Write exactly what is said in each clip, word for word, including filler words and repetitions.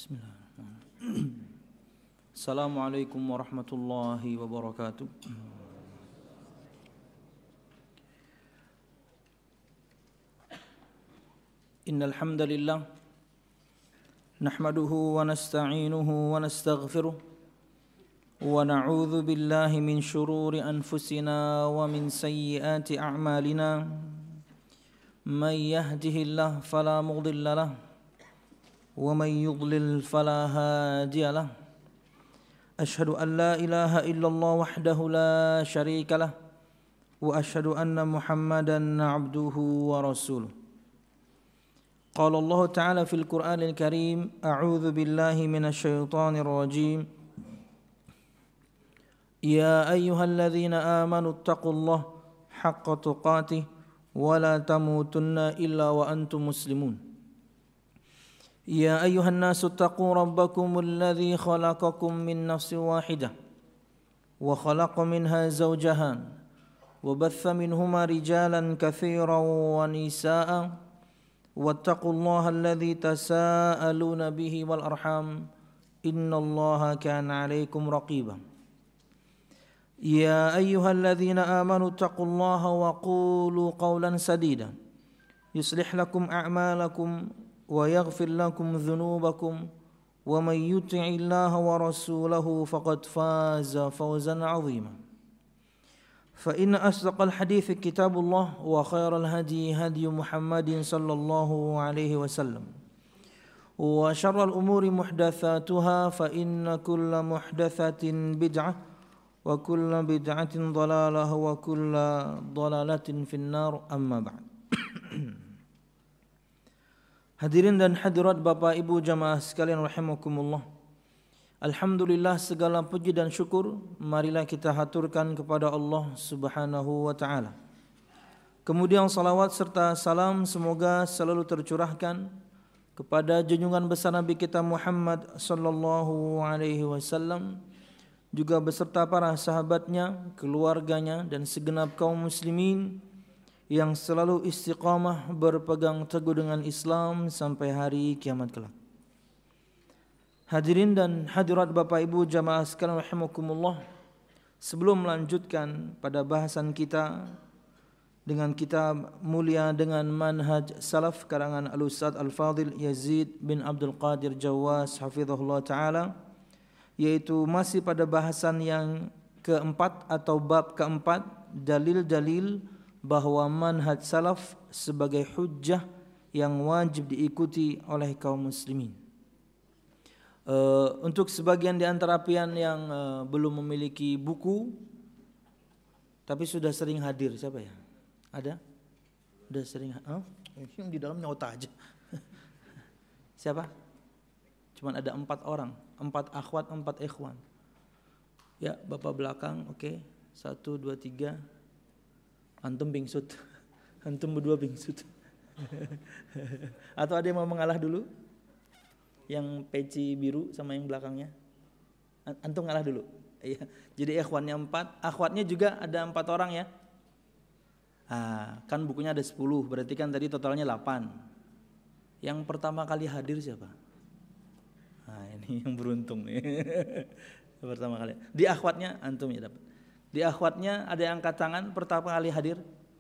Bismillahirrahmanirrahim. Assalamualaikum warahmatullahi wabarakatuh. Innal hamdalillah nahmaduhu wa nasta'inuhu wa nastaghfiruh wa na'udzu billahi min shururi anfusina wa min sayyiati a'malina. May yahdihillahu fala mudilla lahu wa may yudlil fala hadiya lahu. Ashhadu an la ilaha illallah wahdahu la syarika lah wa ashhadu anna Muhammadan abduhu wa rasuluh. Qala Allah Ta'ala fil Qur'anil Karim, a'udzu billahi minasy syaithanir rajim. Ya ayyuhalladzina amanu taqullaha haqqa tuqatih wa la tamutunna illa wa antum muslimun. Ya ayyuhan nasu taqu rabbakumul ladzi khalaqakum min nafsin wahidah wa khalaqa minha zawjaha wa batha minhuma rijalan katsiran wa nisaa'a wattaqullaha alladzi tasaaluna bihi wal arham innallaha kana 'alaikum raqiba. Ya ayyuhalladzina amanu taqullaha wa qulu qawlan sadida yuslih lakum a'malakum wa yaghfir lakum dhunubakum wa may yuti'illaha wa rasulahu faqad faza fawzan 'azima. Fa inna asdaqal hadithi kitabullah wa khairal hadi hadi Muhammadin sallallahu alaihi wasallam wa syarral umuri muhdatsatuha fa inna kulla muhdatsatin bid'ah wa kulla bid'atin dhalalah wa kulla dhalalatin finnar, amma ba'd. Hadirin dan hadirat Bapak Ibu jamaah sekalian rahimakumullah. Alhamdulillah, segala puji dan syukur marilah kita haturkan kepada Allah Subhanahu wa taala. Kemudian salawat serta salam semoga selalu tercurahkan kepada junjungan besar Nabi kita Muhammad sallallahu alaihi wasallam, juga beserta para sahabatnya, keluarganya dan segenap kaum muslimin yang selalu istiqamah berpegang teguh dengan Islam sampai hari kiamat kelak. Hadirin dan hadirat Bapak Ibu jamaah sekalian rahimakumullah, sebelum melanjutkan pada bahasan kita dengan kitab mulia dengan manhaj salaf karangan Al-Ustadz Al-Fadhil Yazid bin Abdul Qadir Jawas hafizahullah ta'ala, yaitu masih pada bahasan yang keempat atau bab keempat, dalil-dalil bahwa manhaj salaf sebagai hujjah yang wajib diikuti oleh kaum muslimin. Uh, untuk sebagian di antara pian yang uh, belum memiliki buku tapi sudah sering hadir, siapa ya? Ada? Sudah sering huh? Yang di dalamnya otak aja. Siapa? Cuman ada empat orang, empat akhwat, empat ikhwan. Ya, bapak belakang, oke. Okay. Satu, dua, tiga. Antum bingsut. Antum berdua bingsut. Atau ada yang mau mengalah dulu? Yang peci biru sama yang belakangnya. Antum ngalah dulu. Iya. Jadi ikhwannya empat, akhwatnya juga ada empat orang ya. Ah, kan bukunya ada sepuluh, berarti kan tadi totalnya delapan. Yang pertama kali hadir siapa? Nah, ini yang beruntung nih. Pertama kali. Di akhwatnya antum ya dapat. Di akhwatnya ada yang angkat tangan pertama kali hadir.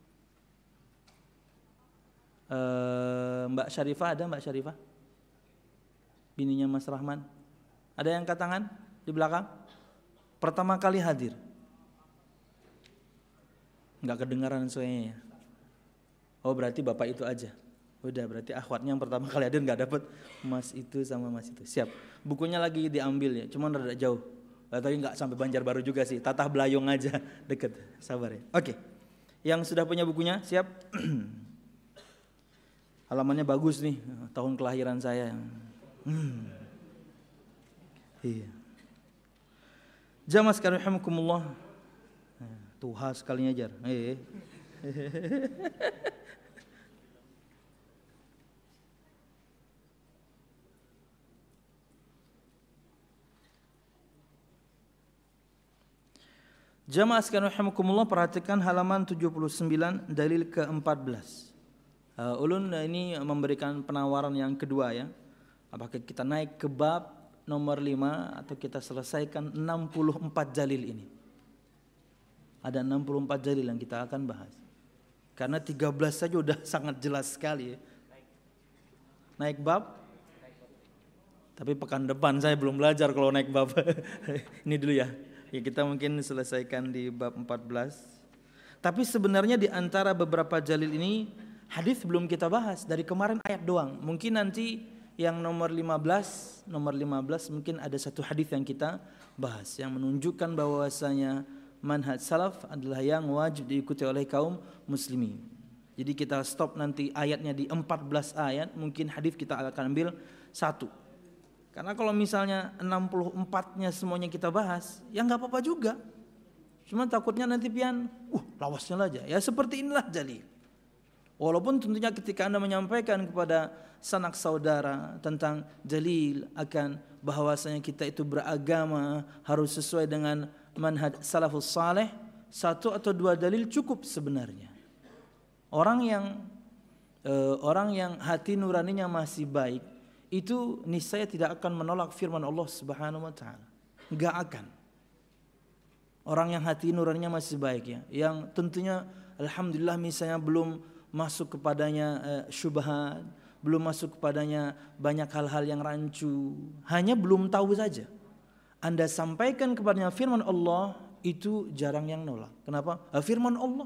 E, Mbak Syarifah ada, Mbak Syarifah? Bininya Mas Rahman. Ada yang angkat tangan di belakang? Pertama kali hadir. Enggak kedengaran suaranya ya. Oh, berarti Bapak itu aja. Udah, berarti akhwatnya yang pertama kali hadir enggak dapat, Mas itu sama Mas itu. Siap. Bukunya lagi diambil ya, cuman rada jauh. Tadi enggak sampai Banjarbaru juga sih, Tatah Belayong aja deket. Sabar ya. Oke. Yang sudah punya bukunya, siap? Halamannya bagus nih, tahun kelahiran saya. Hmm. Iya. Jamaah sekalian rahimakumullah. Tuha sekalinya jar. Eh. Jamaah sekalian rahimakumullah, perhatikan halaman tujuh puluh sembilan, dalil ke empat belas. Uh, ulun ini memberikan penawaran yang kedua ya. Apakah kita naik ke bab nomor lima atau kita selesaikan enam puluh empat dalil ini? Ada enam puluh empat dalil yang kita akan bahas. Karena tiga belas saja udah sangat jelas sekali ya. Naik bab. Tapi pekan depan saya belum belajar kalau naik bab. Ini dulu ya. Ya kita mungkin selesaikan di bab empat belas. Tapi sebenarnya di antara beberapa dalil ini hadis belum kita bahas, dari kemarin ayat doang. Mungkin nanti yang nomor lima belas, nomor lima belas mungkin ada satu hadis yang kita bahas yang menunjukkan bahwasanya manhaj salaf adalah yang wajib diikuti oleh kaum muslimin. Jadi kita stop nanti ayatnya di empat belas ayat, mungkin hadis kita akan ambil satu. Karena kalau misalnya enam puluh empat-nya semuanya kita bahas, ya enggak apa-apa juga. Cuma takutnya nanti pian, uh lawasnya aja. Ya seperti inilah dalil. Walaupun tentunya ketika Anda menyampaikan kepada sanak saudara tentang dalil akan bahwasanya kita itu beragama harus sesuai dengan manhaj salafus saleh, satu atau dua dalil cukup sebenarnya. Orang yang eh, orang yang hati nuraninya masih baik itu niscaya tidak akan menolak firman Allah Subhanahu wa taala. Enggak akan. Orang yang hati nuraninya masih baik ya, yang tentunya alhamdulillah misalnya belum masuk kepadanya uh, syubhat, belum masuk kepadanya banyak hal-hal yang rancu, hanya belum tahu saja. Anda sampaikan kepadanya firman Allah, itu jarang yang nolak. Kenapa? Uh, firman Allah.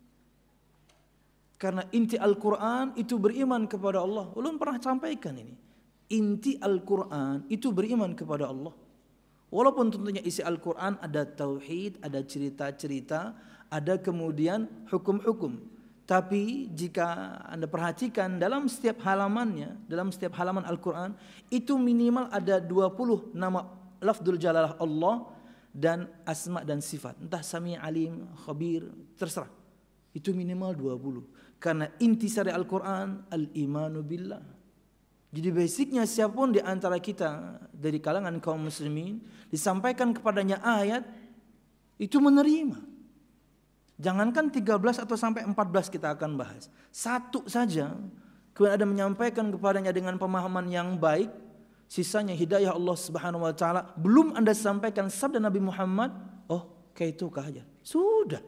Karena inti Al-Quran itu beriman kepada Allah. Ulun pernah sampaikan ini. Inti Al-Quran itu beriman kepada Allah. Walaupun tentunya isi Al-Quran ada tauhid, ada cerita-cerita, ada kemudian hukum-hukum. Tapi jika Anda perhatikan dalam setiap halamannya, dalam setiap halaman Al-Quran, itu minimal ada dua puluh nama lafdzul jalalah Allah dan asma dan sifat. Entah Sami, Alim, Khabir, terserah. Itu minimal dua puluh. Karena inti syari Al-Quran, al-imanu billah. Jadi basicnya siapapun di antara kita dari kalangan kaum muslimin disampaikan kepadanya ayat itu menerima. Jangankan tiga belas atau sampai empat belas kita akan bahas. Satu saja kemudian ada menyampaikan kepadanya dengan pemahaman yang baik, sisanya hidayah Allah Subhanahu wa taala. Belum Anda sampaikan sabda Nabi Muhammad, oh kayak itu aja. Sudah.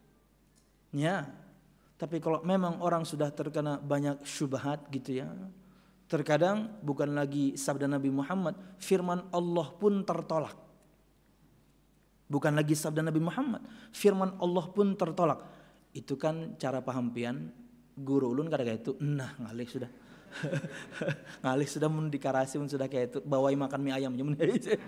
Ya. Tapi kalau memang orang sudah terkena banyak syubhat gitu ya, terkadang bukan lagi sabda Nabi Muhammad, firman Allah pun tertolak. Bukan lagi sabda Nabi Muhammad, firman Allah pun tertolak. Itu kan cara paham pian guru ulun kada kayak itu. Nah, ngalih sudah. Ngalih sudah mun dikarasi mun sudah kayak itu, bawai makan mie ayam mun.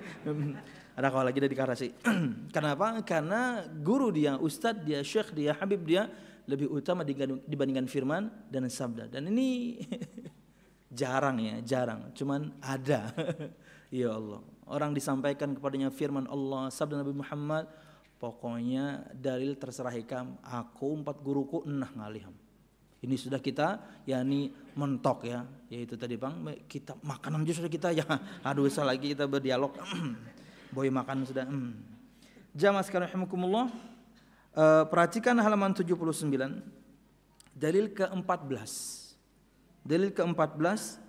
Ada kalau lagi dia dikarasi. Kenapa? Karena guru dia, ustadz dia, syekh dia, habib dia lebih utama dibandingkan firman dan sabda. Dan ini jarang ya, jarang. Cuman ada. Ya Allah. Orang disampaikan kepadanya firman Allah, sabda Nabi Muhammad, pokoknya dalil terserah ikam. Aku empat guruku enah ngaliham. Ini sudah kita yakni mentok ya, yaitu tadi Bang, kita makanan aja sudah kita ya. Aduh, usah lagi kita berdialog. Boy makan sudah. Hmm. Jamaah sekalian rahimakumullah. Uh, perhatikan halaman tujuh puluh sembilan. Dalil keempat belas. Dalil keempat belas.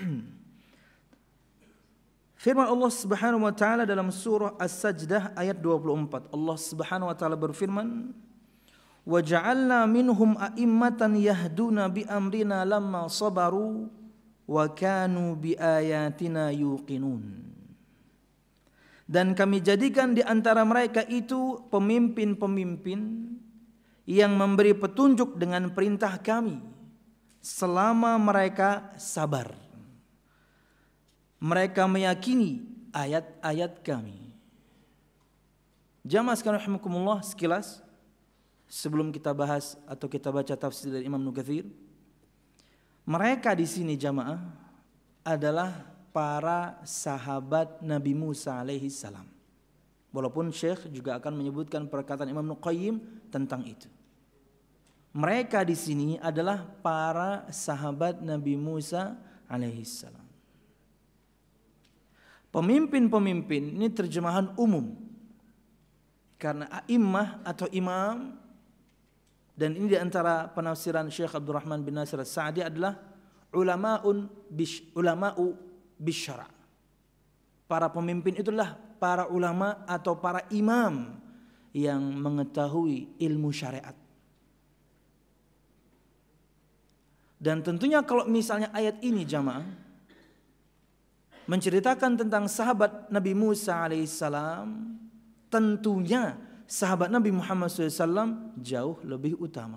Firman Allah Subhanahu wa taala dalam surah As-Sajdah ayat dua puluh empat. Allah Subhanahu wa taala berfirman, "Wa ja'alna minhum a'immatan yahduna bi amrina lamma sabaru wa kanu bi ayatina yuqinun." Dan kami jadikan di antara mereka itu pemimpin-pemimpin yang memberi petunjuk dengan perintah kami selama mereka sabar. Mereka meyakini ayat-ayat kami. Jamaah sekalian rahimakumullah, sekilas sebelum kita bahas atau kita baca tafsir dari Imam Nukatsir, mereka di sini jamaah adalah para sahabat Nabi Musa alaihi salam. Walaupun Syekh juga akan menyebutkan perkataan Imam Nuqayyim tentang itu. Mereka di sini adalah para sahabat Nabi Musa alaihi salam. Pemimpin-pemimpin ini terjemahan umum. Karena a'immah atau imam, dan ini di antara penafsiran Syekh Abdurrahman bin Nasir As-Sa'di adalah ulama'un bish, ulama'u bisyara'. Para pemimpin itulah para ulama atau para imam yang mengetahui ilmu syariat. Dan tentunya kalau misalnya ayat ini jamaah menceritakan tentang sahabat Nabi Musa alaihissalam, tentunya sahabat Nabi Muhammad shallallahu alaihi wasallam jauh lebih utama.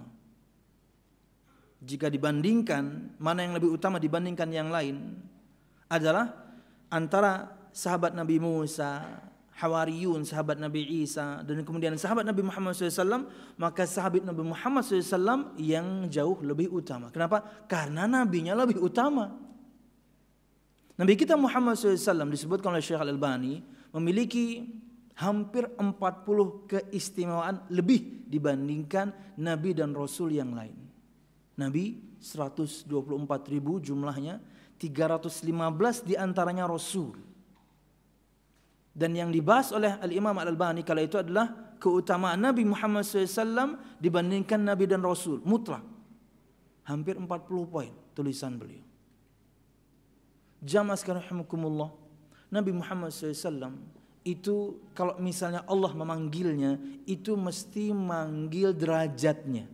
Jika dibandingkan, mana yang lebih utama dibandingkan yang lain adalah antara sahabat Nabi Musa, Hawariyun, sahabat Nabi Isa, dan kemudian sahabat Nabi Muhammad shallallahu alaihi wasallam, maka sahabat Nabi Muhammad shallallahu alaihi wasallam yang jauh lebih utama. Kenapa? Karena nabinya lebih utama. Nabi kita Muhammad shallallahu alaihi wasallam disebutkan oleh Syekh Al-Albani memiliki hampir empat puluh keistimewaan lebih dibandingkan nabi dan rasul yang lain. Nabi seratus dua puluh empat ribu jumlahnya, tiga ratus lima belas diantaranya rasul. Dan yang dibahas oleh Al-Imam Al-Albani kala itu adalah keutamaan Nabi Muhammad shallallahu alaihi wasallam dibandingkan nabi dan rasul mutlak. Hampir empat puluh poin tulisan beliau. Jamaah sekalian rahimakumullah, Nabi Muhammad shallallahu alaihi wasallam itu kalau misalnya Allah memanggilnya, itu mesti manggil derajatnya.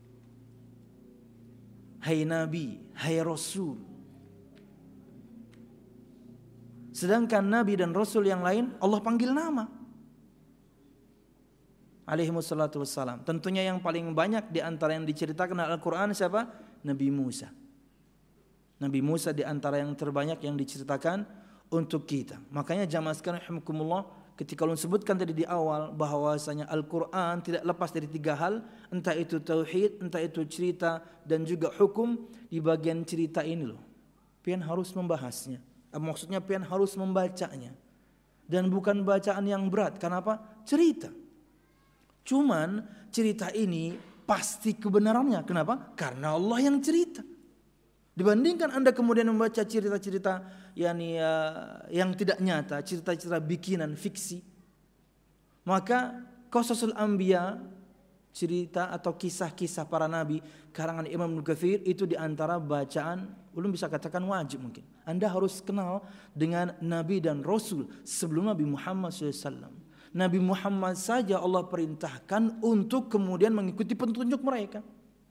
Hai Nabi, hai Rasul. Sedangkan Nabi dan Rasul yang lain Allah panggil nama. Alaihi wassalatu wassalam. Tentunya yang paling banyak di antara yang diceritakan dalam Al-Quran siapa? Nabi Musa. Nabi Musa di antara yang terbanyak yang diceritakan untuk kita. Makanya jamaah sekalian rahimakumullah, ketika ulun sebutkan tadi di awal bahwasanya Al-Quran tidak lepas dari tiga hal, entah itu tauhid, entah itu cerita dan juga hukum. Di bagian cerita ini loh, pian harus membahasnya. Maksudnya pian harus membacanya. Dan bukan bacaan yang berat. Kenapa? Cerita. Cuman cerita ini pasti kebenarannya. Kenapa? Karena Allah yang cerita. Dibandingkan Anda kemudian membaca cerita-cerita yakni uh, yang tidak nyata, cerita-cerita bikinan fiksi, maka Qasasul Anbiya, cerita atau kisah-kisah para nabi karangan Imam Ibnu Katsir itu diantara bacaan, belum bisa katakan wajib mungkin. Anda harus kenal dengan nabi dan rasul sebelum Nabi Muhammad shallallahu alaihi wasallam. Nabi Muhammad saja Allah perintahkan untuk kemudian mengikuti petunjuk mereka.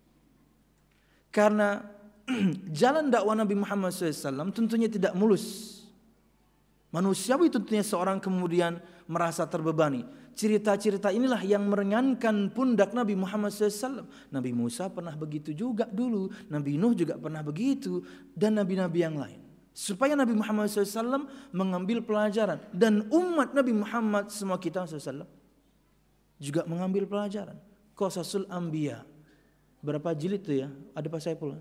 Karena jalan dakwah Nabi Muhammad shallallahu alaihi wasallam tentunya tidak mulus. Manusiawi tentunya seorang kemudian merasa terbebani. Cerita-cerita inilah yang meringankan pundak Nabi Muhammad shallallahu alaihi wasallam. Nabi Musa pernah begitu juga dulu. Nabi Nuh juga pernah begitu. Dan nabi-nabi yang lain. Supaya Nabi Muhammad shallallahu alaihi wasallam mengambil pelajaran. Dan umat Nabi Muhammad semua kita shallallahu alaihi wasallam juga mengambil pelajaran. Qasasul Anbiya. Berapa jilid itu ya? Ada Pak Saiful?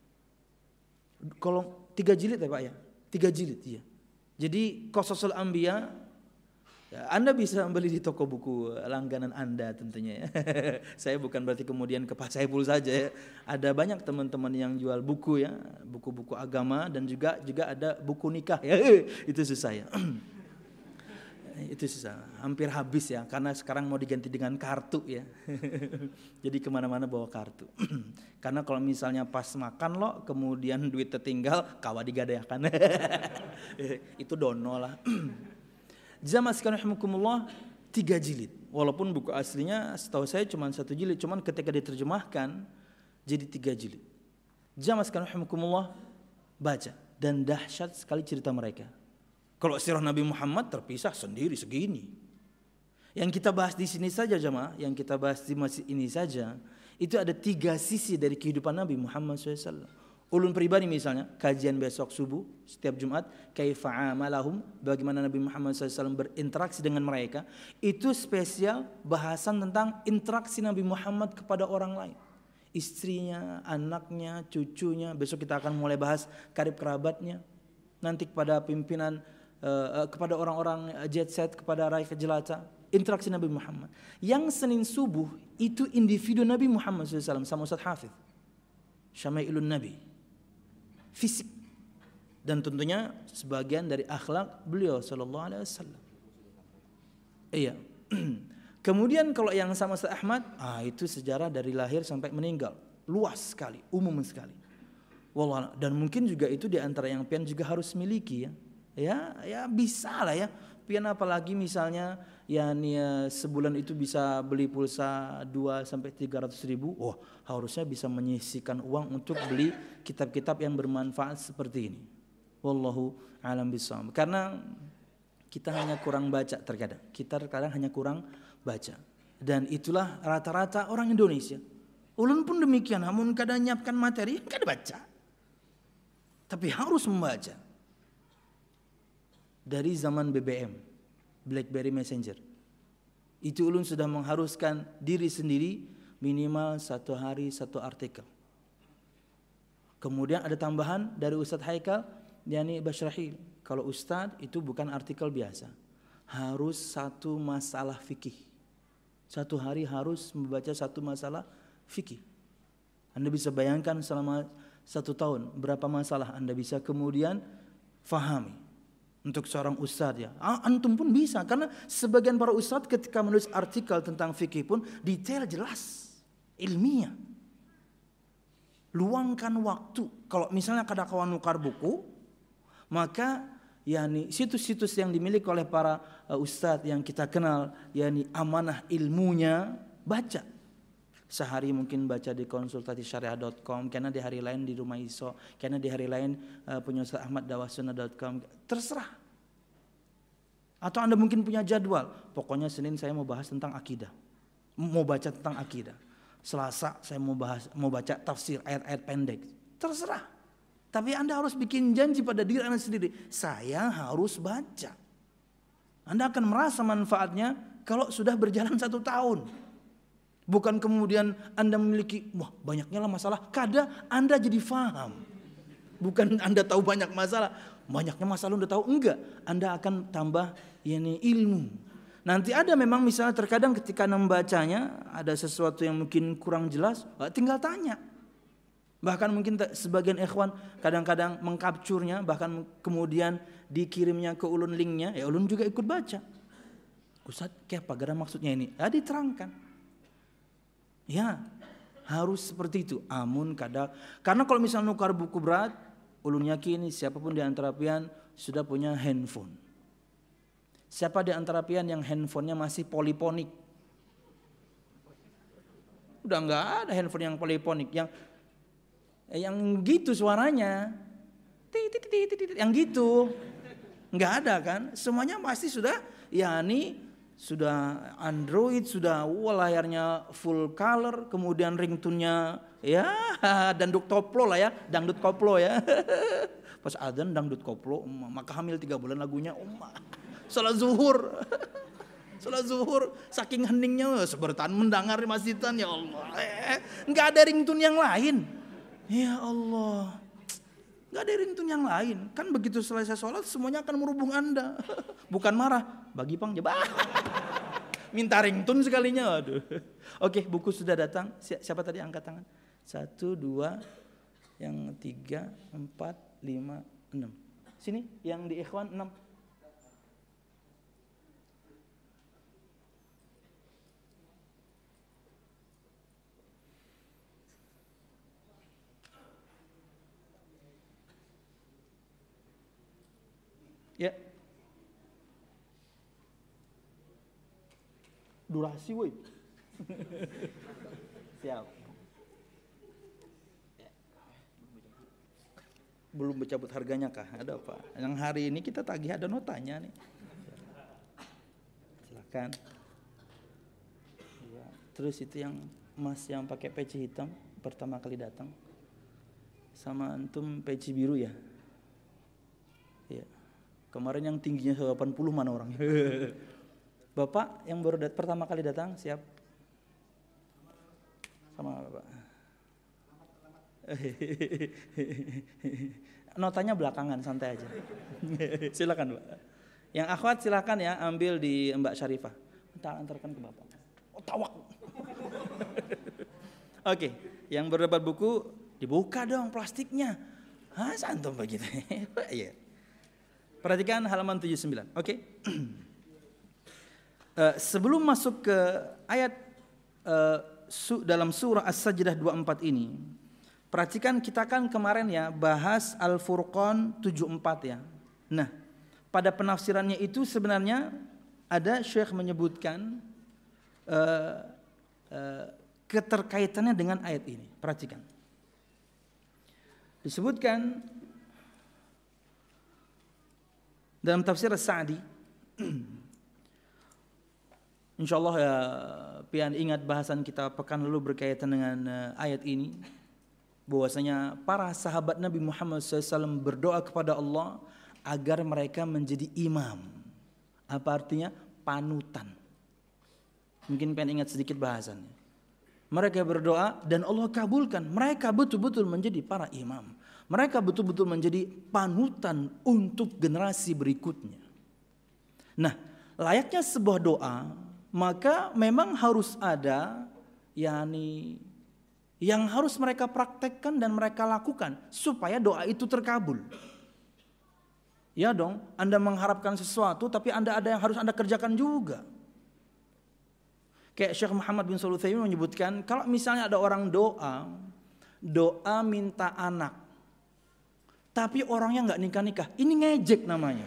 Kalau tiga jilid ya Pak ya? Tiga jilid ya. Jadi Qasasul Anbiya ya, Anda bisa beli di toko buku langganan Anda tentunya ya. Saya bukan berarti kemudian ke Pak Saiful saja ya. Ada banyak teman-teman yang jual buku ya, buku-buku agama dan juga juga ada buku nikah ya. Itu susah ya. Itu susah, hampir habis ya, karena sekarang mau diganti dengan kartu ya. Jadi kemana-mana bawa kartu. Karena kalau misalnya pas makan lo, kemudian duit tertinggal, kawa digadayakan. Itu dono lah. Jamaah sekalian rahimakumullah, tiga jilid. Walaupun buku aslinya setahu saya cuma satu jilid, cuman ketika diterjemahkan jadi tiga jilid. Jamaah sekalian rahimakumullah, baca dan dahsyat sekali cerita mereka. Kalau sirah Nabi Muhammad terpisah sendiri segini. Yang kita bahas di sini saja jemaah, yang kita bahas di masjid ini saja, itu ada tiga sisi dari kehidupan Nabi Muhammad shallallahu alaihi wasallam. Ulun pribadi misalnya, kajian besok subuh setiap Jumat, kaifa amalahum, bagaimana Nabi Muhammad shallallahu alaihi wasallam berinteraksi dengan mereka, itu spesial bahasan tentang interaksi Nabi Muhammad kepada orang lain. Istrinya, anaknya, cucunya, besok kita akan mulai bahas karib kerabatnya, nanti kepada pimpinan, Uh, kepada orang-orang jet set, kepada rakyat jelata, interaksi Nabi Muhammad. Yang Senin subuh itu individu Nabi Muhammad shallallahu alaihi wasallam sama Ustaz Hafidh, Syama'ilun Nabi, fisik dan tentunya sebagian dari akhlak beliau sallallahu alaihi wasallam. Iya. Kemudian kalau yang sama Ustaz Ahmad, ah itu sejarah dari lahir sampai meninggal, luas sekali, umum sekali. Wallah, dan mungkin juga itu di antara yang pian juga harus miliki ya. Ya, ya bisa lah ya. Pian apalagi misalnya ya nih ya, sebulan itu bisa beli pulsa dua sampai tiga ratus ribu. Wah, harusnya bisa menyisihkan uang untuk beli kitab-kitab yang bermanfaat seperti ini. Wallahu a'lam bishawab. Karena kita hanya kurang baca terkadang. Kita terkadang hanya kurang baca. Dan itulah rata-rata orang Indonesia. Ulun pun demikian, namun kadang nyiapkan materi kada baca. Tapi harus membaca. Dari zaman B B M, BlackBerry Messenger, itu ulun sudah mengharuskan diri sendiri minimal satu hari satu artikel. Kemudian ada tambahan dari Ustadz Haikal, yakni Basyrahil. Kalau Ustadz itu bukan artikel biasa, harus satu masalah fikih. Satu hari harus membaca satu masalah fikih. Anda bisa bayangkan selama satu tahun berapa masalah Anda bisa kemudian fahami. Untuk seorang ustadz ya, antum pun bisa, karena sebagian para ustadz ketika menulis artikel tentang fikih pun detail jelas, ilmiah. Luangkan waktu. Kalau misalnya kada kawan nukar buku, maka yakni situs-situs yang dimiliki oleh para uh, ustadz yang kita kenal, yakni amanah ilmunya, baca. Sehari mungkin baca di konsultasi syariah dot com, karena di hari lain di rumah iso, karena di hari lain uh, punya Ustaz Ahmad dawahsunnah dot com, terserah. Atau Anda mungkin punya jadwal, pokoknya Senin saya mau bahas tentang akidah, mau baca tentang akidah. Selasa saya mau bahas, mau baca tafsir ayat-ayat pendek, terserah. Tapi Anda harus bikin janji pada diri Anda sendiri, saya harus baca. Anda akan merasa manfaatnya kalau sudah berjalan satu tahun. Bukan kemudian Anda memiliki, wah banyaknya lah masalah, kada Anda jadi faham. Bukan Anda tahu banyak masalah, banyaknya masalah Anda tahu, enggak. Anda akan tambah ini ilmu. Nanti ada memang misalnya terkadang ketika Anda membacanya, ada sesuatu yang mungkin kurang jelas, tinggal tanya. Bahkan mungkin sebagian ikhwan kadang-kadang mengkapturnya, bahkan kemudian dikirimnya ke ulun linknya, ya ulun juga ikut baca. Ustaz, kayak apa gara maksudnya ini? Ya diterangkan. Ya, harus seperti itu. Amun kadang, karena kalau misalnya nukar buku berat, ulun yakin siapapun di antara pian sudah punya handphone. Siapa di antara pian yang handphonenya masih poliponik? Udah nggak ada handphone yang poliponik, yang yang gitu suaranya, yang gitu, nggak ada kan? Semuanya pasti sudah, ya nih. Sudah Android, sudah wah, layarnya full color, kemudian ringtone-nya ya dangdut koplo lah ya, dangdut koplo ya. Pas adzan dangdut koplo, maka hamil tiga bulan lagunya, umma. Salat zuhur, salat zuhur, saking heningnya sebertan mendengar di masjidan, ya Allah. Eh, nggak ada ringtone yang lain, ya Allah. Nggak ada ringtone yang lain. Kan begitu selesai sholat semuanya akan merubung Anda. Bukan marah, bagi pang jebak. Minta ringtone sekalinya. Aduh. Oke, buku sudah datang. Siapa tadi angkat tangan? Satu, dua, yang tiga, empat, lima, enam. Sini, yang di ikhwan enam. Ya. Durasi woi. Siap. Belum bercabut harganya kah? Ada apa? Yang hari ini kita tagih ada notanya nih. Silakan. Ya. Terus itu yang Mas yang pakai peci hitam pertama kali datang. Sama antum peci biru ya? Iya. Kemarin yang tingginya delapan puluh mana orang? Bapak yang baru dat pertama kali datang siap? Sama Bapak. Notanya belakangan, santai aja. Silakan Pak. Yang akhwat silakan ya, ambil di Mbak Syarifah. Entar antarkan ke Bapak. Oh tawak. Oke, yang berdebat buku dibuka dong plastiknya. Hah, santum begitu. Iya. Perhatikan halaman tujuh puluh sembilan. Oke. Okay. uh, sebelum masuk ke ayat uh, su, dalam surah As-Sajdah dua puluh empat ini, perhatikan kita kan kemarin ya bahas Al-Furqan tujuh puluh empat ya. Nah, pada penafsirannya itu sebenarnya ada Syekh menyebutkan uh, uh, keterkaitannya dengan ayat ini. Perhatikan. Disebutkan dalam tafsir As-Sa'di, insyaallah ya, pian ingat bahasan kita pekan lalu berkaitan dengan uh, ayat ini, bahwasanya para sahabat Nabi Muhammad shallallahu alaihi wasallam berdoa kepada Allah agar mereka menjadi imam. Apa artinya? Panutan. Mungkin pengen ingat sedikit bahasannya. Mereka berdoa dan Allah kabulkan. Mereka betul-betul menjadi para imam. Mereka betul-betul menjadi panutan untuk generasi berikutnya. Nah, layaknya sebuah doa, maka memang harus ada yakni yang harus mereka praktekkan dan mereka lakukan supaya doa itu terkabul. Ya dong, Anda mengharapkan sesuatu tapi Anda ada yang harus Anda kerjakan juga. Kayak Syekh Muhammad bin Shalih Al-Utsaimin menyebutkan, kalau misalnya ada orang doa, doa minta anak, tapi orangnya nggak nikah-nikah, ini ngejek namanya.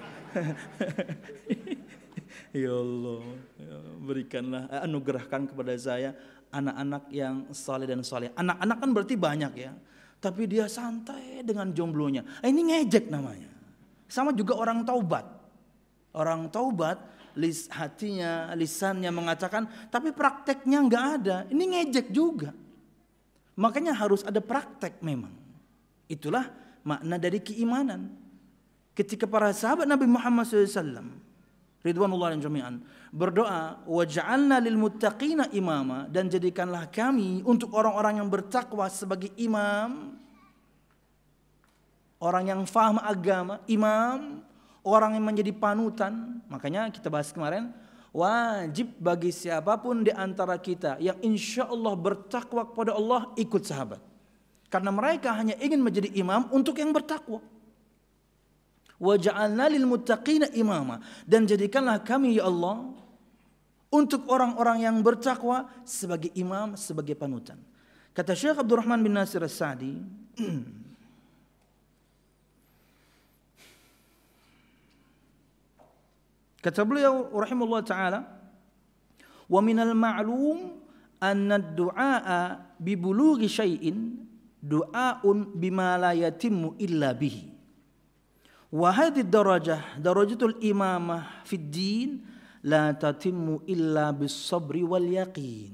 Ya Allah, berikanlah, anugerahkan kepada saya anak-anak yang saleh dan saleh. Anak-anak kan berarti banyak ya, tapi dia santai dengan jomblonya. Ini ngejek namanya. Sama juga orang taubat. Orang taubat, lis, hatinya, lisannya mengatakan, tapi prakteknya nggak ada. Ini ngejek juga. Makanya harus ada praktek memang. Itulah makna dari keimanan. Ketika para sahabat Nabi Muhammad shallallahu alaihi wasallam ridwanullah dan jami'an berdoa, waj'alna lil muttaqina imama, dan jadikanlah kami untuk orang-orang yang bertakwa sebagai imam. Orang yang faham agama, imam, orang yang menjadi panutan. Makanya kita bahas kemarin, wajib bagi siapapun di antara kita yang insya Allah bertakwa kepada Allah ikut sahabat. Karena mereka hanya ingin menjadi imam untuk yang bertakwa. Waja'alna lil muttaqina imama, dan jadikanlah kami ya Allah untuk orang-orang yang bertakwa sebagai imam, sebagai panutan. Kata Syekh Abdurrahman bin Nasir As-Sa'di, kata beliau rahimahullah ta'ala, wa minal ma'lum anna ad-du'a bi bulughi syai'in du'aun bima la yatimmu illa bihi. Wa hadhihi darajah darajatul imamah fid din la tatimmu illa bis sabri wal yaqin.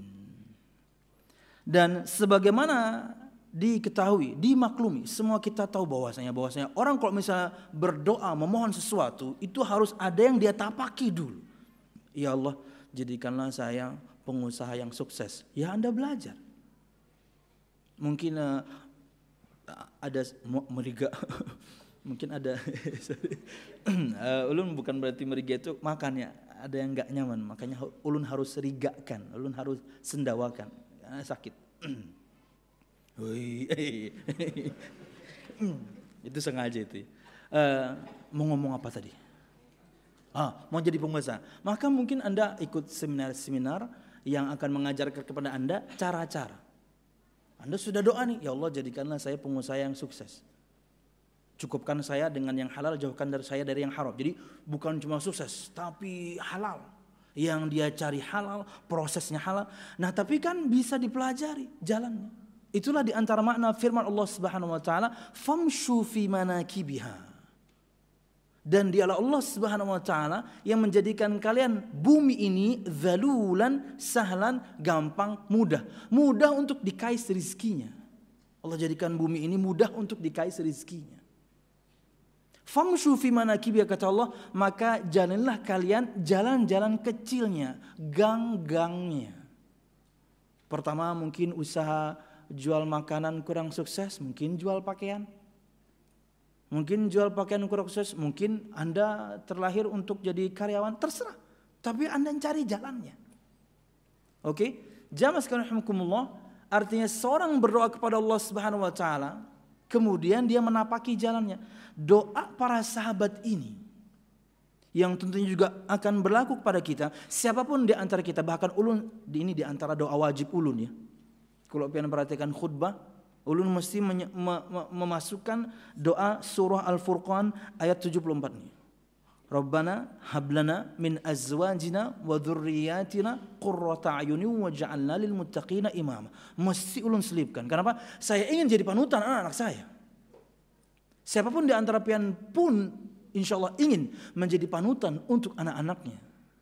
Dan sebagaimana diketahui, dimaklumi, semua kita tahu bahwasanya bahwasanya orang kalau misalnya berdoa memohon sesuatu itu harus ada yang dia tapaki dulu. Ya Allah, jadikanlah saya pengusaha yang sukses. Ya Anda belajar. Mungkin uh, ada meriga. Mungkin ada uh, ulun bukan berarti meriga itu makannya ada yang enggak nyaman, makanya ulun harus rigakan, ulun harus sendawakan. Karena sakit. Itu sengaja itu. Uh, mau ngomong apa tadi? Ah, mau jadi pengusaha. Maka mungkin Anda ikut seminar-seminar yang akan mengajarkan kepada Anda cara-cara. Anda sudah doa nih, ya Allah jadikanlah saya pengusaha yang sukses. Cukupkan saya dengan yang halal, jauhkan dari saya dari yang haram. Jadi bukan cuma sukses, tapi halal. Yang dia cari halal, prosesnya halal. Nah, tapi kan bisa dipelajari jalannya. Itulah di antara makna firman Allah Subhanahu wa taala, famshu fi manakibiha. Dan dialah Allah Subhanahu wa taala yang menjadikan kalian bumi ini zalulan, sahlan, gampang, mudah. Mudah untuk dikais rezekinya. Allah jadikan bumi ini mudah untuk dikais rezekinya. Famshu fi manakibiha, kata Allah, maka jalanlah kalian jalan-jalan kecilnya, gang-gangnya. Pertama mungkin usaha jual makanan kurang sukses, mungkin jual pakaian. Mungkin jual pakaian kurang sukses, mungkin Anda terlahir untuk jadi karyawan, terserah. Tapi Anda cari jalannya. Oke? Jamaah sekalian rahimakumullah, artinya seorang berdoa kepada Allah Subhanahu wa taala, kemudian dia menapaki jalannya. Doa para sahabat ini yang tentunya juga akan berlaku kepada kita, siapapun di antara kita, bahkan ulun ini di antara doa wajib ulun ya. Kalau kalian perhatikan khutbah, ulun mesti menye- me- me- memasukkan doa surah Al-Furqan ayat tujuh puluh empat ini. Rabbana hablana min azwajina wa dzurriyyatina qurrata a'yunin waj'alna lil muttaqina imama. Mesti ulun selipkan. Kenapa? Saya ingin jadi panutan anak-anak saya. Siapapun di antara pian pun insyaallah ingin menjadi panutan untuk anak-anaknya.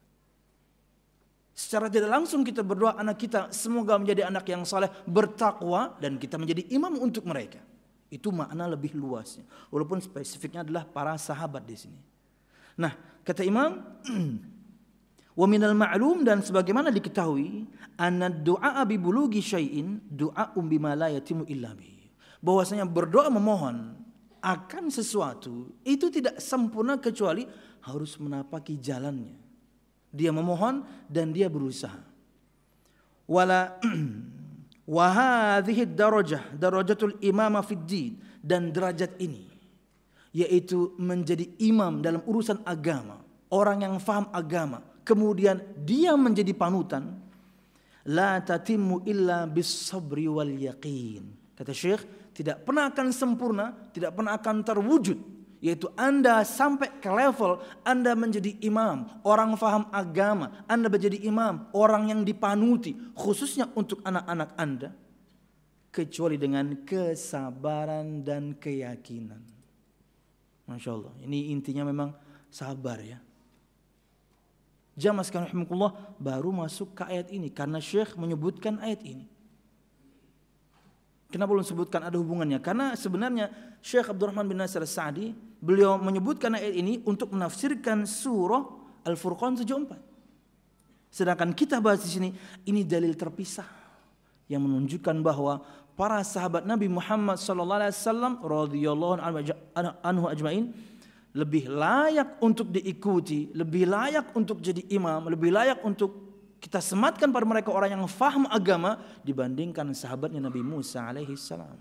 Secara tidak langsung kita berdoa anak kita semoga menjadi anak yang saleh, bertakwa, dan kita menjadi imam untuk mereka. Itu makna lebih luasnya. Walaupun spesifiknya adalah para sahabat di sini. Nah, kata Imam, wa minal ma'lum, dan sebagaimana diketahui, anna du'a bi bulugi syai'in du'a'un bima la yatimu illa bihi. Bahwasanya berdoa memohon akan sesuatu itu tidak sempurna kecuali harus menapaki jalannya. Dia memohon dan dia berusaha. Wala wa hadhihi darajah darajatul imamah fid din, dan derajat ini yaitu menjadi imam dalam urusan agama, orang yang faham agama, kemudian dia menjadi panutan, la tatimmu illa bis sabri wal yaqin. Kata Syekh, tidak pernah akan sempurna, tidak pernah akan terwujud, yaitu Anda sampai ke level Anda menjadi imam, orang faham agama, Anda menjadi imam, orang yang dipanuti, khususnya untuk anak-anak Anda, kecuali dengan kesabaran dan keyakinan. Masya Allah, ini intinya memang sabar ya. Jamaah sekalian rahimakumullah, baru masuk ke ayat ini karena Syekh menyebutkan ayat ini. Kenapa belum sebutkan ada hubungannya? Karena sebenarnya Syekh Abdurrahman bin Nasir As-Sa'di, beliau menyebutkan ayat ini untuk menafsirkan surah Al-Furqan tujuh puluh empat. Sedangkan kita bahas di sini, ini dalil terpisah yang menunjukkan bahwa para sahabat Nabi Muhammad sallallahu alaihi wasallam radhiyallahu anhu ajmain lebih layak untuk diikuti, lebih layak untuk jadi imam, lebih layak untuk kita sematkan pada mereka orang yang faham agama dibandingkan sahabatnya Nabi Musa alaihi salam.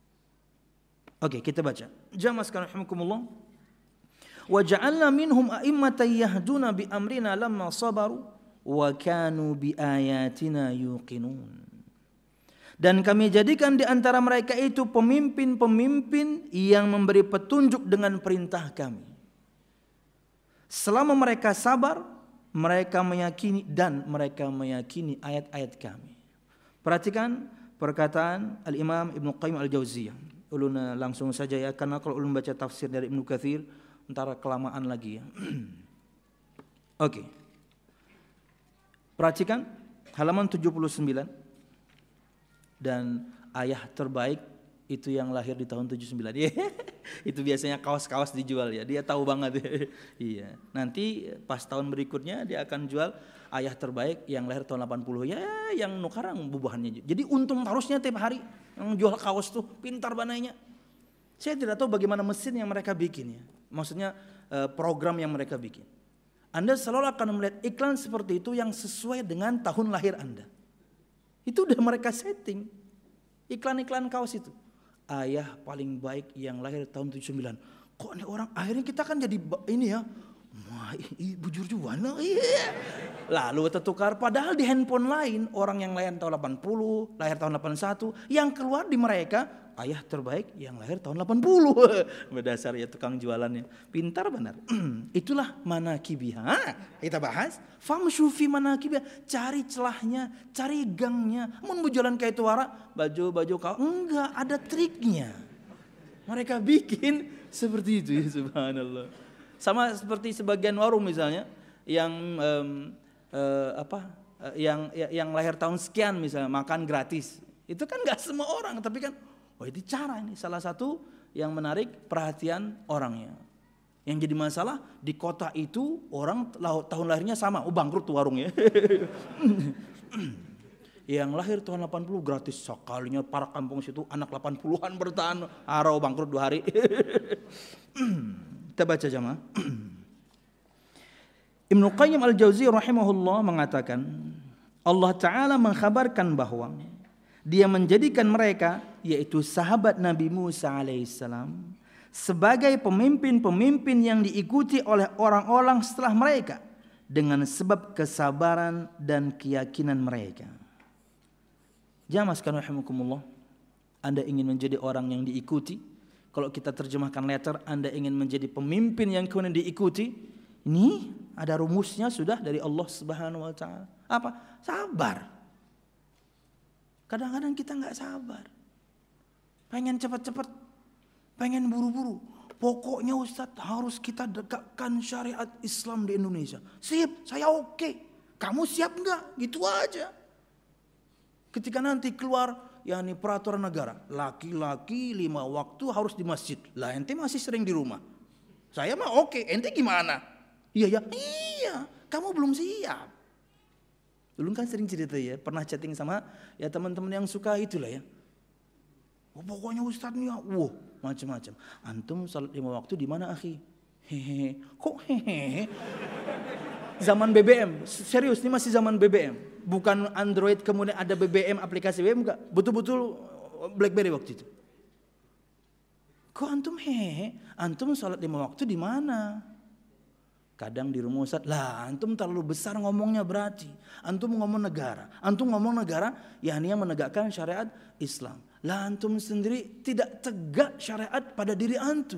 Oke, kita baca. Jamaah sekalian rahimakumullah. Wa ja'alna minhum a'immatan yahduna bi amrina lamma sabaru wa kanu bi ayatina yuqinun. Dan kami jadikan di antara mereka itu pemimpin-pemimpin yang memberi petunjuk dengan perintah kami. Selama mereka sabar, mereka meyakini dan mereka meyakini ayat-ayat kami. Perhatikan perkataan Al-Imam Ibnu Qayyim Al-Jauziyah. Ulun langsung saja ya, karena kalau ulun baca tafsir dari Ibnu Katsir antara kelamaan lagi ya. Oke. Okay. Perhatikan halaman tujuh puluh sembilan. Dan ayah terbaik itu yang lahir di tahun tujuh puluh sembilan. Itu biasanya kaos-kaos dijual ya. Dia tahu banget. Iya. Nanti pas tahun berikutnya dia akan jual ayah terbaik yang lahir tahun delapan puluh. Ya, yang nukarang bubahannya. Jadi untung terusnya tiap hari yang jual kaos tuh, pintar banainya. Saya tidak tahu bagaimana mesin yang mereka bikin ya. Maksudnya program yang mereka bikin. Anda selalu akan melihat iklan seperti itu yang sesuai dengan tahun lahir Anda. Itu udah mereka setting. Iklan-iklan kaos itu. Ayah paling baik yang lahir tahun tujuh puluh sembilan. Kok ini orang akhirnya kita kan jadi ini ya. Wah, bujur juan lah. Iya. Lalu tertukar padahal di handphone lain orang yang lahir tahun delapan puluh, lahir tahun delapan puluh satu, yang keluar di mereka ayah terbaik yang lahir tahun delapan puluh. Berdasar ya tukang jualannya. Pintar benar. Itulah manakibiyah. Kita bahas. Famshu fi manakibiyah. Cari celahnya, cari gangnya. Mun bujulan kayak itu wara, baju-baju kau enggak ada triknya. Mereka bikin seperti itu ya, subhanallah. Sama seperti sebagian warung misalnya yang um, uh, apa uh, yang yang lahir tahun sekian misalnya makan gratis. Itu kan enggak semua orang, tapi kan oh itu cara ini salah satu yang menarik perhatian orangnya. Yang jadi masalah di kota itu orang tahun lahirnya sama, oh bangkrut tuh warungnya. Yang lahir tahun delapan puluh gratis sekalinya para kampung situ anak delapan puluhan bertahan, arau bangkrut dua hari. Kita baca jamaah. Ibnu Qayyim Al-Jauziyah rahimahullah mengatakan, Allah Ta'ala mengkhabarkan bahwa Dia menjadikan mereka, yaitu sahabat Nabi Musa alaihissalam, sebagai pemimpin-pemimpin yang diikuti oleh orang-orang setelah mereka dengan sebab kesabaran dan keyakinan mereka. Jamaah sekalian rahimakumullah, Anda ingin menjadi orang yang diikuti? Kalau kita terjemahkan letter, Anda ingin menjadi pemimpin yang kemudian diikuti, Ini ada rumusnya sudah dari Allah Subhanahu wa taala. Apa? Sabar. Kadang-kadang kita nggak sabar. Pengen cepat-cepat, pengen buru-buru. Pokoknya Ustadz harus kita dekatkan syariat Islam di Indonesia. Siap, saya oke. Kamu siap nggak? Gitu aja. Ketika nanti keluar yakni peraturan negara, laki-laki lima waktu harus di masjid. Lah ente masih sering di rumah. Saya mah oke, ente gimana? Iya ya, iya. Kamu belum siap. Dulu kan sering cerita ya, pernah chatting sama ya teman-teman yang suka itulah ya. Oh, pokoknya Ustadz nih, wah macam-macam. Antum salat lima waktu di mana akhi? Hehehe, kok hehehe? Zaman B B M, serius ini masih zaman B B M. Bukan Android kemudian ada B B M, aplikasi B B M enggak. Betul-betul BlackBerry waktu itu. Kok antum hehehe? Antum salat lima waktu di mana? Kadang di rumah Ustadz, lah antum terlalu besar ngomongnya berarti. Antum ngomong negara. Antum ngomong negara, yakni yang menegakkan syariat Islam. Lah antum sendiri tidak tegak syariat pada diri antum.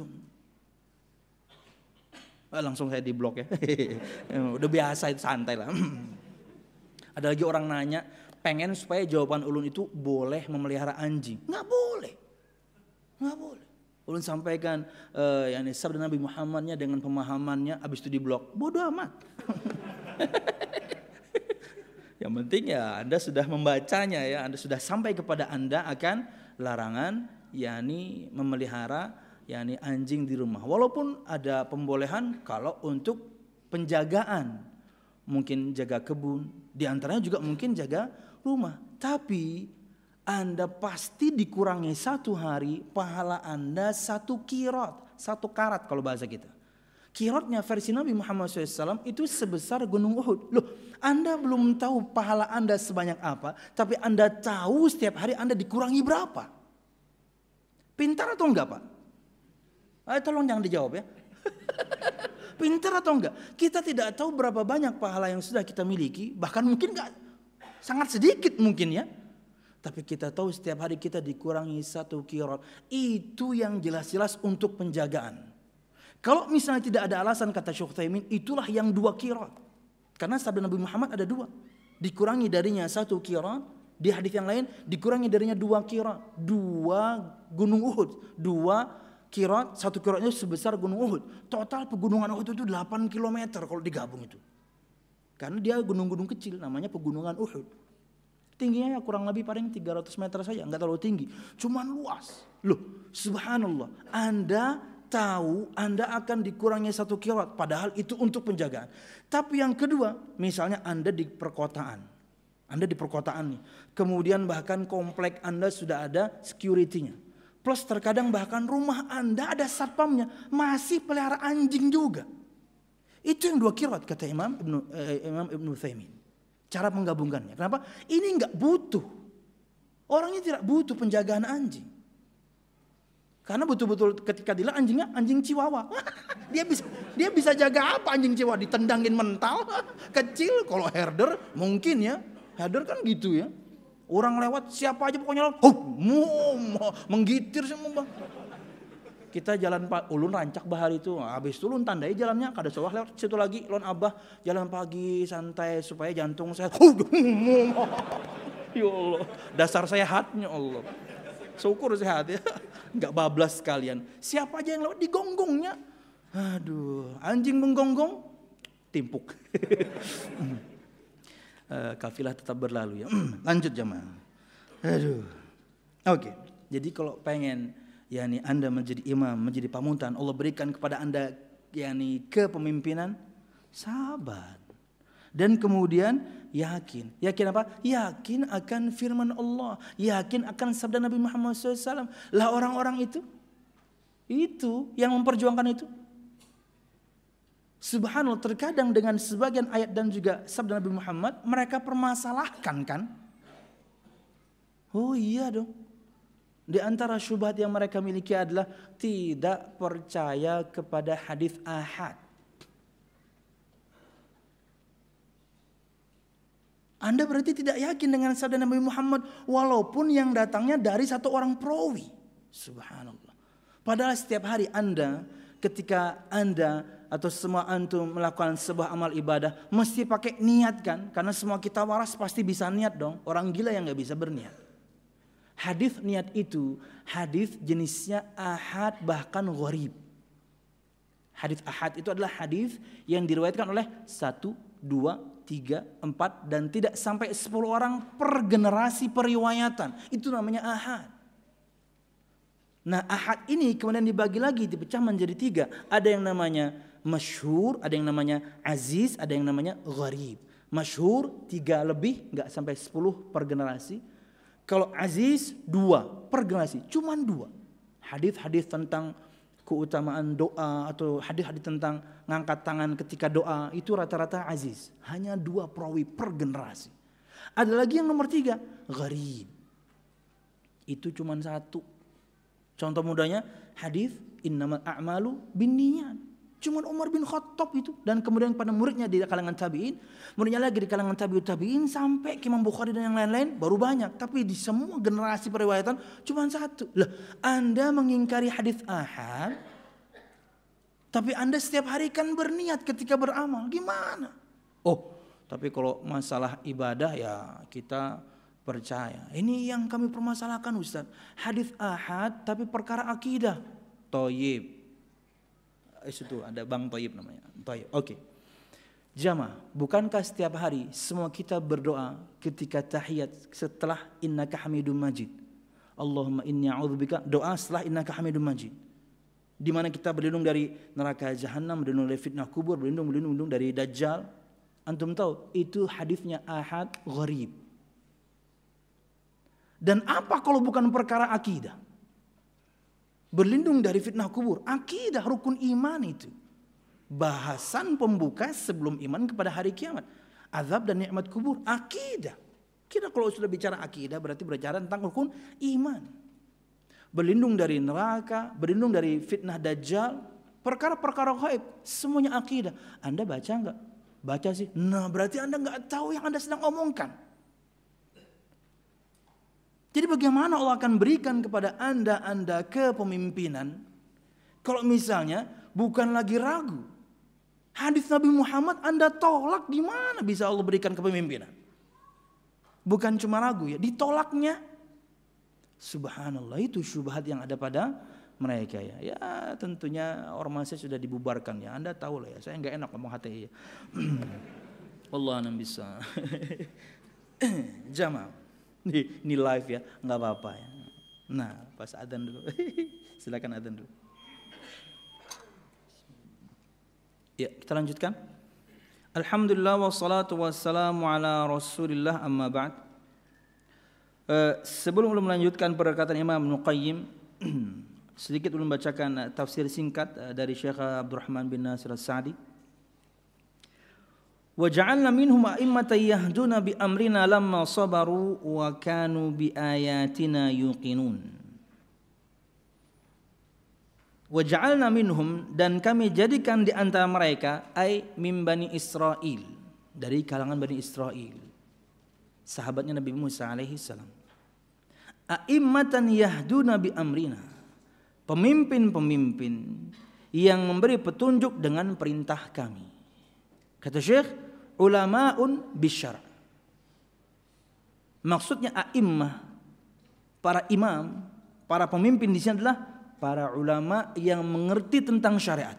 Ah, langsung saya di blok ya. Udah biasa itu, santai lah. Ada lagi orang nanya, pengen supaya jawaban ulun itu boleh memelihara anjing. Nggak boleh. Nggak boleh. Ulun sampaikan uh, yakni sabda Nabi Muhammadnya dengan pemahamannya, habis itu di blok. Bodoh amat. Yang penting ya Anda sudah membacanya ya, Anda sudah sampai kepada Anda akan larangan yakni memelihara yakni anjing di rumah. Walaupun ada pembolehan kalau untuk penjagaan, mungkin jaga kebun, di antaranya juga mungkin jaga rumah. Tapi Anda pasti dikurangi satu hari, pahala Anda satu kirot, satu karat kalau bahasa kita. Kirotnya versi Nabi Muhammad shallallahu alaihi wasallam itu sebesar gunung Uhud. Loh, Anda belum tahu pahala Anda sebanyak apa, tapi Anda tahu setiap hari Anda dikurangi berapa. Pintar atau enggak Pak? Ayo tolong jangan dijawab ya. Pintar atau enggak? Kita tidak tahu berapa banyak pahala yang sudah kita miliki, bahkan mungkin enggak, sangat sedikit mungkin ya. Tapi kita tahu setiap hari kita dikurangi satu kirot. Itu yang jelas-jelas untuk penjagaan. Kalau misalnya tidak ada alasan kata Syekh Utsaimin, itulah yang dua kirot. Karena sabda Nabi Muhammad ada dua. Dikurangi darinya satu kirot. Di hadis yang lain dikurangi darinya dua kirot. Dua gunung Uhud. Dua kirot. Satu kirotnya sebesar gunung Uhud. Total pegunungan Uhud itu delapan kilometer kalau digabung itu. Karena dia gunung-gunung kecil namanya pegunungan Uhud. Tingginya ya kurang lebih paling tiga ratus meter saja, enggak terlalu tinggi. Cuman luas. Loh, subhanallah. Anda tahu Anda akan dikurangi satu kirot, padahal itu untuk penjagaan. Tapi yang kedua, misalnya Anda di perkotaan. Anda di perkotaan nih. Kemudian bahkan komplek Anda sudah ada security-nya. Plus terkadang bahkan rumah Anda ada satpamnya, masih pelihara anjing juga. Itu yang dua kirot kata Imam Ibnu eh, Imam Ibnu Utsaimin. Cara menggabungkannya. Kenapa? Ini enggak butuh. Orangnya tidak butuh penjagaan anjing. Karena betul-betul ketika dilihat anjingnya anjing chihuahua. Dia bisa dia bisa jaga apa anjing chihuahua? Ditendangin mental. Kecil kalau herder mungkin ya. Herder kan gitu ya. Orang lewat siapa aja pokoknya lewat. Hup, menggitir semua. Kita jalan Pak ulun rancak bahar itu, habis itu ulun tandai jalannya, kada sawah lewat situ lagi, lon abah jalan pagi santai supaya jantung sehat. Ya Allah, dasar sehatnya Allah. Syukur sehat ya, nggak bablas sekalian. Siapa aja yang lewat digonggongnya. Aduh, anjing menggonggong, timpuk. Kafilah tetap berlalu ya. Lanjut jemaah. Aduh, oke. Jadi kalau pengen yakni Anda menjadi imam, menjadi panutan, Allah berikan kepada Anda yakni kepemimpinan, sabar. Dan kemudian yakin. Yakin apa? Yakin akan firman Allah, yakin akan sabda Nabi Muhammad shallallahu alaihi wasallam. Lah orang-orang itu itu yang memperjuangkan itu. Subhanallah, terkadang dengan sebagian ayat dan juga sabda Nabi Muhammad mereka permasalahkan kan? Oh iya dong. Di antara syubhat yang mereka miliki adalah tidak percaya kepada hadis ahad. Anda berarti tidak yakin dengan sabda Nabi Muhammad walaupun yang datangnya dari satu orang perawi. Subhanallah. Padahal setiap hari Anda ketika Anda atau semua antum melakukan sebuah amal ibadah mesti pakai niat kan? Karena semua kita waras pasti bisa niat dong. Orang gila yang nggak bisa berniat. Hadis niat itu hadis jenisnya ahad bahkan gharib. Hadis ahad itu adalah hadis yang diriwayatkan oleh satu, dua, tiga, empat dan tidak sampai sepuluh orang per generasi periwayatan. Itu namanya ahad. Nah ahad ini kemudian dibagi lagi, dipecah menjadi tiga. Ada yang namanya masyhur, ada yang namanya aziz, ada yang namanya gharib. Masyhur tiga lebih, nggak sampai sepuluh per generasi. Kalau aziz dua per generasi, cuman dua. Hadis-hadis tentang keutamaan doa atau hadis-hadis tentang ngangkat tangan ketika doa itu rata-rata aziz. Hanya dua perawi per generasi. Ada lagi yang nomor tiga, gharib. Itu cuman satu. Contoh mudahnya hadis innamal a'malu binniyat. Cuman Umar bin Khattab itu dan kemudian pada muridnya di kalangan tabi'in, muridnya lagi di kalangan tabi'ut tabi'in sampai ke Imam Bukhari dan yang lain-lain baru banyak, tapi di semua generasi periwayatan cuman satu. Lah, Anda mengingkari hadis ahad, tapi Anda setiap hari kan berniat ketika beramal. Gimana? Oh, tapi kalau masalah ibadah ya kita percaya. Ini yang kami permasalahkan Ustaz. Hadis ahad tapi perkara akidah. Toyib. Itu ada Bang Toyib namanya. Toyib. Oke. Okay. Jamaah, bukankah setiap hari semua kita berdoa ketika tahiyat setelah innaka hamidum majid? Allahumma inni a'udzubika, doa setelah innaka hamidum majid. Di mana kita berlindung dari neraka jahanam, berlindung dari fitnah kubur, berlindung berlindung dari dajjal. Antum tahu itu hadisnya ahad gharib. Dan apa kalau bukan perkara akidah? Berlindung dari fitnah kubur, akidah rukun iman itu. Bahasan pembuka sebelum iman kepada hari kiamat. Azab dan nikmat kubur, akidah. Kita kalau sudah bicara akidah berarti berbicara tentang rukun iman. Berlindung dari neraka, berlindung dari fitnah dajjal, perkara-perkara gaib, semuanya akidah. Anda baca enggak? Baca sih. Nah, berarti Anda enggak tahu yang Anda sedang omongkan. Jadi bagaimana Allah akan berikan kepada anda-anda kepemimpinan kalau misalnya bukan lagi ragu. Hadis Nabi Muhammad anda tolak, di mana bisa Allah berikan kepemimpinan? Bukan cuma ragu ya, ditolaknya. Subhanallah, itu syubhat yang ada pada mereka ya. Ya tentunya ormasnya sudah dibubarkan ya. Anda tahu lah ya, saya nggak enak ngomong hati ya. Allah nam bisa. Jamaah. Ini live ya, nggak apa-apa ya. Nah, pas adzan dulu. Silakan adzan dulu. Ya, kita lanjutkan. Alhamdulillah wassalatu wassalamu ala Rasulillah amma ba'd. Uh, sebelum belum melanjutkan perkataan Imam Ibnu Qayyim, sedikit belum bacakan uh, tafsir singkat uh, dari Syekh Abdurrahman bin Nasir As-Sa'di. وَجَعَلْنَا مِنْهُمْ أَئِمَّةً يَهْدُونَ بِأَمْرِنَا لَمَّا صَبَرُوا وَكَانُوا بِآيَاتِنَا يُوقِنُونَ. وَجَعَلْنَا مِنْهُمْ, dan kami jadikan di antara mereka, ay min Bani Israel, dari kalangan Bani Israel, sahabatnya Nabi Musa alaihi salam. A'immatan yahduna bi amrina, pemimpin-pemimpin yang memberi petunjuk dengan perintah kami. Kata Syekh, ulama'un bisyara. Maksudnya a'immah, para imam, para pemimpin di sini adalah para ulama yang mengerti tentang syariat.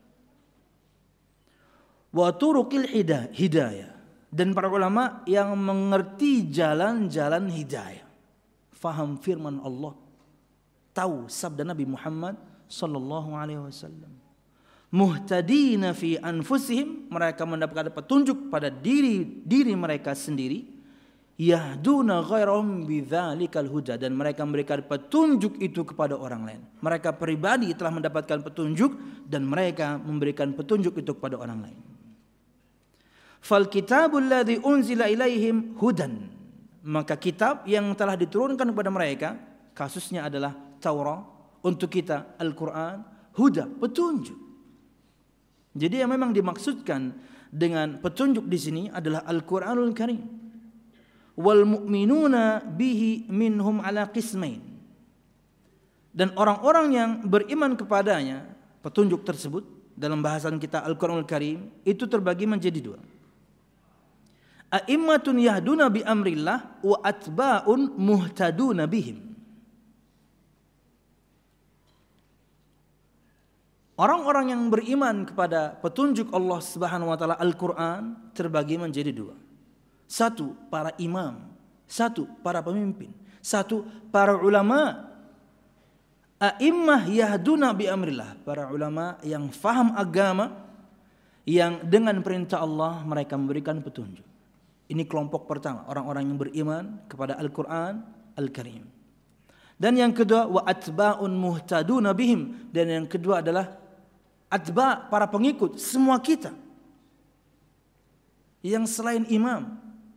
Wa turuqil hidayah, dan para ulama yang mengerti jalan-jalan hidayah. Faham firman Allah, tahu sabda Nabi Muhammad sallallahu alaihi wasallam. Muhtadina fi anfusihim, mereka mendapatkan petunjuk pada diri diri mereka sendiri. Yahduna ghairahum bidzalikal huda, dan mereka memberikan petunjuk itu kepada orang lain. Mereka pribadi telah mendapatkan petunjuk dan mereka memberikan petunjuk itu kepada orang lain. Fal kitabul ladzi unzila ilaihim hudan, maka kitab yang telah diturunkan kepada mereka, kasusnya adalah Taurat, untuk kita Al-Qur'an, huda, petunjuk. Jadi yang memang dimaksudkan dengan petunjuk di sini adalah Al-Qur'anul Karim. Wal mu'minuna bihi minhum ala qismain. Dan orang-orang yang beriman kepadanya, petunjuk tersebut, dalam bahasan kita Al-Quranul Karim itu terbagi menjadi dua. A'immatun yahduna bi amrillah wa atba'un muhtaduna bihim. Orang-orang yang beriman kepada petunjuk Allah Subhanahu wa taala Al-Qur'an terbagi menjadi dua. Satu, para imam, satu, para pemimpin, satu, para ulama. A'immah yahduna bi amrillah, para ulama yang faham agama, yang dengan perintah Allah mereka memberikan petunjuk. Ini kelompok pertama, orang-orang yang beriman kepada Al-Qur'an Al-Karim. Dan yang kedua, wa atba'un muhtaduna bihim, dan yang kedua adalah atba', para pengikut, semua kita yang selain imam,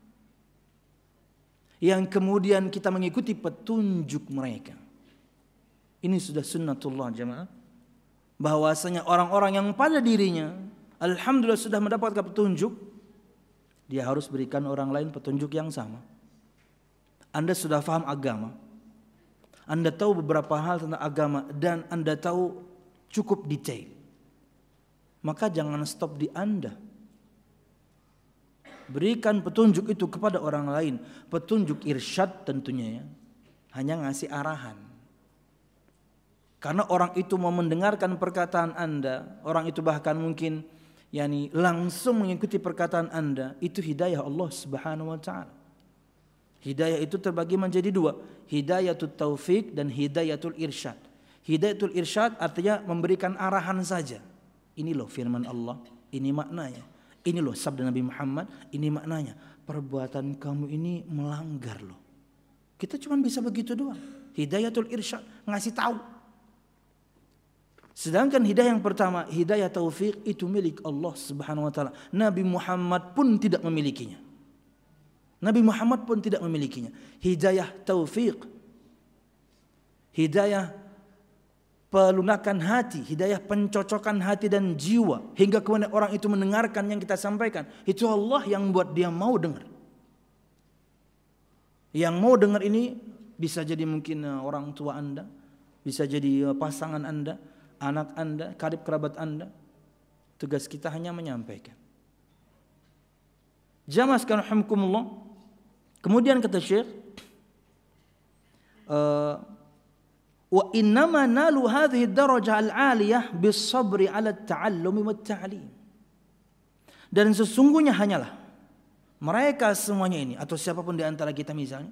yang kemudian kita mengikuti petunjuk mereka. Ini sudah sunnatullah jemaah, bahwasanya orang-orang yang pada dirinya alhamdulillah sudah mendapatkan petunjuk, dia harus berikan orang lain petunjuk yang sama. Anda sudah paham agama, Anda tahu beberapa hal tentang agama, dan Anda tahu cukup detail, maka jangan stop di Anda. Berikan petunjuk itu kepada orang lain. Petunjuk irsyad tentunya ya, hanya ngasih arahan. Karena orang itu mau mendengarkan perkataan Anda, orang itu bahkan mungkin yani langsung mengikuti perkataan Anda, itu hidayah Allah Subhanahu wa taala. Hidayah itu terbagi menjadi dua, hidayatul taufik dan hidayatul irsyad. Hidayatul irsyad artinya memberikan arahan saja. Ini loh firman Allah, ini maknanya. Ini loh sabda Nabi Muhammad, ini maknanya. Perbuatan kamu ini melanggar loh. Kita cuma bisa begitu doang. Hidayatul irsyad, ngasih tahu. Sedangkan hidayah yang pertama, hidayah taufik, itu milik Allah Subhanahu wa taala. Nabi Muhammad pun tidak memilikinya. Nabi Muhammad pun tidak memilikinya. Hidayah taufik, hidayah pelunakan hati, hidayah pencocokan hati dan jiwa, hingga kemudian orang itu mendengarkan yang kita sampaikan. Itu Allah yang buat dia mau dengar. Yang mau dengar ini bisa jadi mungkin orang tua Anda, bisa jadi pasangan Anda, anak Anda, karib kerabat Anda. Tugas kita hanya menyampaikan. Jamaah sekalian rahimakumullah. Kemudian kata Syekh, uh, wa innama nalu hadhihi ad-darajah al-'aliyah bis-sabri 'ala at-ta'allum wa at-ta'lim. Dan sesungguhnya hanyalah mereka semuanya ini, atau siapapun di antara kita misalnya,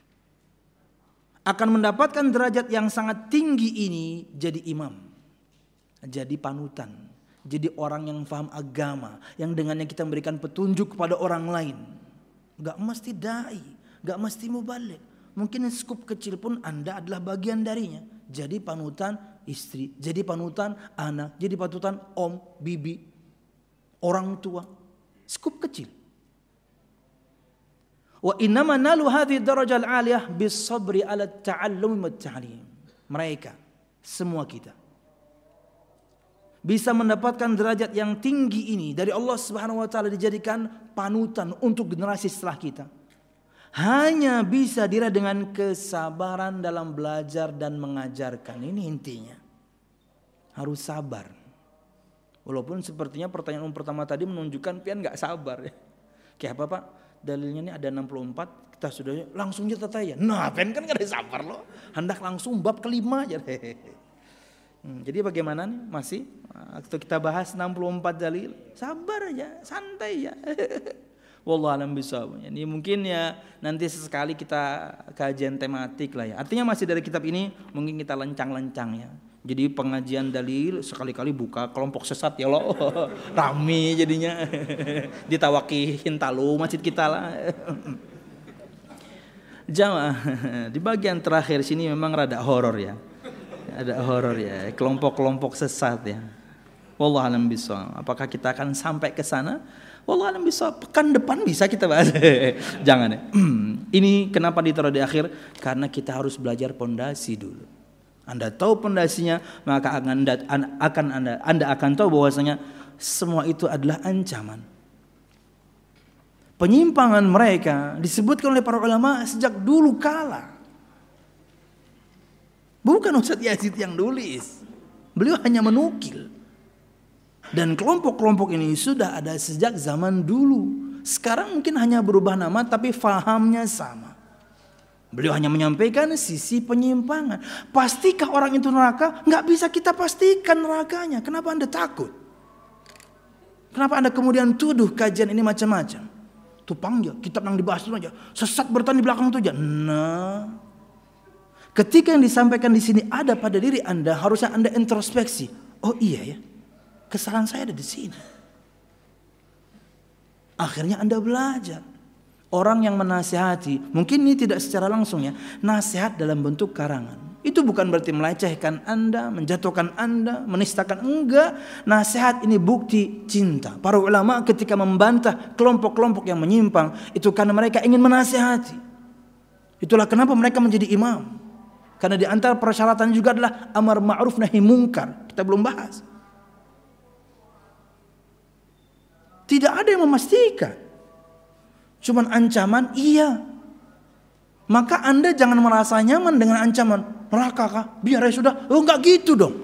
akan mendapatkan derajat yang sangat tinggi ini jadi imam, jadi panutan, jadi orang yang faham agama, yang dengannya kita memberikan petunjuk kepada orang lain. Gak mesti dai, gak mesti mubalik. Mungkin skup kecil pun Anda adalah bagian darinya. Jadi panutan istri, jadi panutan anak, jadi panutan om, bibi, orang tua. Skup kecil. Wa innama nalu hadhihi darajah al-'aliyah bis-sabri 'ala at-ta'allum wa at-ta'lim. Mereka semua kita bisa mendapatkan derajat yang tinggi ini dari Allah Subhanahu wa taala, dijadikan panutan untuk generasi setelah kita. Hanya bisa diraih dengan kesabaran dalam belajar dan mengajarkan. Ini intinya. Harus sabar. Walaupun sepertinya pertanyaan pertama tadi menunjukkan pian enggak sabar. Kayak apa Pak? Dalilnya ini ada enam puluh empat, kita sudah langsung aja tanya. Nah, pian kan enggak ada sabar loh. Hendak langsung bab kelima aja. Hmm, jadi bagaimana nih? Masih waktu kita bahas enam puluh empat dalil, sabar aja, santai ya. Wallahu a'lam bishawab. Ini mungkin ya nanti sesekali kita kajian tematik lah ya. Artinya masih dari kitab ini mungkin kita lencang-lencang ya. Jadi pengajian dalil sekali-kali buka kelompok sesat ya loh. Rame jadinya. Ditawakihin talu masjid kita lah. Jamaah, di bagian terakhir sini memang rada horor ya. Ada horor ya, kelompok-kelompok sesat ya. Wallahu a'lam bishawab. Apakah kita akan sampai ke sana? Wallahu a'lam bishawab. Pekan depan bisa kita bahas. Jangan ya. Ini kenapa ditaruh di akhir? Karena kita harus belajar pondasi dulu. Anda tahu pondasinya, maka akan anda, akan anda, anda akan tahu bahwasanya semua itu adalah ancaman. Penyimpangan mereka disebutkan oleh para ulama sejak dulu kala. Bukan Ustaz Yazid yang nulis. Beliau hanya menukil. Dan kelompok-kelompok ini sudah ada sejak zaman dulu. Sekarang mungkin hanya berubah nama tapi fahamnya sama. Beliau hanya menyampaikan sisi penyimpangan. Pastikah orang itu neraka? Nggak bisa kita pastikan nerakanya. Kenapa Anda takut? Kenapa Anda kemudian tuduh kajian ini macam-macam? Tupang aja, kitab yang dibahas itu aja. Sesat bertahan di belakang itu aja. Nah, ketika yang disampaikan di sini ada pada diri Anda, harusnya Anda introspeksi. Oh iya ya, kesalahan saya ada di sini. Akhirnya Anda belajar. Orang yang menasihati, mungkin ini tidak secara langsung ya, nasihat dalam bentuk karangan. Itu bukan berarti melecehkan Anda, menjatuhkan Anda, menistakan. Enggak, nasihat ini bukti cinta. Para ulama ketika membantah kelompok-kelompok yang menyimpang, itu karena mereka ingin menasihati. Itulah kenapa mereka menjadi imam. Karena di antara persyaratan juga adalah amar ma'ruf nahi mungkar. Kita belum bahas. Tidak ada yang memastikan. Cuman ancaman, iya. Maka Anda jangan merasa nyaman dengan ancaman. Neraka kah? Biar ya sudah. Oh enggak gitu dong.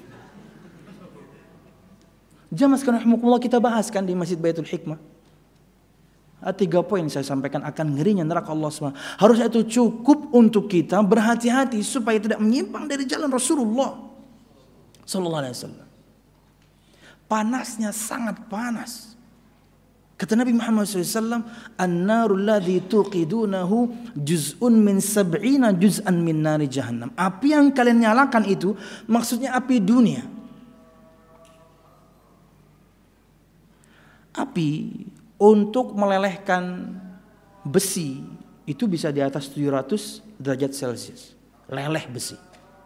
Jamaah sekalian rahimakumullah, kita bahaskan di Masjid Baitul Hikmah. Ada tiga poin saya sampaikan akan ngerinya neraka Allah subhanahu wa taala. Harusnya itu cukup untuk kita berhati-hati supaya tidak menyimpang dari jalan Rasulullah sallallahu alaihi wasallam. Panasnya sangat panas. Kata Nabi Muhammad shallallahu alaihi wasallam, "An-narul ladzi tuqidunahu juz'un min sab'ina juz'an min nari jahannam." Api yang kalian nyalakan itu maksudnya api dunia. Api untuk melelehkan besi itu bisa di atas tujuh ratus derajat Celcius. Leleh besi.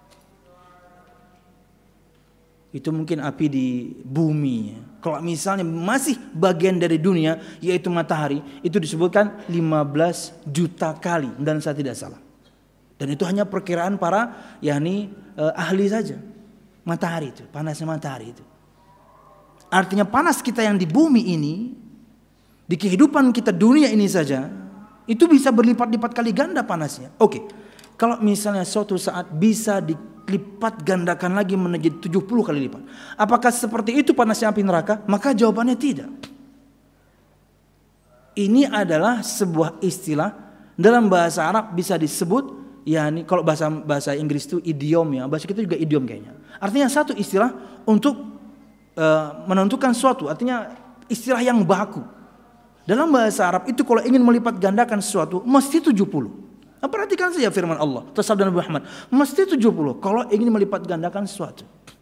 Itu mungkin api di bumi. Kalau misalnya masih bagian dari dunia, yaitu matahari, itu disebutkan lima belas juta kali dan saya tidak salah. Dan itu hanya perkiraan para yakni eh, ahli saja. Matahari itu, panasnya matahari itu. Artinya panas kita yang di bumi ini, di kehidupan kita dunia ini saja, itu bisa berlipat-lipat kali ganda panasnya. Oke, kalau misalnya suatu saat bisa dilipat gandakan lagi menjadi tujuh puluh kali lipat. Apakah seperti itu panasnya api neraka? Maka jawabannya tidak. Ini adalah sebuah istilah dalam bahasa Arab bisa disebut, yakni kalau bahasa bahasa Inggris itu idiom ya, bahasa kita juga idiom kayaknya. Artinya satu istilah untuk uh, menentukan suatu, artinya istilah yang baku. Dalam bahasa Arab itu kalau ingin melipat gandakan sesuatu mesti tujuh puluh. Nah, perhatikan saja firman Allah, sabda Nabi Muhammad, mesti tujuh puluh kalau ingin melipat gandakan sesuatu.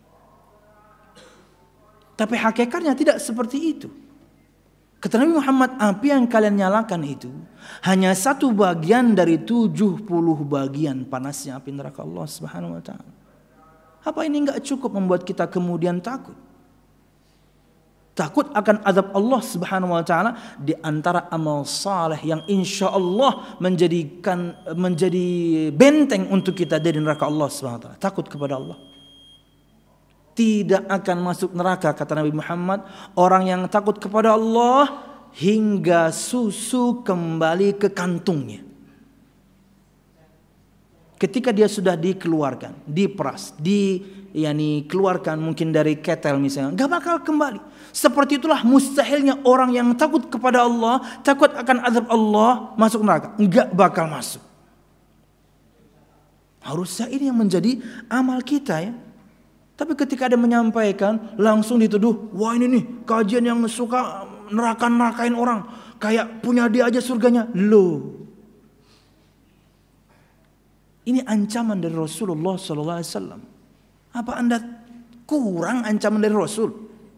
Tapi hakikatnya tidak seperti itu. Kata Nabi Muhammad, api yang kalian nyalakan itu hanya satu bagian dari tujuh puluh bagian panasnya api neraka Allah Subhanahu wa taala. Apa ini enggak cukup membuat kita kemudian takut? Takut akan azab Allah Subhanahu wa taala di antara amal saleh yang insya Allah menjadikan menjadi benteng untuk kita dari neraka Allah Subhanahu wa taala. Takut kepada Allah. Tidak akan masuk neraka kata Nabi Muhammad orang yang takut kepada Allah hingga susu kembali ke kantungnya. Ketika dia sudah dikeluarkan, diperas, di yakni keluarkan mungkin dari ketel misalnya, enggak bakal kembali. Seperti itulah mustahilnya orang yang takut kepada Allah, takut akan azab Allah masuk neraka, enggak bakal masuk. Harusnya ini yang menjadi amal kita ya. Tapi ketika ada menyampaikan langsung dituduh, wah ini nih kajian yang suka neraka-nerakain orang, kayak punya dia aja surganya. Loh. Ini ancaman dari Rasulullah sallallahu alaihi wasallam. Apa Anda kurang ancaman dari Rasul?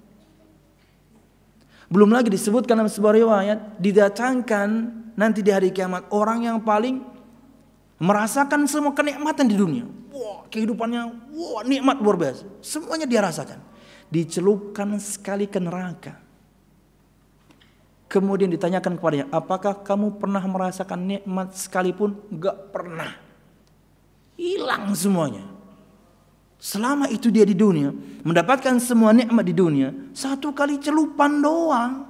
Belum lagi disebutkan dalam sebuah riwayat, didatangkan nanti di hari kiamat orang yang paling merasakan semua kenikmatan di dunia. Wah, kehidupannya wah nikmat luar biasa. Semuanya dia rasakan. Dicelupkan sekali ke neraka. Kemudian ditanyakan kepadanya, apakah kamu pernah merasakan nikmat sekalipun? Enggak pernah. Hilang semuanya. Selama itu dia di dunia, mendapatkan semua nikmat di dunia, satu kali celupan doang.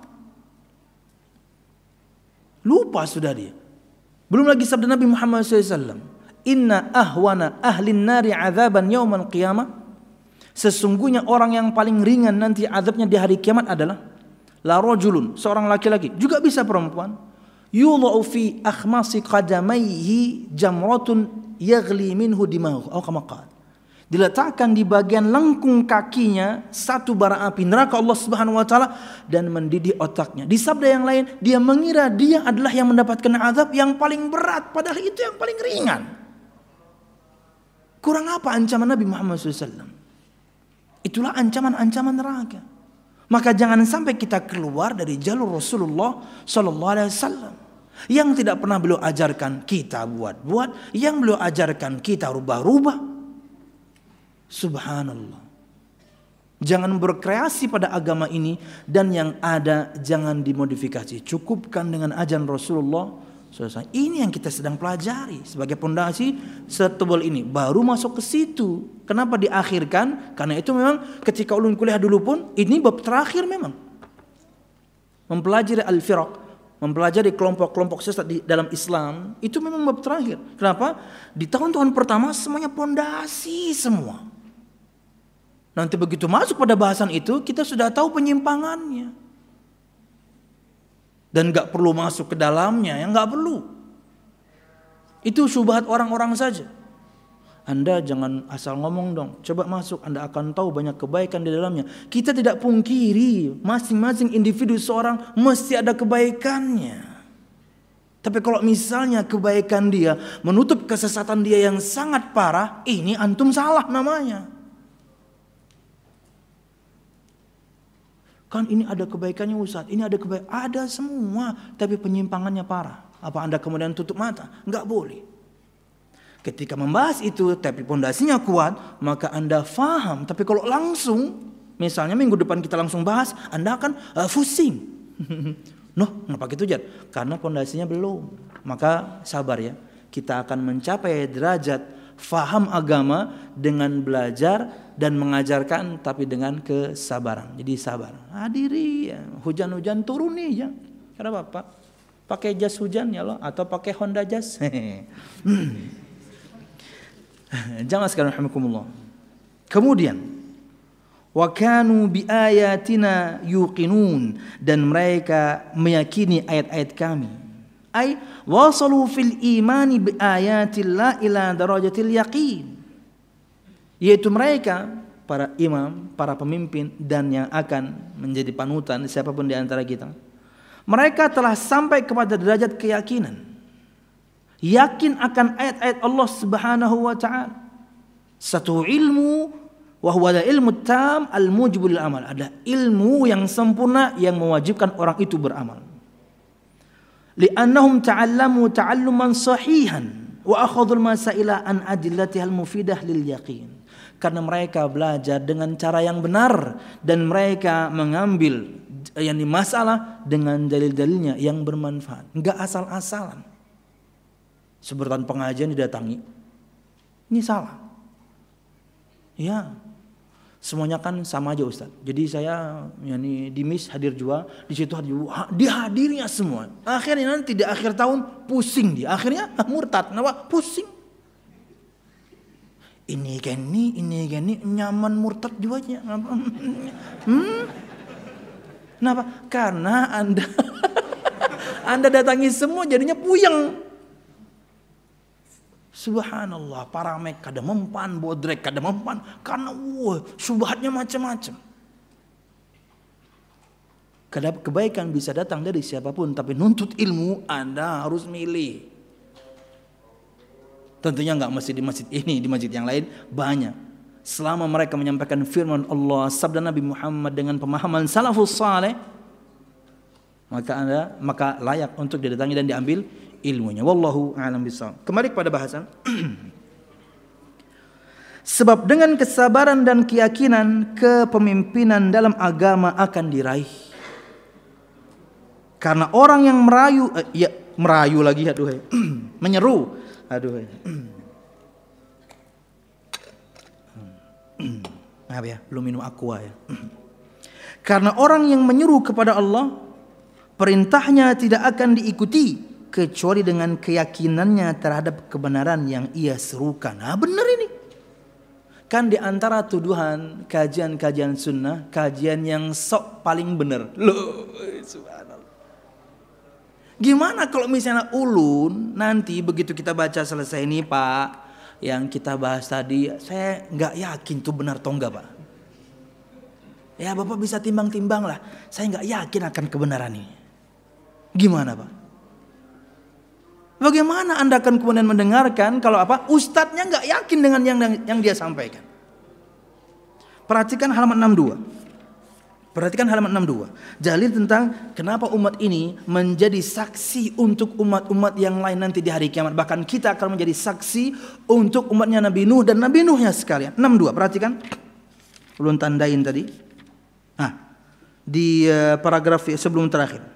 Lupa sudah dia. Belum lagi sabda Nabi Muhammad shallallahu alaihi wasallam, Inna ahwana ahlin nari azaban yawmal qiyamah. Sesungguhnya orang yang paling ringan nanti azabnya di hari kiamat adalah la rajulun, seorang laki-laki, juga bisa perempuan, yudha'u fi akhmasi qadamaihi jamratun yaghli minhu dimahu atau kama qala, diletakkan di bagian lengkung kakinya satu bara api neraka Allah Subhanahu wa taala dan mendidih otaknya. Di sabda yang lain, dia mengira dia adalah yang mendapatkan azab yang paling berat, padahal itu yang paling ringan. Kurang apa ancaman Nabi Muhammad shallallahu alaihi wasallam? Itulah ancaman-ancaman neraka. Maka jangan sampai kita keluar dari jalur Rasulullah sallallahu alaihi wasallam. Yang tidak pernah beliau ajarkan kita buat-buat, yang beliau ajarkan kita rubah-rubah. Subhanallah. Jangan berkreasi pada agama ini, dan yang ada jangan dimodifikasi. Cukupkan dengan ajaran Rasulullah. Ini yang kita sedang pelajari sebagai pondasi setebal ini. Baru masuk ke situ. Kenapa diakhirkan? Karena itu memang ketika ulun kuliah dulu pun ini bab terakhir memang. Mempelajari al-firaq, mempelajari kelompok-kelompok sesat di dalam Islam, itu memang bab terakhir. Kenapa? Di tahun-tahun pertama semuanya pondasi semua. Nanti begitu masuk pada bahasan itu, kita sudah tahu penyimpangannya. Dan gak perlu masuk ke dalamnya, yang gak perlu. Itu syubhat orang-orang saja. Anda jangan asal ngomong dong, coba masuk, Anda akan tahu banyak kebaikan di dalamnya. Kita tidak pungkiri, masing-masing individu seorang mesti ada kebaikannya. Tapi kalau misalnya kebaikan dia menutup kesesatan dia yang sangat parah, ini antum salah namanya. Kan ini ada kebaikannya Ustaz, ini ada kebaikan, ada semua, tapi penyimpangannya parah. Apa Anda kemudian tutup mata? Enggak boleh. Ketika membahas itu, tapi pondasinya kuat, maka Anda faham. Tapi kalau langsung, misalnya minggu depan kita langsung bahas, Anda akan uh, pusing. Noh, kenapa gitu Jad? Karena pondasinya belum. Maka sabar ya, kita akan mencapai derajat faham agama dengan belajar dan mengajarkan, tapi dengan kesabaran. Jadi sabar. Hadiri ya. Hujan-hujan turun nih ya. Karena Bapak pakai jas hujan ya loh, atau pakai Honda jas. Jangan sekarang rahimakumullah. Kemudian wa kanu bi ayatina yuqinun, dan mereka meyakini ayat-ayat kami. Ai wasalu fil imani bi ayatillah ila darajatil yaqin. Yaitu mereka, para imam, para pemimpin, dan yang akan menjadi panutan siapapun di antara kita. Mereka telah sampai kepada derajat keyakinan. Yakin akan ayat-ayat Allah Subhanahu wa taala. Satu ilmu, wa huwa ilmu tam al-mujibul amal. Ada ilmu yang sempurna yang mewajibkan orang itu beramal. Li'annahum ta'allamu ta'alluman sahihan wa akhadhul masaila an adillatiha al-mufidah lil yaqin. Karena mereka belajar dengan cara yang benar, dan mereka mengambil yang masalah dengan dalil-dalilnya yang bermanfaat. Enggak asal-asalan. Sebutan pengajian didatangi, ini salah. Ya, semuanya kan sama aja Ustaz. Jadi saya yani di mis hadir juga, di situ hadir juga, dihadirnya semua. Akhirnya nanti di akhir tahun pusing dia. Akhirnya murtad, kenapa? Pusing. Ini gini, ini gini, nyaman murtad juga. Hmm? Kenapa? Karena Anda Anda datangi semua jadinya puyeng. Subhanallah, paramek kada mempan, bodrek kada mempan, karena wah, syubhatnya macam-macam. Kada kebaikan bisa datang dari siapapun, tapi nuntut ilmu Anda harus milih. Tentunya enggak mesti di masjid ini, di masjid yang lain banyak. Selama mereka menyampaikan firman Allah, sabda Nabi Muhammad dengan pemahaman salafus saleh, maka Anda maka layak untuk didatangi dan diambil ilmunya. Wallahu a'lam bishawab. Kembali kepada bahasan. Sebab dengan kesabaran dan keyakinan, kepemimpinan dalam agama akan diraih. Karena orang yang merayu, eh, ya merayu lagi, aduh, menyeru, aduh, maaf ya, belum minum aqua ya. Karena orang yang menyeru kepada Allah, perintahnya tidak akan diikuti kecuali dengan keyakinannya terhadap kebenaran yang ia serukan. Nah, benar ini. Kan di antara tuduhan kajian-kajian sunnah, kajian yang sok paling benar. Loh, subhanallah. Gimana kalau misalnya ulun nanti begitu kita baca selesai ini Pak, yang kita bahas tadi, saya nggak yakin tuh benar atau enggak Pak. Ya Bapak bisa timbang-timbang lah, saya nggak yakin akan kebenaran ini. Gimana Pak? Bagaimana Anda akan kemudian mendengarkan kalau apa? Ustadznya nggak yakin dengan yang yang dia sampaikan. Perhatikan halaman enam puluh dua. Perhatikan halaman enam puluh dua. Dalil tentang kenapa umat ini menjadi saksi untuk umat-umat yang lain nanti di hari kiamat. Bahkan kita akan menjadi saksi untuk umatnya Nabi Nuh dan Nabi Nuhnya sekalian. enam puluh dua, perhatikan. Belum tandain tadi. Nah, di uh, paragraf sebelum terakhir.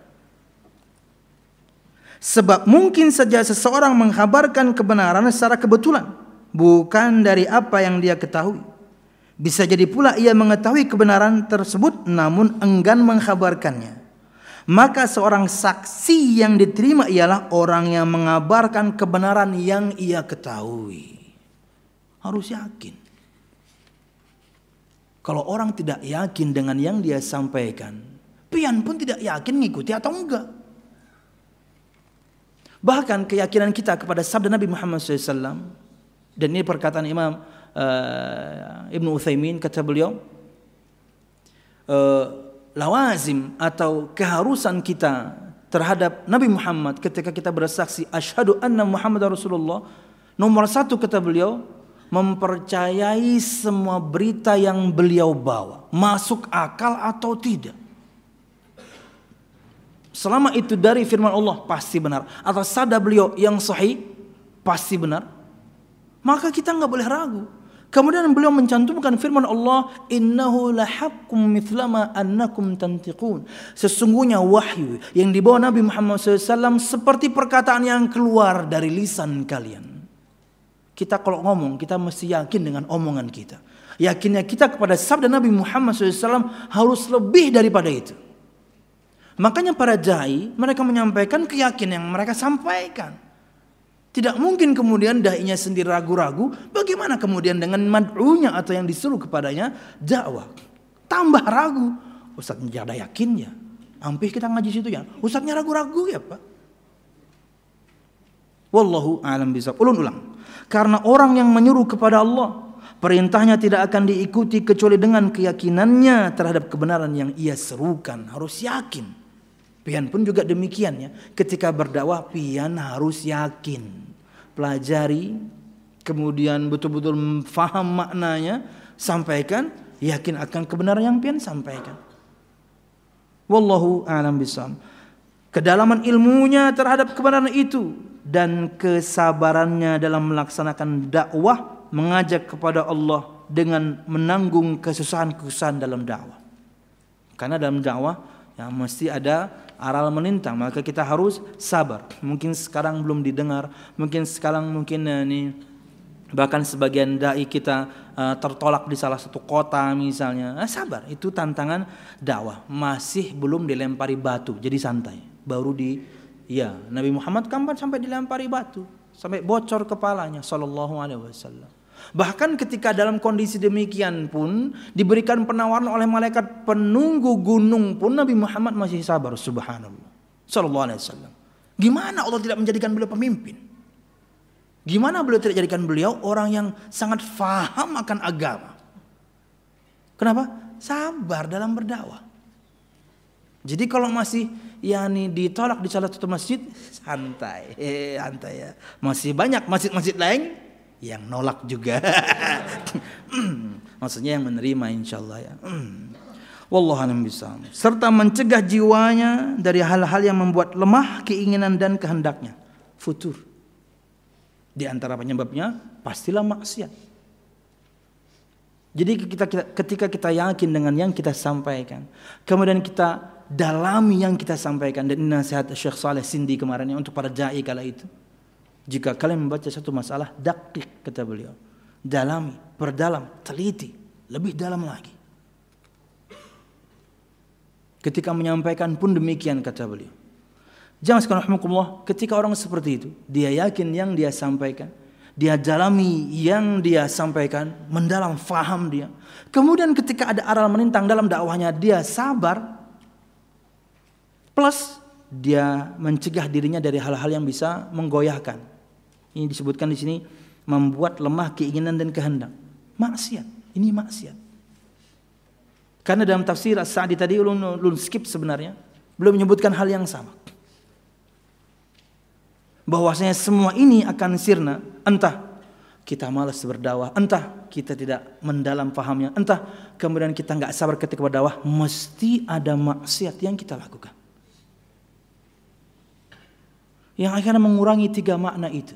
Sebab mungkin saja seseorang menghabarkan kebenaran secara kebetulan, bukan dari apa yang dia ketahui. Bisa jadi pula ia mengetahui kebenaran tersebut namun enggan menghabarkannya. Maka seorang saksi yang diterima ialah orang yang mengabarkan kebenaran yang ia ketahui. Harus yakin. Kalau orang tidak yakin dengan yang dia sampaikan, pian pun tidak yakin ngikuti atau enggak. Bahkan keyakinan kita kepada sabda Nabi Muhammad shallallahu alaihi wasallam, dan ini perkataan Imam uh, Ibnu Utsaimin, kata beliau, uh, lawazim atau keharusan kita terhadap Nabi Muhammad ketika kita bersaksi asyhadu anna Muhammadar Rasulullah, nomor satu kata beliau, mempercayai semua berita yang beliau bawa, masuk akal atau tidak. Selama itu dari firman Allah pasti benar, atau sabda beliau yang sahih pasti benar, maka kita nggak boleh ragu. Kemudian beliau mencantumkan firman Allah, innahu lahaqqum mithlama annakum tantiqun. Sesungguhnya wahyu yang dibawa Nabi Muhammad shallallahu alaihi wasallam seperti perkataan yang keluar dari lisan kalian. Kita kalau ngomong, kita mesti yakin dengan omongan kita. Yakinnya kita kepada sabda Nabi Muhammad shallallahu alaihi wasallam harus lebih daripada itu. Makanya para dai mereka menyampaikan keyakinan yang mereka sampaikan. Tidak mungkin kemudian dai-nya sendiri ragu-ragu, bagaimana kemudian dengan mad'unya atau yang disuruh kepadanya dakwah. Tambah ragu. Ustadznya tidak ada yakinnya. Hampir kita ngaji situ ya. Ustadznya ragu-ragu ya Pak. Wallahu a'lam bishawab. Ulun ulang. Karena orang yang menyuruh kepada Allah, perintahnya tidak akan diikuti kecuali dengan keyakinannya terhadap kebenaran yang ia serukan. Harus yakin. Pian pun juga demikian ya. Ketika berdakwah pian harus yakin. Pelajari, kemudian betul-betul faham maknanya, sampaikan, yakin akan kebenaran yang pian sampaikan. Wallahu a'lam bishawab. Kedalaman ilmunya terhadap kebenaran itu dan kesabarannya dalam melaksanakan dakwah, mengajak kepada Allah dengan menanggung kesusahan-kesusahan dalam dakwah. Karena dalam dakwah ya mesti ada aral melintang, maka kita harus sabar. Mungkin sekarang belum didengar, mungkin sekarang mungkin uh, ini bahkan sebagian dai kita uh, tertolak di salah satu kota misalnya. Nah, sabar, itu tantangan dakwah. Masih belum dilempari batu, jadi santai. Baru di ya Nabi Muhammad kapan sampai dilempari batu, sampai bocor kepalanya sallallahu alaihi wasallam. Bahkan ketika dalam kondisi demikian pun diberikan penawaran oleh malaikat penunggu gunung pun Nabi Muhammad masih sabar, subhanallah sallallahu alaihi wasallam. Gimana Allah tidak menjadikan beliau pemimpin? Gimana beliau tidak jadikan beliau orang yang sangat faham akan agama? Kenapa? Sabar dalam berdakwah. Jadi kalau masih yakni ditolak di salah satu masjid, santai, eh, santai ya. Masih banyak masjid-masjid lain yang nolak juga. Maksudnya yang menerima insyaallah ya. Wallahu a'lam bishawab. Serta mencegah jiwanya dari hal-hal yang membuat lemah keinginan dan kehendaknya. Futur. Di antara penyebabnya pastilah maksiat. Jadi kita, kita, ketika kita yakin dengan yang kita sampaikan, kemudian kita dalami yang kita sampaikan, dan ini nasihat Syekh Saleh Sindi kemarin untuk para dai kala itu. Jika kalian membaca satu masalah, dakik kata beliau, dalami, perdalam, teliti, lebih dalam lagi. Ketika menyampaikan pun demikian kata beliau. Jangan sekalian rahmatullah, ketika orang seperti itu, dia yakin yang dia sampaikan, dia jalani yang dia sampaikan, mendalam faham dia. Kemudian ketika ada aral melintang dalam dakwahnya, dia sabar, plus dia mencegah dirinya dari hal-hal yang bisa menggoyahkan. Ini disebutkan di sini, membuat lemah keinginan dan kehendak. Maksiat, ini maksiat. Karena dalam tafsir As-Sa'di tadi ulun, ulun skip sebenarnya, belum menyebutkan hal yang sama. Bahwasanya semua ini akan sirna, entah kita malas berdakwah, entah kita tidak mendalam pahamnya, entah kemudian kita nggak sabar ketika berdakwah, mesti ada maksiat yang kita lakukan. Yang akhirnya mengurangi tiga makna itu.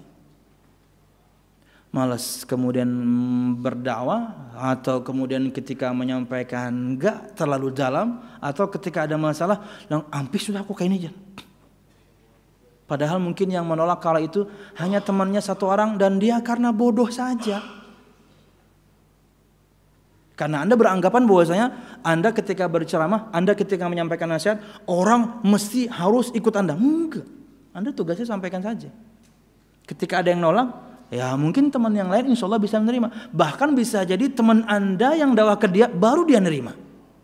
Malas kemudian berdakwah, atau kemudian ketika menyampaikan nggak terlalu dalam, atau ketika ada masalah, lang ampis sudah aku kayak ini aja. Padahal mungkin yang menolak kala itu hanya temannya satu orang dan dia karena bodoh saja. Karena Anda beranggapan bahwasanya Anda ketika berceramah, Anda ketika menyampaikan nasihat, orang mesti harus ikut Anda. Enggak. Anda tugasnya sampaikan saja. Ketika ada yang nolak, ya mungkin teman yang lain insya Allah bisa menerima. Bahkan bisa jadi teman Anda yang dakwah ke dia baru dia nerima.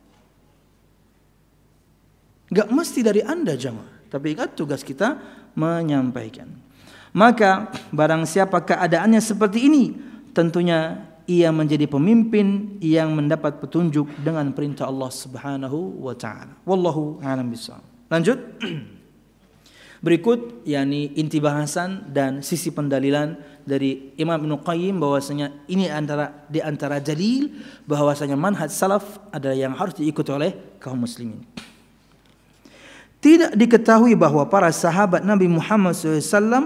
Enggak mesti dari Anda jamaah. Tapi kan tugas kita menyampaikan. Maka barang siapa keadaannya seperti ini, tentunya ia menjadi pemimpin yang mendapat petunjuk dengan perintah Allah Subhanahu wa taala. Wallahu a'lam bishawab. Lanjut. Berikut yakni inti bahasan dan sisi pendalilan dari Imam Ibnu Qayyim bahwasanya ini antara di antara dalil bahwasanya manhaj salaf adalah yang harus diikuti oleh kaum muslimin. Tidak diketahui bahwa para sahabat Nabi Muhammad shallallahu alaihi wasallam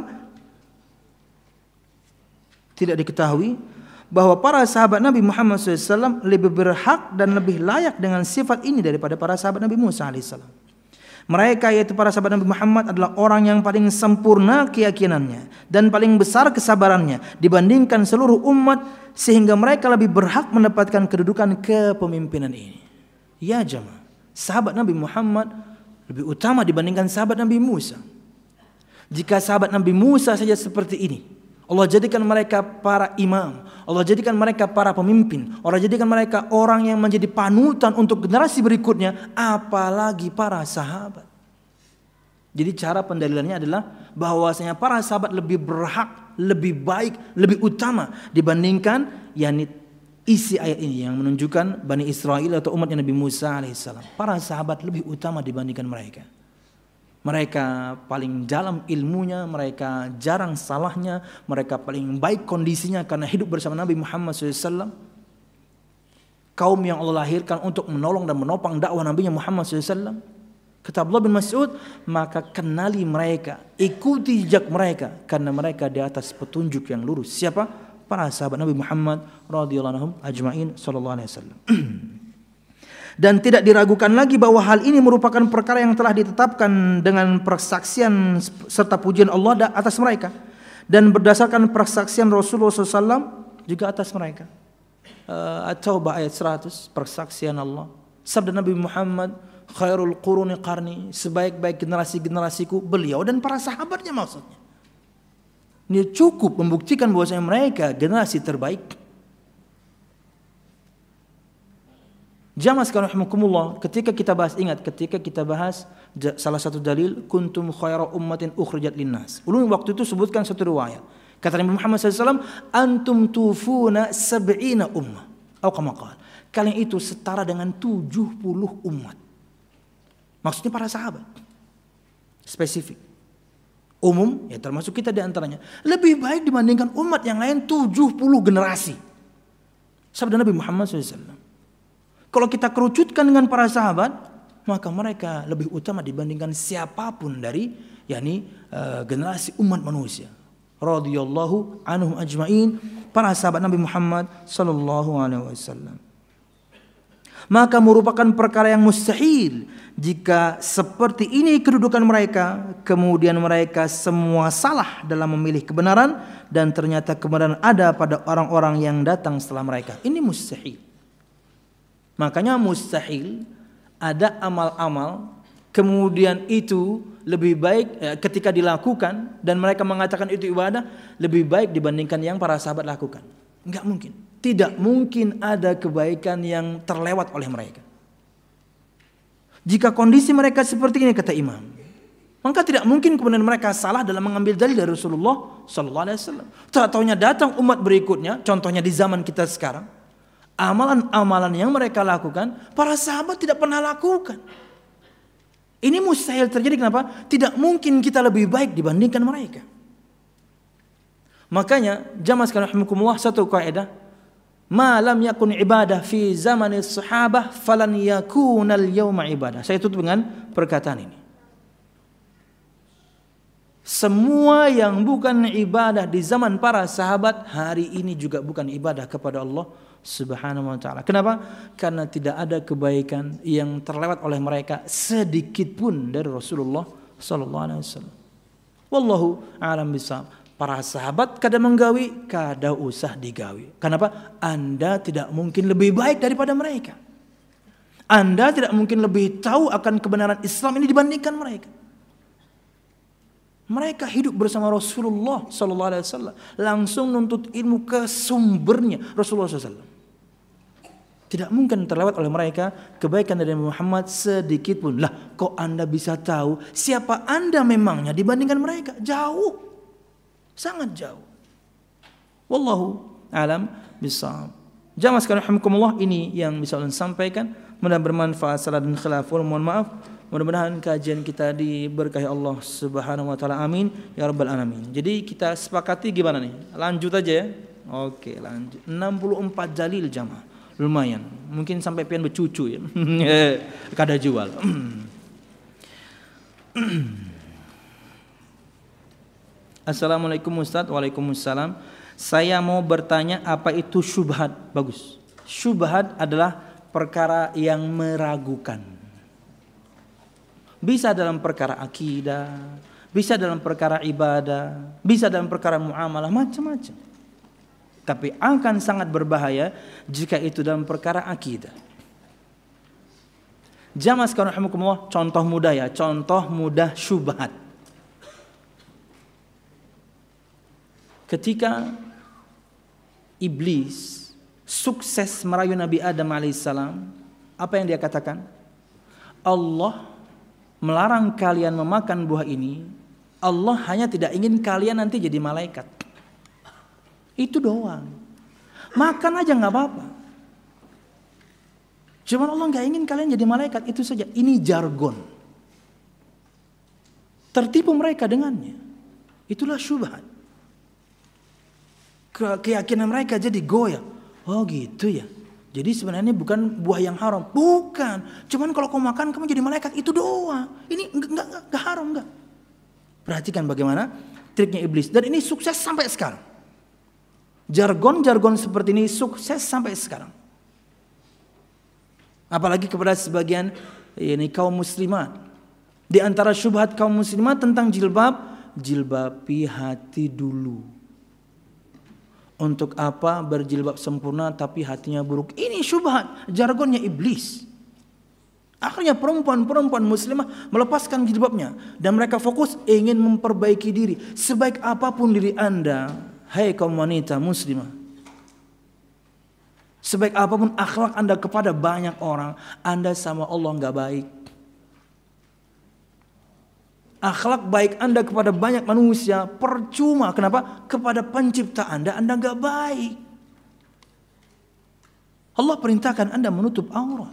tidak diketahui bahwa para sahabat Nabi Muhammad shallallahu alaihi wasallam lebih berhak dan lebih layak dengan sifat ini daripada para sahabat Nabi Musa alaihissalam. Mereka yaitu para sahabat Nabi Muhammad adalah orang yang paling sempurna keyakinannya dan paling besar kesabarannya dibandingkan seluruh umat, sehingga mereka lebih berhak mendapatkan kedudukan kepemimpinan ini. Ya jemaah, sahabat Nabi Muhammad lebih utama dibandingkan sahabat Nabi Musa. Jika sahabat Nabi Musa saja seperti ini, Allah jadikan mereka para imam, Allah jadikan mereka para pemimpin, Allah jadikan mereka orang yang menjadi panutan untuk generasi berikutnya, apalagi para sahabat. Jadi cara pendalilannya adalah bahwasanya para sahabat lebih berhak, lebih baik, lebih utama dibandingkan yakni isi ayat ini yang menunjukkan Bani Israel atau umatnya Nabi Musa alaihissalam. Para sahabat lebih utama dibandingkan mereka. Mereka paling dalam ilmunya, mereka jarang salahnya, mereka paling baik kondisinya karena hidup bersama Nabi Muhammad shallallahu alaihi wasallam. Kaum yang Allah lahirkan untuk menolong dan menopang dakwah Nabi Muhammad shallallahu alaihi wasallam. Kata Abdullah bin Mas'ud, maka kenali mereka, ikuti jejak mereka karena mereka di atas petunjuk yang lurus. Siapa? Para sahabat Nabi Muhammad radhiyallahu anhum ajma'in sallallahu alaihi wasallam. Dan tidak diragukan lagi bahwa hal ini merupakan perkara yang telah ditetapkan dengan persaksian serta pujian Allah atas mereka, dan berdasarkan persaksian Rasulullah shallallahu alaihi wasallam juga atas mereka. uh, At-Taubah ayat seratus, persaksian Allah. Sabda Nabi Muhammad, khairul quruni qarni, sebaik-baik generasi-generasiku beliau dan para sahabatnya maksudnya. Ini cukup membuktikan bahwasanya mereka generasi terbaik. Jamaah sekalian rahimakumullah, ketika kita bahas, ingat ketika kita bahas salah satu dalil kuntum khaira ummatin ukhrijat linnas. Ulun waktu itu sebutkan satu riwayat. Kata Nabi Muhammad shallallahu alaihi wasallam, antum tufuna sab'ina ummah. Atau kama qala, kalian itu setara dengan tujuh puluh umat. Maksudnya para sahabat. Spesifik. Umum, ya termasuk kita di antaranya. Lebih baik dibandingkan umat yang lain tujuh puluh generasi. Sabda Nabi Muhammad shallallahu alaihi wasallam. Kalau kita kerucutkan dengan para sahabat, maka mereka lebih utama dibandingkan siapapun dari yakni uh, generasi umat manusia. Radhiyallahu anhum ajma'in, para sahabat Nabi Muhammad sallallahu alaihi wasallam. Maka merupakan perkara yang mustahil jika seperti ini kedudukan mereka, kemudian mereka semua salah dalam memilih kebenaran, dan ternyata kebenaran ada pada orang-orang yang datang setelah mereka. Ini mustahil. Makanya mustahil ada amal-amal kemudian itu lebih baik eh, ketika dilakukan dan mereka mengatakan itu ibadah, lebih baik dibandingkan yang para sahabat lakukan. Enggak mungkin. Tidak mungkin ada kebaikan yang terlewat oleh mereka. Jika kondisi mereka seperti ini, kata Imam, maka tidak mungkin kemudian mereka salah dalam mengambil dalil dari Rasulullah sallallahu alaihi wasallam. Tak-taunya datang umat berikutnya, contohnya di zaman kita sekarang, amalan-amalan yang mereka lakukan, para sahabat tidak pernah lakukan. Ini mustahil terjadi. Kenapa? Tidak mungkin kita lebih baik dibandingkan mereka. Makanya jamaah sekalian rahimakumullah, satu kaidah, ma lam yakun ibadah fi zamani sahabah falan yakunal yawma ibadah. Saya tutup dengan perkataan ini. Semua yang bukan ibadah di zaman para sahabat, hari ini juga bukan ibadah kepada Allah Subhanahu wa taala. Kenapa? Karena tidak ada kebaikan yang terlewat oleh mereka sedikit pun dari Rasulullah sallallahu alaihi wasallam. Wallahu a'lam bishawab. Para sahabat kada menggawi, kada usah digawi. Kenapa? Anda tidak mungkin lebih baik daripada mereka. Anda tidak mungkin lebih tahu akan kebenaran Islam ini dibandingkan mereka. Mereka hidup bersama Rasulullah sallallahu alaihi wasallam, langsung nuntut ilmu ke sumbernya Rasulullah sallallahu alaihi wasallam. Tidak mungkin terlewat oleh mereka kebaikan dari Muhammad sedikit pun. Lah, kok Anda bisa tahu siapa Anda memangnya dibandingkan mereka? Jauh. Sangat jauh. Wallahu alam bishawab. Jamaah sekalian rahimakumullah, ini yang bisa saya sampaikan. Mudah-mudahan bermanfaat. Salah dan khilaf, mohon maaf. Mudah-mudahan kajian kita diberkahi Allah Subhanahu wa taala. Amin ya rabbal alamin. Jadi kita sepakati gimana nih? Lanjut aja ya. Oke, lanjut. enam puluh empat dalil jamaah. Lumayan. Mungkin sampai pian bercucu ya. Kada jual. Assalamualaikum Ustaz. Waalaikumsalam. Saya mau bertanya, apa itu syubhat? Bagus. Syubhat adalah perkara yang meragukan. Bisa dalam perkara akidah, bisa dalam perkara ibadah, bisa dalam perkara muamalah, macam-macam. Tapi akan sangat berbahaya jika itu dalam perkara akidah. Jamaah sekalian rahimakumullah, contoh mudah ya, contoh mudah syubhat. Ketika iblis sukses merayu Nabi Adam alaihissalam, apa yang dia katakan? Allah melarang kalian memakan buah ini. Allah hanya tidak ingin kalian nanti jadi malaikat. Itu doang. Makan aja nggak apa-apa. Cuman Allah nggak ingin kalian jadi malaikat, itu saja. Ini jargon. Tertipu mereka dengannya. Itulah syubhat. Ke- keyakinan mereka jadi goyah. Oh gitu ya. Jadi sebenarnya bukan buah yang haram. Bukan. Cuman kalau kau makan kamu jadi malaikat, itu doang. Ini enggak, enggak, enggak, enggak haram enggak. Perhatikan bagaimana triknya iblis. Dan ini sukses sampai sekarang. Jargon-jargon seperti ini sukses sampai sekarang. Apalagi kepada sebagian ini kaum muslimat. Di antara syubhat kaum muslimat tentang jilbab, jilbabi hati dulu. Untuk apa berjilbab sempurna tapi hatinya buruk? Ini syubhat, jargonnya iblis. Akhirnya perempuan-perempuan muslimah melepaskan jilbabnya dan mereka fokus ingin memperbaiki diri. Sebaik apapun diri Anda, hai kaum wanita muslimah, sebaik apapun akhlak Anda kepada banyak orang, Anda sama Allah enggak baik. Akhlak baik Anda kepada banyak manusia percuma. Kenapa? Kepada pencipta Anda, Anda enggak baik. Allah perintahkan Anda menutup aurat.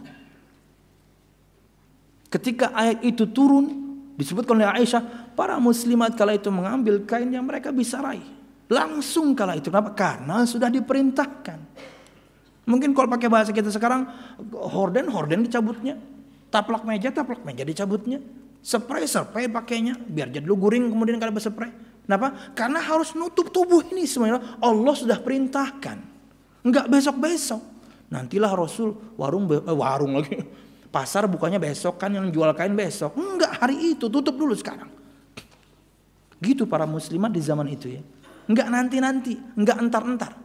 Ketika ayat itu turun, disebutkan oleh Aisyah, para muslimat kala itu mengambil kain yang mereka bisa raih. Langsung kala itu. Kenapa? Karena sudah diperintahkan. Mungkin kalau pakai bahasa kita sekarang, horden, horden dicabutnya. Taplak meja, taplak meja dicabutnya. Spray, spray pakainya biar jadi luguring kemudian kalau berspray. Kenapa? Karena harus nutup tubuh ini semuanya. Allah sudah perintahkan. Enggak besok-besok. Nantilah Rasul warung eh, warung lagi. Pasar bukanya besok kan, yang jual kain besok. Enggak, hari itu tutup dulu sekarang. Gitu para muslimat di zaman itu ya. Enggak nanti-nanti, enggak entar-entar.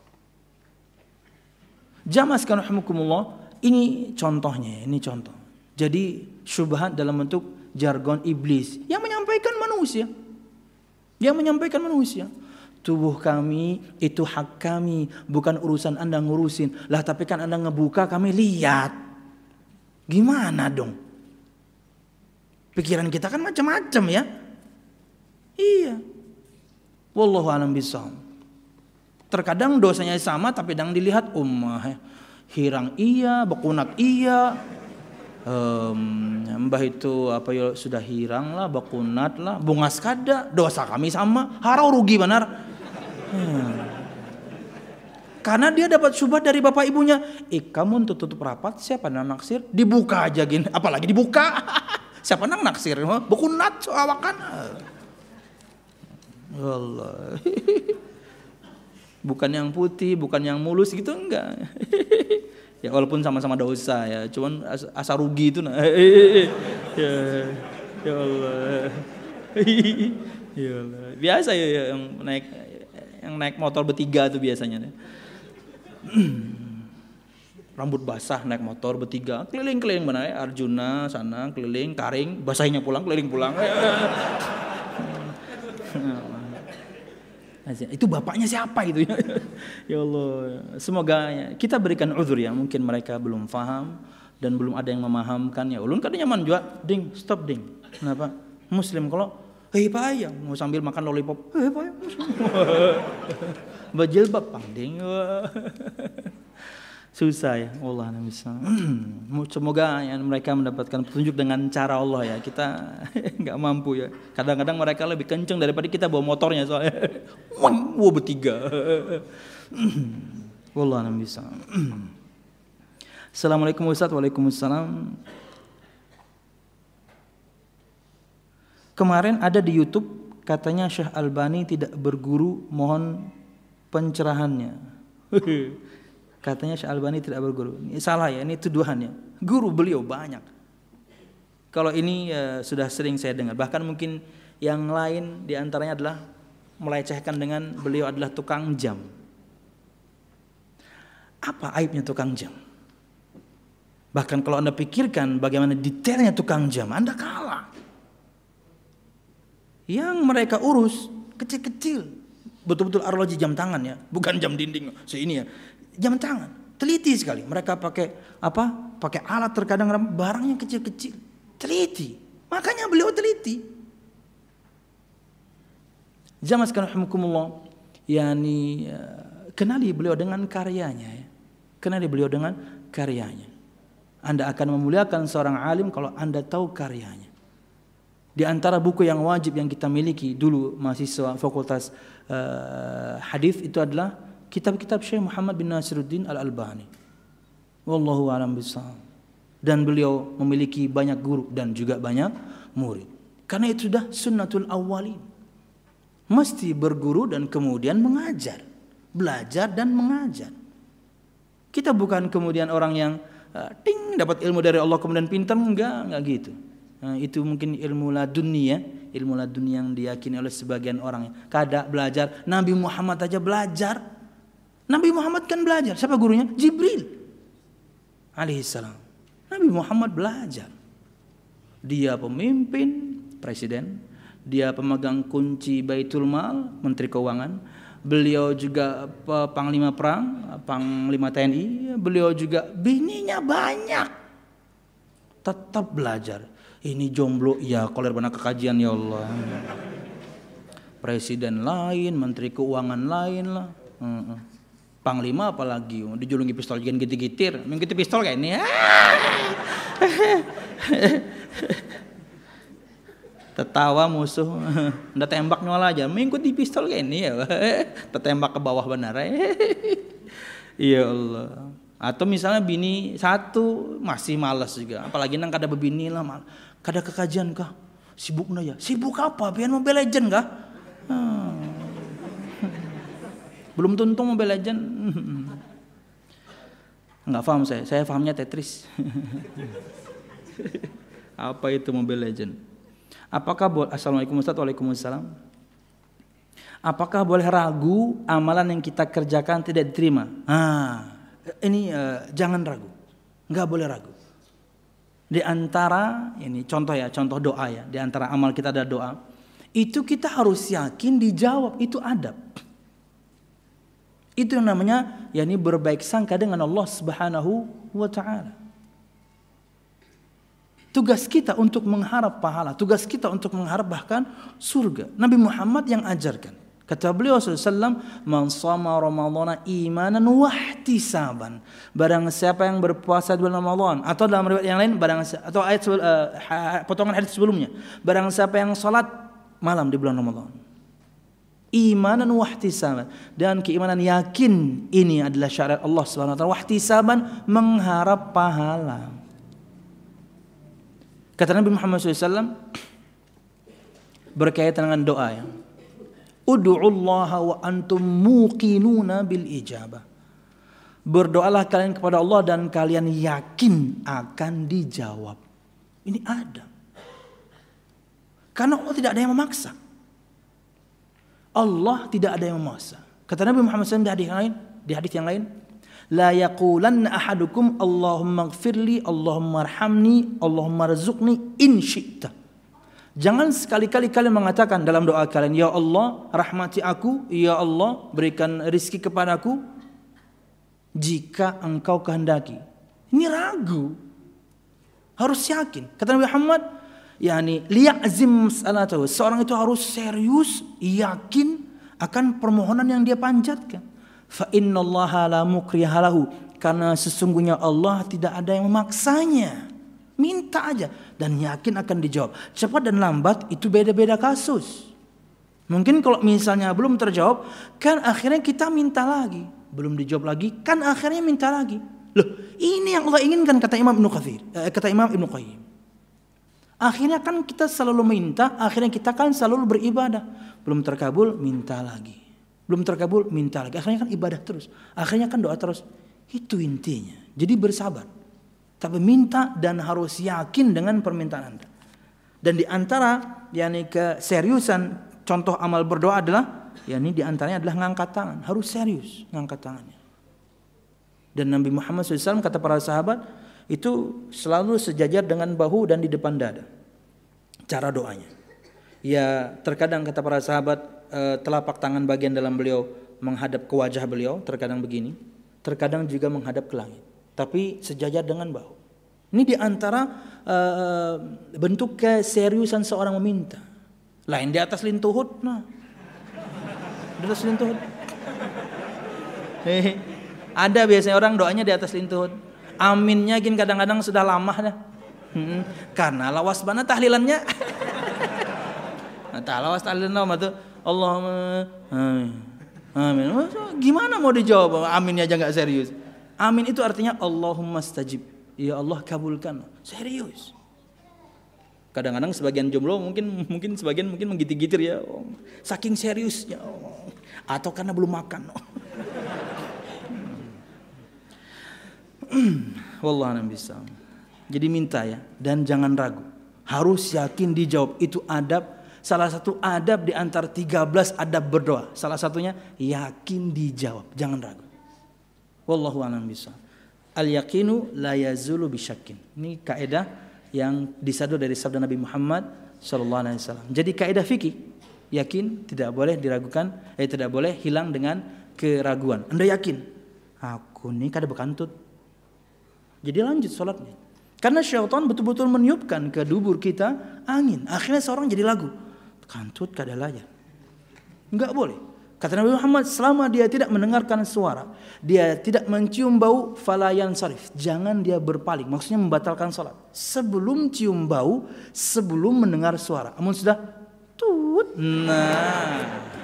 Jamaah sekalian rahimakumullah, ini contohnya, ini contoh. Jadi syubhat dalam bentuk jargon iblis yang menyampaikan manusia. Yang menyampaikan manusia. Tubuh kami itu hak kami, bukan urusan Anda ngurusin. Lah tapi kan Anda ngebuka kami lihat. Gimana dong? Pikiran kita kan macam-macam ya. Iya. Wallahu a'lam bishawab. Terkadang dosanya sama tapi yang dilihat ummah. Hirang iya, bekunat iya. Um, mbah itu apa ya sudah hirang lah, bekunat lah, bungas kada, dosa kami sama, harau rugi benar. Hmm. Karena dia dapat syubhat dari bapak ibunya. Eh kamu tutup rapat, siapa nang naksir? Dibuka aja gini, apalagi dibuka. Siapa nang naksir? Bekunat soawakan. Allah. Bukan yang putih, bukan yang mulus gitu enggak. Ya walaupun sama-sama dosa ya, cuman asa, asa rugi itu nah. Ya, ya Allah. Ya Allah. Biasa ya yang naik yang naik motor bertiga tuh biasanya. Rambut basah naik motor bertiga, keliling-keliling mana ya, Arjuna sana keliling, taring, basahnya pulang, keliling pulang. Itu bapaknya siapa itu ya? Ya Allah, semoga ya, kita berikan uzur ya, mungkin mereka belum paham dan belum ada yang memahamkan ya. Ulun kadang nyaman juga, ding, stop ding. Kenapa? Muslim kalau hei pak ya mau sambil makan lollipop, hei pak ya berjilbab pangding. Susah ya, Allah bisa. Semoga ya, mereka mendapatkan petunjuk dengan cara Allah ya. Kita nggak mampu ya. Kadang-kadang mereka lebih kenceng daripada kita bawa motornya soalnya. Wah, bertiga. Allah bisa. Assalamualaikum Ustaz. Waalaikumsalam. Kemarin ada di YouTube katanya Syekh Albani tidak berguru, mohon pencerahannya. Katanya Syekh Albani tidak berguru. Ini salah ya, ini tuduhannya. Guru beliau banyak. Kalau ini ya, sudah sering saya dengar. Bahkan mungkin yang lain diantaranya adalah melecehkan dengan beliau adalah tukang jam. Apa aibnya tukang jam? Bahkan kalau Anda pikirkan bagaimana detailnya tukang jam, Anda kalah. Yang mereka urus kecil-kecil. Betul-betul arloji jam tangan ya, bukan jam dinding. Seini ya. Jam tangan, teliti sekali. Mereka pakai apa? Pakai alat terkadang barangnya kecil-kecil. Teliti. Makanya beliau teliti. Jamaah sekalian rahimakumullah, yani kenali beliau dengan karyanya ya. Kenali beliau dengan karyanya. Anda akan memuliakan seorang alim kalau Anda tahu karyanya. Di antara buku yang wajib yang kita miliki dulu mahasiswa fakultas uh, hadis itu adalah kitab-kitab Syekh Muhammad bin Nasiruddin Al-Albani. Wallahu a'lam bishawab. Dan beliau memiliki banyak guru dan juga banyak murid. Karena itu sudah sunnatul awwalin. Mesti berguru dan kemudian mengajar. Belajar dan mengajar. Kita bukan kemudian orang yang uh, ting dapat ilmu dari Allah kemudian pintar, enggak, enggak gitu. Nah, itu mungkin ilmu laduni ya, ilmu laduni yang diyakini oleh sebagian orang. Kada belajar, Nabi Muhammad aja belajar. Nabi Muhammad kan belajar. Siapa gurunya? Jibril alaihissalam. Nabi Muhammad belajar. Dia pemimpin, presiden. Dia pemegang kunci Baitul Mal, menteri keuangan. Beliau juga panglima perang, panglima T N I. Beliau juga bininya banyak. Tetap belajar. Ini jomblo, ya kalau benar kekajian ya Allah. Presiden lain, menteri keuangan lain lah. Uh-uh. Panglima apalagi dijulungi pistol jangan gitir-gitir, menggitir pistol kayak ini. Tertawa musuh, ndak tembak nyola aja, mengikuti pistol kayak ini ya. Tertembak ke bawah benar. Ya Allah. Atau misalnya bini satu masih malas juga, apalagi nang kada bebini lah, mal. Kada kekajian kah? Sibuk na ya. Sibuk apa? Pian Mobile Legend kah? Hmm. Belum tentu Mobile Legend. Enggak paham saya. Saya pahamnya Tetris. Apa itu Mobile Legend? Apakah boleh? Assalamualaikum Ustaz. Waalaikumsalam. Apakah boleh ragu amalan yang kita kerjakan tidak diterima? Ah, ini uh, jangan ragu. Enggak boleh ragu. Di antara ini contoh ya, contoh doa ya. Di antara amal kita ada doa. Itu kita harus yakin dijawab, itu adab. Itu yang namanya yakni berbaik sangka dengan Allah Subhanahu wa taala. Tugas kita untuk mengharap pahala, tugas kita untuk mengharap bahkan surga. Nabi Muhammad yang ajarkan. Kata beliau sallallahu alaihi wasallam, "Man shama ramadhana imanan wa ihtisaban." Barang siapa yang berpuasa di bulan Ramadan, atau dalam riwayat yang lain barang atau ayat uh, potongan hadis sebelumnya, barang siapa yang salat malam di bulan Ramadan, imanan wa ihtisaban, dan keimanan yakin ini adalah syariat Allah Subhanahu wa taala, wa ihtisaban mengharap pahala. Kata Nabi Muhammad sallallahu alaihi wasallam berkaitan dengan doa ya. Ud'ullaha wa antum muqinuna bil ijabah. Berdoalah kalian kepada Allah dan kalian yakin akan dijawab. Ini ada. Karena Allah tidak ada yang memaksa. Allah tidak ada yang memaksa. Kata Nabi Muhammad sallallahu alaihi wasallam di hadis yang lain, di hadis yang lain, la yaqulanna ahadukum Allahumma ighfirli, Allahumma arhamni, Allahumma rzuqni in syi'ta. Jangan sekali-kali kalian mengatakan dalam doa kalian, ya Allah rahmati aku, ya Allah berikan rizki kepadaku jika engkau kehendaki. Ini ragu. Harus yakin. Kata Nabi Muhammad, yakni liya'zim mas'alatahu. Seorang itu harus serius, yakin akan permohonan yang dia panjatkan. Fa innallaha la mukriha lahu. Karena sesungguhnya Allah tidak ada yang memaksanya. Minta aja dan yakin akan dijawab. Cepat dan lambat itu beda-beda kasus. Mungkin kalau misalnya belum terjawab, kan akhirnya kita minta lagi. Belum dijawab lagi, kan akhirnya minta lagi. Loh, ini yang Allah inginkan, kata Imam Ibnu Katsir, eh, kata Imam Ibnu Qayyim. Akhirnya kan kita selalu minta, akhirnya kita kan selalu beribadah. Belum terkabul, minta lagi. Belum terkabul, minta lagi. Akhirnya kan ibadah terus. Akhirnya kan doa terus. Itu intinya. Jadi bersabar. Tapi minta dan harus yakin dengan permintaan Anda. Dan di antara yakni keseriusan contoh amal berdoa adalah yakni di antaranya adalah ngangkat tangan. Harus serius ngangkat tangannya. Dan Nabi Muhammad shallallahu alaihi wasallam kata para sahabat itu selalu sejajar dengan bahu dan di depan dada. Cara doanya. Ya terkadang kata para sahabat telapak tangan bagian dalam beliau menghadap ke wajah beliau, terkadang begini, terkadang juga menghadap ke langit. Tapi sejajar dengan bahu. Ini diantara uh, bentuk keseriusan seorang meminta. Lain di atas lintuhut, nah, di atas lintuhut. Hehe. Ada biasanya orang doanya di atas lintuhut. Aminnya gini kadang-kadang sudah lama dah. Hmm. Karena lawas banget tahlilannya. Nah, lawas tahlilan nama tuh Allahumma amin. Amin. Gimana mau dijawab? Aminnya aja nggak serius. Amin itu artinya Allahumma stajib. Ya Allah kabulkan. Serius. Kadang-kadang sebagian jomblo mungkin mungkin sebagian mungkin menggitir-gitir ya. Oh, saking seriusnya. Oh. Atau karena belum makan. Oh. Wallahu a'lam bishawab. Jadi minta ya dan jangan ragu. Harus yakin dijawab. Itu adab. Salah satu adab di antara tiga belas adab berdoa. Salah satunya yakin dijawab. Jangan ragu. Wallahu a'lam bishawab. Al-yaqinu la yazulu bisyakin. Ini kaidah yang disadur dari sabda Nabi Muhammad sallallahu alaihi wasallam. Jadi kaidah fikih, yakin tidak boleh diragukan, eh tidak boleh hilang dengan keraguan. Anda yakin? Aku ini kada bekantut. Jadi lanjut salatnya. Karena syaitan betul-betul meniupkan ke dubur kita angin. Akhirnya seorang jadi lagu. Kantut kada layak. Enggak boleh. Kata Nabi Muhammad, selama dia tidak mendengarkan suara, dia tidak mencium bau, falayan sarif. Jangan dia berpaling. Maksudnya membatalkan sholat. Sebelum cium bau, sebelum mendengar suara. Namun sudah tut. Nah.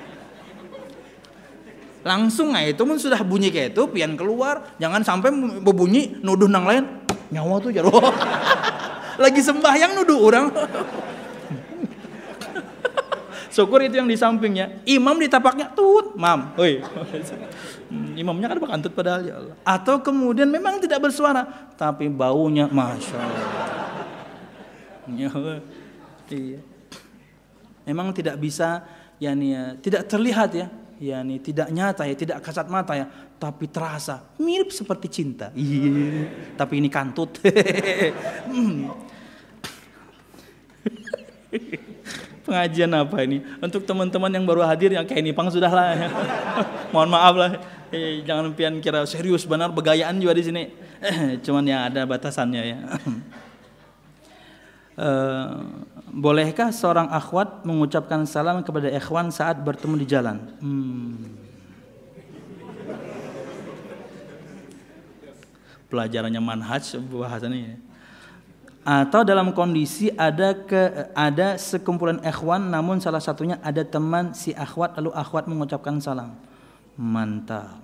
Langsung aja itu mun sudah bunyi kayak itu, pian keluar. Jangan sampai berbunyi nuduh nang lain. Nyawa tuh jaro. Lagi sembahyang nuduh orang. Syukur itu yang di sampingnya. Imam di tapaknya tut, mam. Oi. Imamnya kan bekantut padahal ya Allah. Atau kemudian memang tidak bersuara, tapi baunya masya Allah. Iya. Memang tidak bisa, yani ya, tidak terlihat ya, yakni tidak nyata ya, tidak kasat mata ya, tapi terasa mirip seperti cinta. Iya, tapi ini kantut. Pengajian apa ini? Untuk teman-teman yang baru hadir yang kayak ini pang sudahlah. Mohon maaf lah. Eh, jangan pian kira serius benar begayaan juga di sini. Eh, cuman ya ada batasannya ya. Uh, bolehkah seorang akhwat mengucapkan salam kepada ikhwan saat bertemu di jalan? Hmm. Pelajarannya manhaj bahasannya. Atau dalam kondisi ada ke ada sekumpulan ikhwan namun salah satunya ada teman si akhwat lalu akhwat mengucapkan salam. Mantap.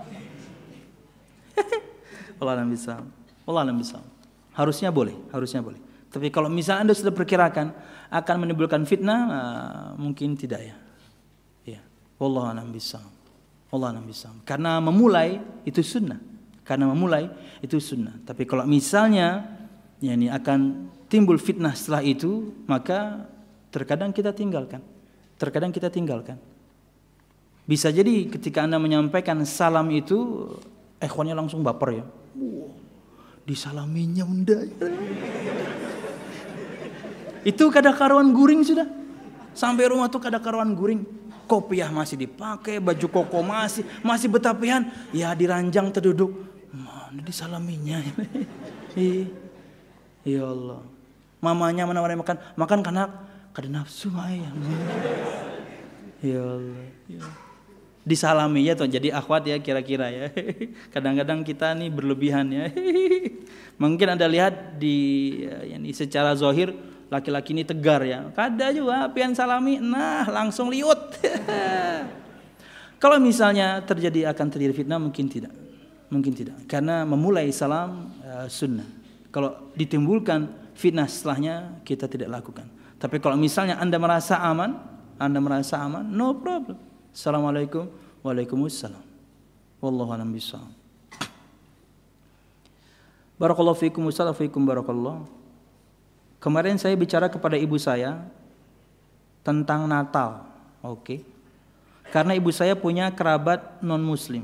Allah alam bisa. Allah alam bisa. Harusnya boleh, harusnya boleh. Tapi kalau misalnya Anda sudah perkirakan akan menimbulkan fitnah, uh, mungkin tidak ya. Ya. Wallahu a'lam bishawab. Wallahu a'lam bishawab. Karena memulai itu sunnah. Karena memulai itu sunnah. Tapi kalau misalnya ya ini akan timbul fitnah setelah itu, maka terkadang kita tinggalkan. Terkadang kita tinggalkan. Bisa jadi ketika Anda menyampaikan salam itu, ikhwannya langsung baper ya. Wow, disalaminya unda. Itu kada karuan guring sudah. Sampai rumah tuh kada karuan guring. Kopiah masih dipakai, baju koko masih, masih betapihan. Ya diranjang terduduk. Mana disalaminya? Ya Allah. Mamanya menawarin makan, makan kanak kada nafsu ayah. Ya Allah. Ya. Disalami ya tuh. Jadi akhwat ya kira-kira ya. Kadang-kadang kita nih berlebihan ya. Mungkin Anda lihat di ya, ini secara zahir laki-laki ini tegar ya. Kada juga pian salami, nah langsung liut. Kalau misalnya terjadi akan terjadi fitnah mungkin tidak. Mungkin tidak. Karena memulai salam uh, sunnah. Kalau ditimbulkan fitnah setelahnya kita tidak lakukan. Tapi kalau misalnya Anda merasa aman, Anda merasa aman, no problem. Assalamualaikum, waalaikumsalam. Wallahu a'lam bishawab. Barakallahu fiikum, wassalamu fiikum barakallahu. Kemarin saya bicara kepada ibu saya tentang Natal, oke? Okay. Karena ibu saya punya kerabat non Muslim.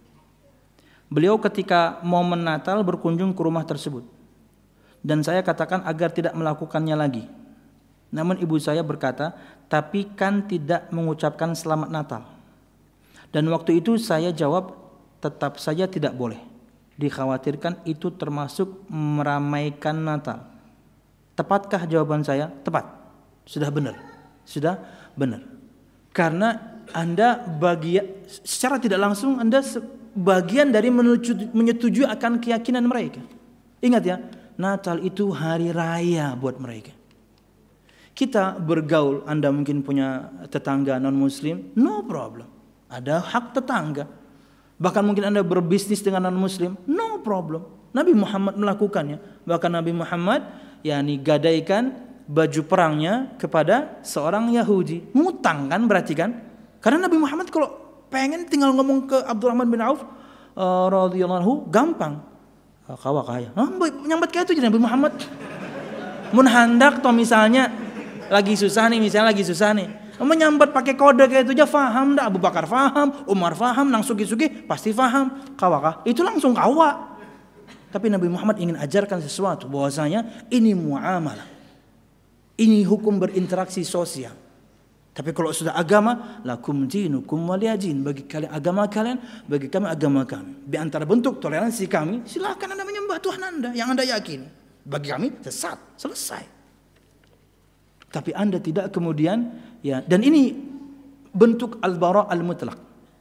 Beliau ketika momen Natal berkunjung ke rumah tersebut, dan saya katakan agar tidak melakukannya lagi. Namun ibu saya berkata, tapi kan tidak mengucapkan selamat Natal. Dan waktu itu saya jawab, tetap saja tidak boleh. Dikhawatirkan itu termasuk meramaikan Natal. Tepatkah jawaban saya? Tepat. Sudah benar. Sudah benar. Karena Anda bagian secara tidak langsung Anda bagian dari menyetujui akan keyakinan mereka. Ingat ya, Natal itu hari raya buat mereka. Kita bergaul, Anda mungkin punya tetangga non muslim, no problem. Ada hak tetangga. Bahkan mungkin Anda berbisnis dengan non muslim, no problem. Nabi Muhammad melakukannya. Bahkan Nabi Muhammad yakni gadaikan baju perangnya kepada seorang Yahudi. Ngutang kan berarti kan? Karena Nabi Muhammad kalau pengen tinggal ngomong ke Abdurrahman bin Auf uh, radhiyallahu anhu gampang. Uh, kawa kaya. Nah, nyambat kayak itu jadi Nabi Muhammad. Mun handak toh misalnya lagi susah nih, misalnya lagi susah nih. Menyambat pakai kode kayak itu aja faham dah. Abu Bakar faham, Umar faham, nang sugi-sugi pasti faham. Kawa kah? Itu langsung kawa. Tapi Nabi Muhammad ingin ajarkan sesuatu bahwasanya ini muamalah. Ini hukum berinteraksi sosial. Tapi kalau sudah agama, lakum dinukum waliyadin, bagi kalian agama kalian, bagi kami agama kami. Di antara bentuk toleransi kami, silakan Anda menyembah Tuhan Anda yang Anda yakini. Bagi kami sesat, selesai. Tapi Anda tidak kemudian ya, dan ini bentuk al-bara al-mutlaq.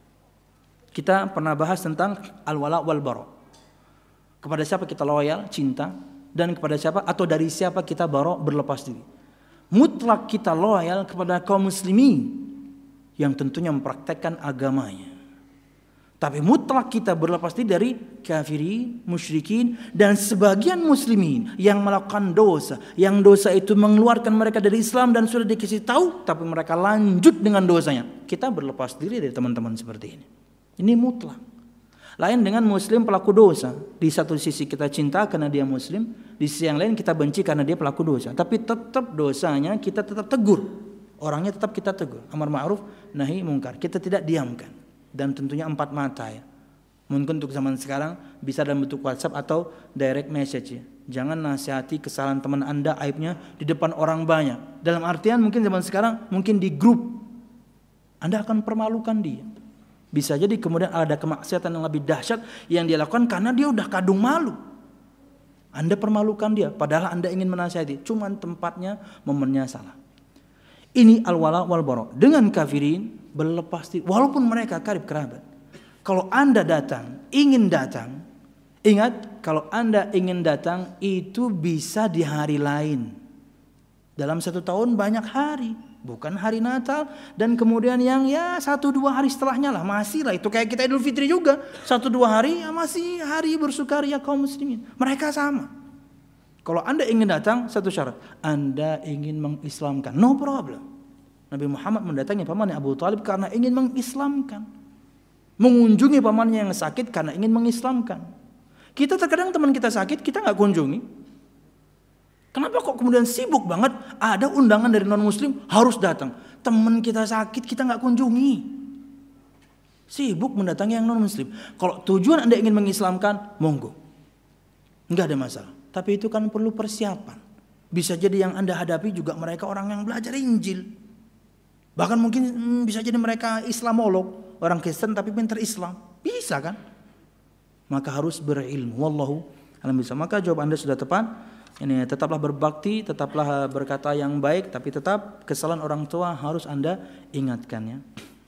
Kita pernah bahas tentang al-wala wal bara. Kepada siapa kita loyal, cinta, dan kepada siapa atau dari siapa kita bara berlepas diri. Mutlak kita loyal kepada kaum muslimin yang tentunya mempraktekkan agamanya. Tapi mutlak kita berlepas diri dari kafirin, musyrikin, dan sebagian muslimin yang melakukan dosa. Yang dosa itu mengeluarkan mereka dari Islam dan sudah dikasih tahu, tapi mereka lanjut dengan dosanya. Kita berlepas diri dari teman-teman seperti ini. Ini mutlak. Lain dengan muslim pelaku dosa. Di satu sisi kita cinta karena dia muslim, di sisi yang lain kita benci karena dia pelaku dosa. Tapi tetap dosanya kita tetap tegur. Orangnya tetap kita tegur, amar ma'ruf, nahi mungkar. Kita tidak diamkan. Dan tentunya empat mata ya. Mungkin untuk zaman sekarang bisa dalam bentuk WhatsApp atau direct message ya. Jangan nasihati kesalahan teman Anda, aibnya di depan orang banyak. Dalam artian mungkin zaman sekarang mungkin di grup Anda akan permalukan dia. Bisa jadi kemudian ada kemaksiatan yang lebih dahsyat yang dia lakukan karena dia udah kadung malu. Anda permalukan dia padahal Anda ingin menasihati, cuman tempatnya, momennya salah. Ini al-wala wal bara. Dengan kafirin berlepas diri walaupun mereka karib kerabat. Kalau Anda datang, ingin datang, ingat kalau Anda ingin datang itu bisa di hari lain. Dalam satu tahun banyak hari, bukan hari Natal dan kemudian yang ya satu dua hari setelahnya lah masih lah itu kayak kita Idul Fitri juga satu dua hari ya masih hari bersukaria kaum muslimin. Mereka sama. Kalau Anda ingin datang satu syarat, Anda ingin mengislamkan, no problem. Nabi Muhammad mendatangi pamannya Abu Talib karena ingin mengislamkan. Mengunjungi pamannya yang sakit karena ingin mengislamkan. Kita terkadang teman kita sakit, kita nggak kunjungi. Kenapa kok kemudian sibuk banget? Ada undangan dari non muslim harus datang. Teman kita sakit, kita nggak kunjungi. Sibuk mendatangi yang non muslim. Kalau tujuan Anda ingin mengislamkan, monggo, nggak ada masalah. Tapi itu kan perlu persiapan. Bisa jadi yang Anda hadapi juga mereka orang yang belajar Injil. Bahkan mungkin hmm, bisa jadi mereka Islamolog. Orang Kristen tapi pintar Islam. Bisa kan? Maka harus berilmu. Wallahu alam bisa. Maka jawab Anda sudah tepat. Ini tetaplah berbakti, tetaplah berkata yang baik, tapi tetap kesalahan orang tua harus Anda ingatkan ya.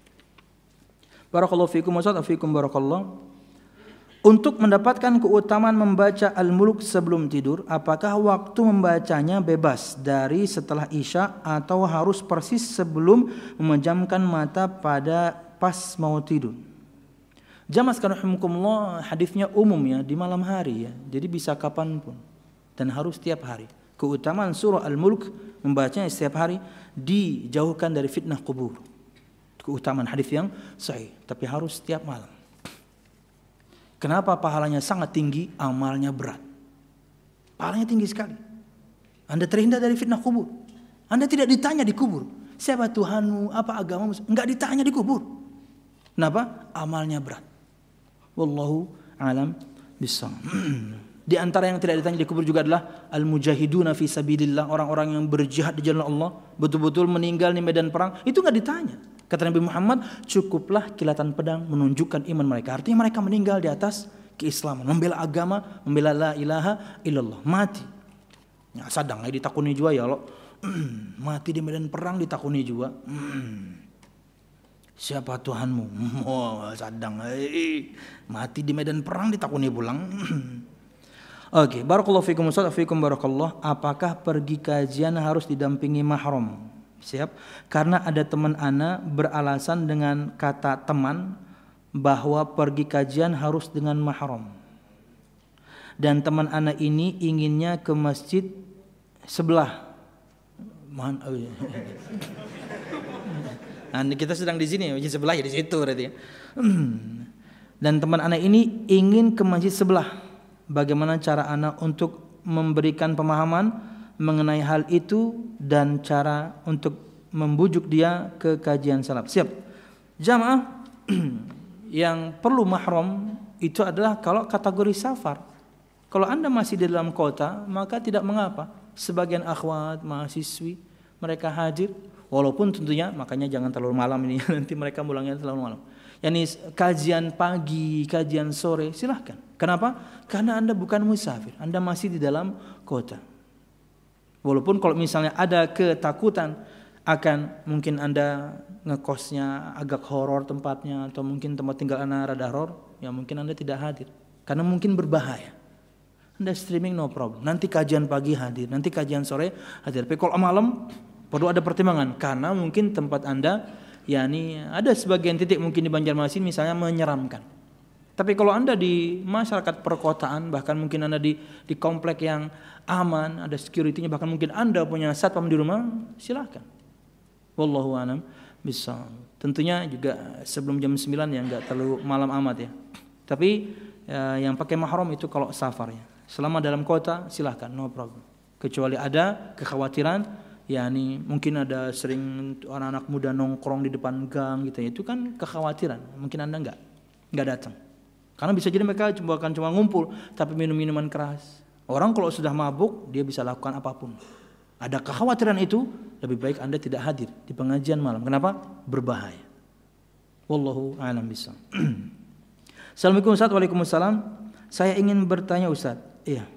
Barakallahu fiikum wa fiikum barakallahu. Untuk mendapatkan keutamaan membaca Al-Mulk sebelum tidur, apakah waktu membacanya bebas dari setelah Isya atau harus persis sebelum memejamkan mata pada pas mau tidur? Jamaah sekalian rahimakumullah, hadisnya umum ya, di malam hari ya. Jadi bisa kapanpun dan harus setiap hari. Keutamaan surah Al-Mulk membacanya setiap hari, dijauhkan dari fitnah kubur. Keutamaan hadis yang sahih, tapi harus setiap malam. Kenapa pahalanya sangat tinggi, amalnya berat. Pahalanya tinggi sekali. Anda terhindar dari fitnah kubur. Anda tidak ditanya di kubur, siapa Tuhanmu, apa agamamu, enggak ditanya di kubur. Kenapa? Amalnya berat. Wallahu alam bissawab. Di antara yang tidak ditanya di kubur juga adalah al-mujahiduna fi sabilillah, orang-orang yang berjihad di jalan Allah, betul-betul meninggal di medan perang, itu enggak ditanya. Kata Nabi Muhammad, cukuplah kilatan pedang menunjukkan iman mereka. Artinya mereka meninggal di atas keislaman, membela agama, membela la ilaha illallah, mati. Ya sadang lagi ditakuni juga ya Allah. Mati di medan perang ditakuni juga. Siapa Tuhanmu? Oh, sadang. Hey. Mati di medan perang ditakuni pulang. Oke, okay. Barakallahu fikum wa fikum barakallah. Apakah pergi kajian harus didampingi mahram? Siap. Karena ada teman ana beralasan dengan kata teman bahwa pergi kajian harus dengan mahram. Dan teman ana ini inginnya ke masjid sebelah. Man, oh iya. Nah, kita sedang di sini, masjid sebelah ya di situ berarti ya. Dan teman anak ini ingin ke masjid sebelah. Bagaimana cara anak untuk memberikan pemahaman mengenai hal itu dan cara untuk membujuk dia ke kajian salaf. Siap. Jamaah yang perlu mahram itu adalah kalau kategori safar. Kalau Anda masih di dalam kota, maka tidak mengapa. Sebagian akhwat, mahasiswi mereka hadir. Walaupun tentunya makanya jangan terlalu malam ini, nanti mereka pulangnya terlalu malam. Yani kajian pagi, kajian sore silahkan. Kenapa? Karena Anda bukan musafir, Anda masih di dalam kota. Walaupun kalau misalnya ada ketakutan akan mungkin Anda ngekosnya agak horor tempatnya atau mungkin tempat tinggal Anda rada horor, ya mungkin Anda tidak hadir karena mungkin berbahaya. Anda streaming no problem. Nanti kajian pagi hadir, nanti kajian sore hadir. Tapi kalau malam perlu ada pertimbangan karena mungkin tempat Anda yakni ada sebagian titik mungkin di Banjarmasin misalnya menyeramkan. Tapi kalau Anda di masyarakat perkotaan, bahkan mungkin Anda di di komplek yang aman, ada security-nya, bahkan mungkin Anda punya satpam di rumah, silakan. Wallahu a'lam bishawab. Tentunya juga sebelum jam sembilan ya, enggak terlalu malam amat ya. Tapi ya, yang pakai mahram itu kalau safar ya. Selama dalam kota silahkan, no problem. Kecuali ada kekhawatiran ya nih mungkin ada sering anak-anak muda nongkrong di depan gang gitu ya, itu kan kekhawatiran, mungkin Anda enggak enggak datang. Karena bisa jadi mereka cuma akan cuma ngumpul tapi minum minuman keras. Orang kalau sudah mabuk dia bisa lakukan apapun. Ada kekhawatiran itu, lebih baik Anda tidak hadir di pengajian malam. Kenapa? Berbahaya. Wallahu a'lam bishawab. Assalamualaikum Ustaz. Waalaikumsalam. Saya ingin bertanya Ustaz. Iya.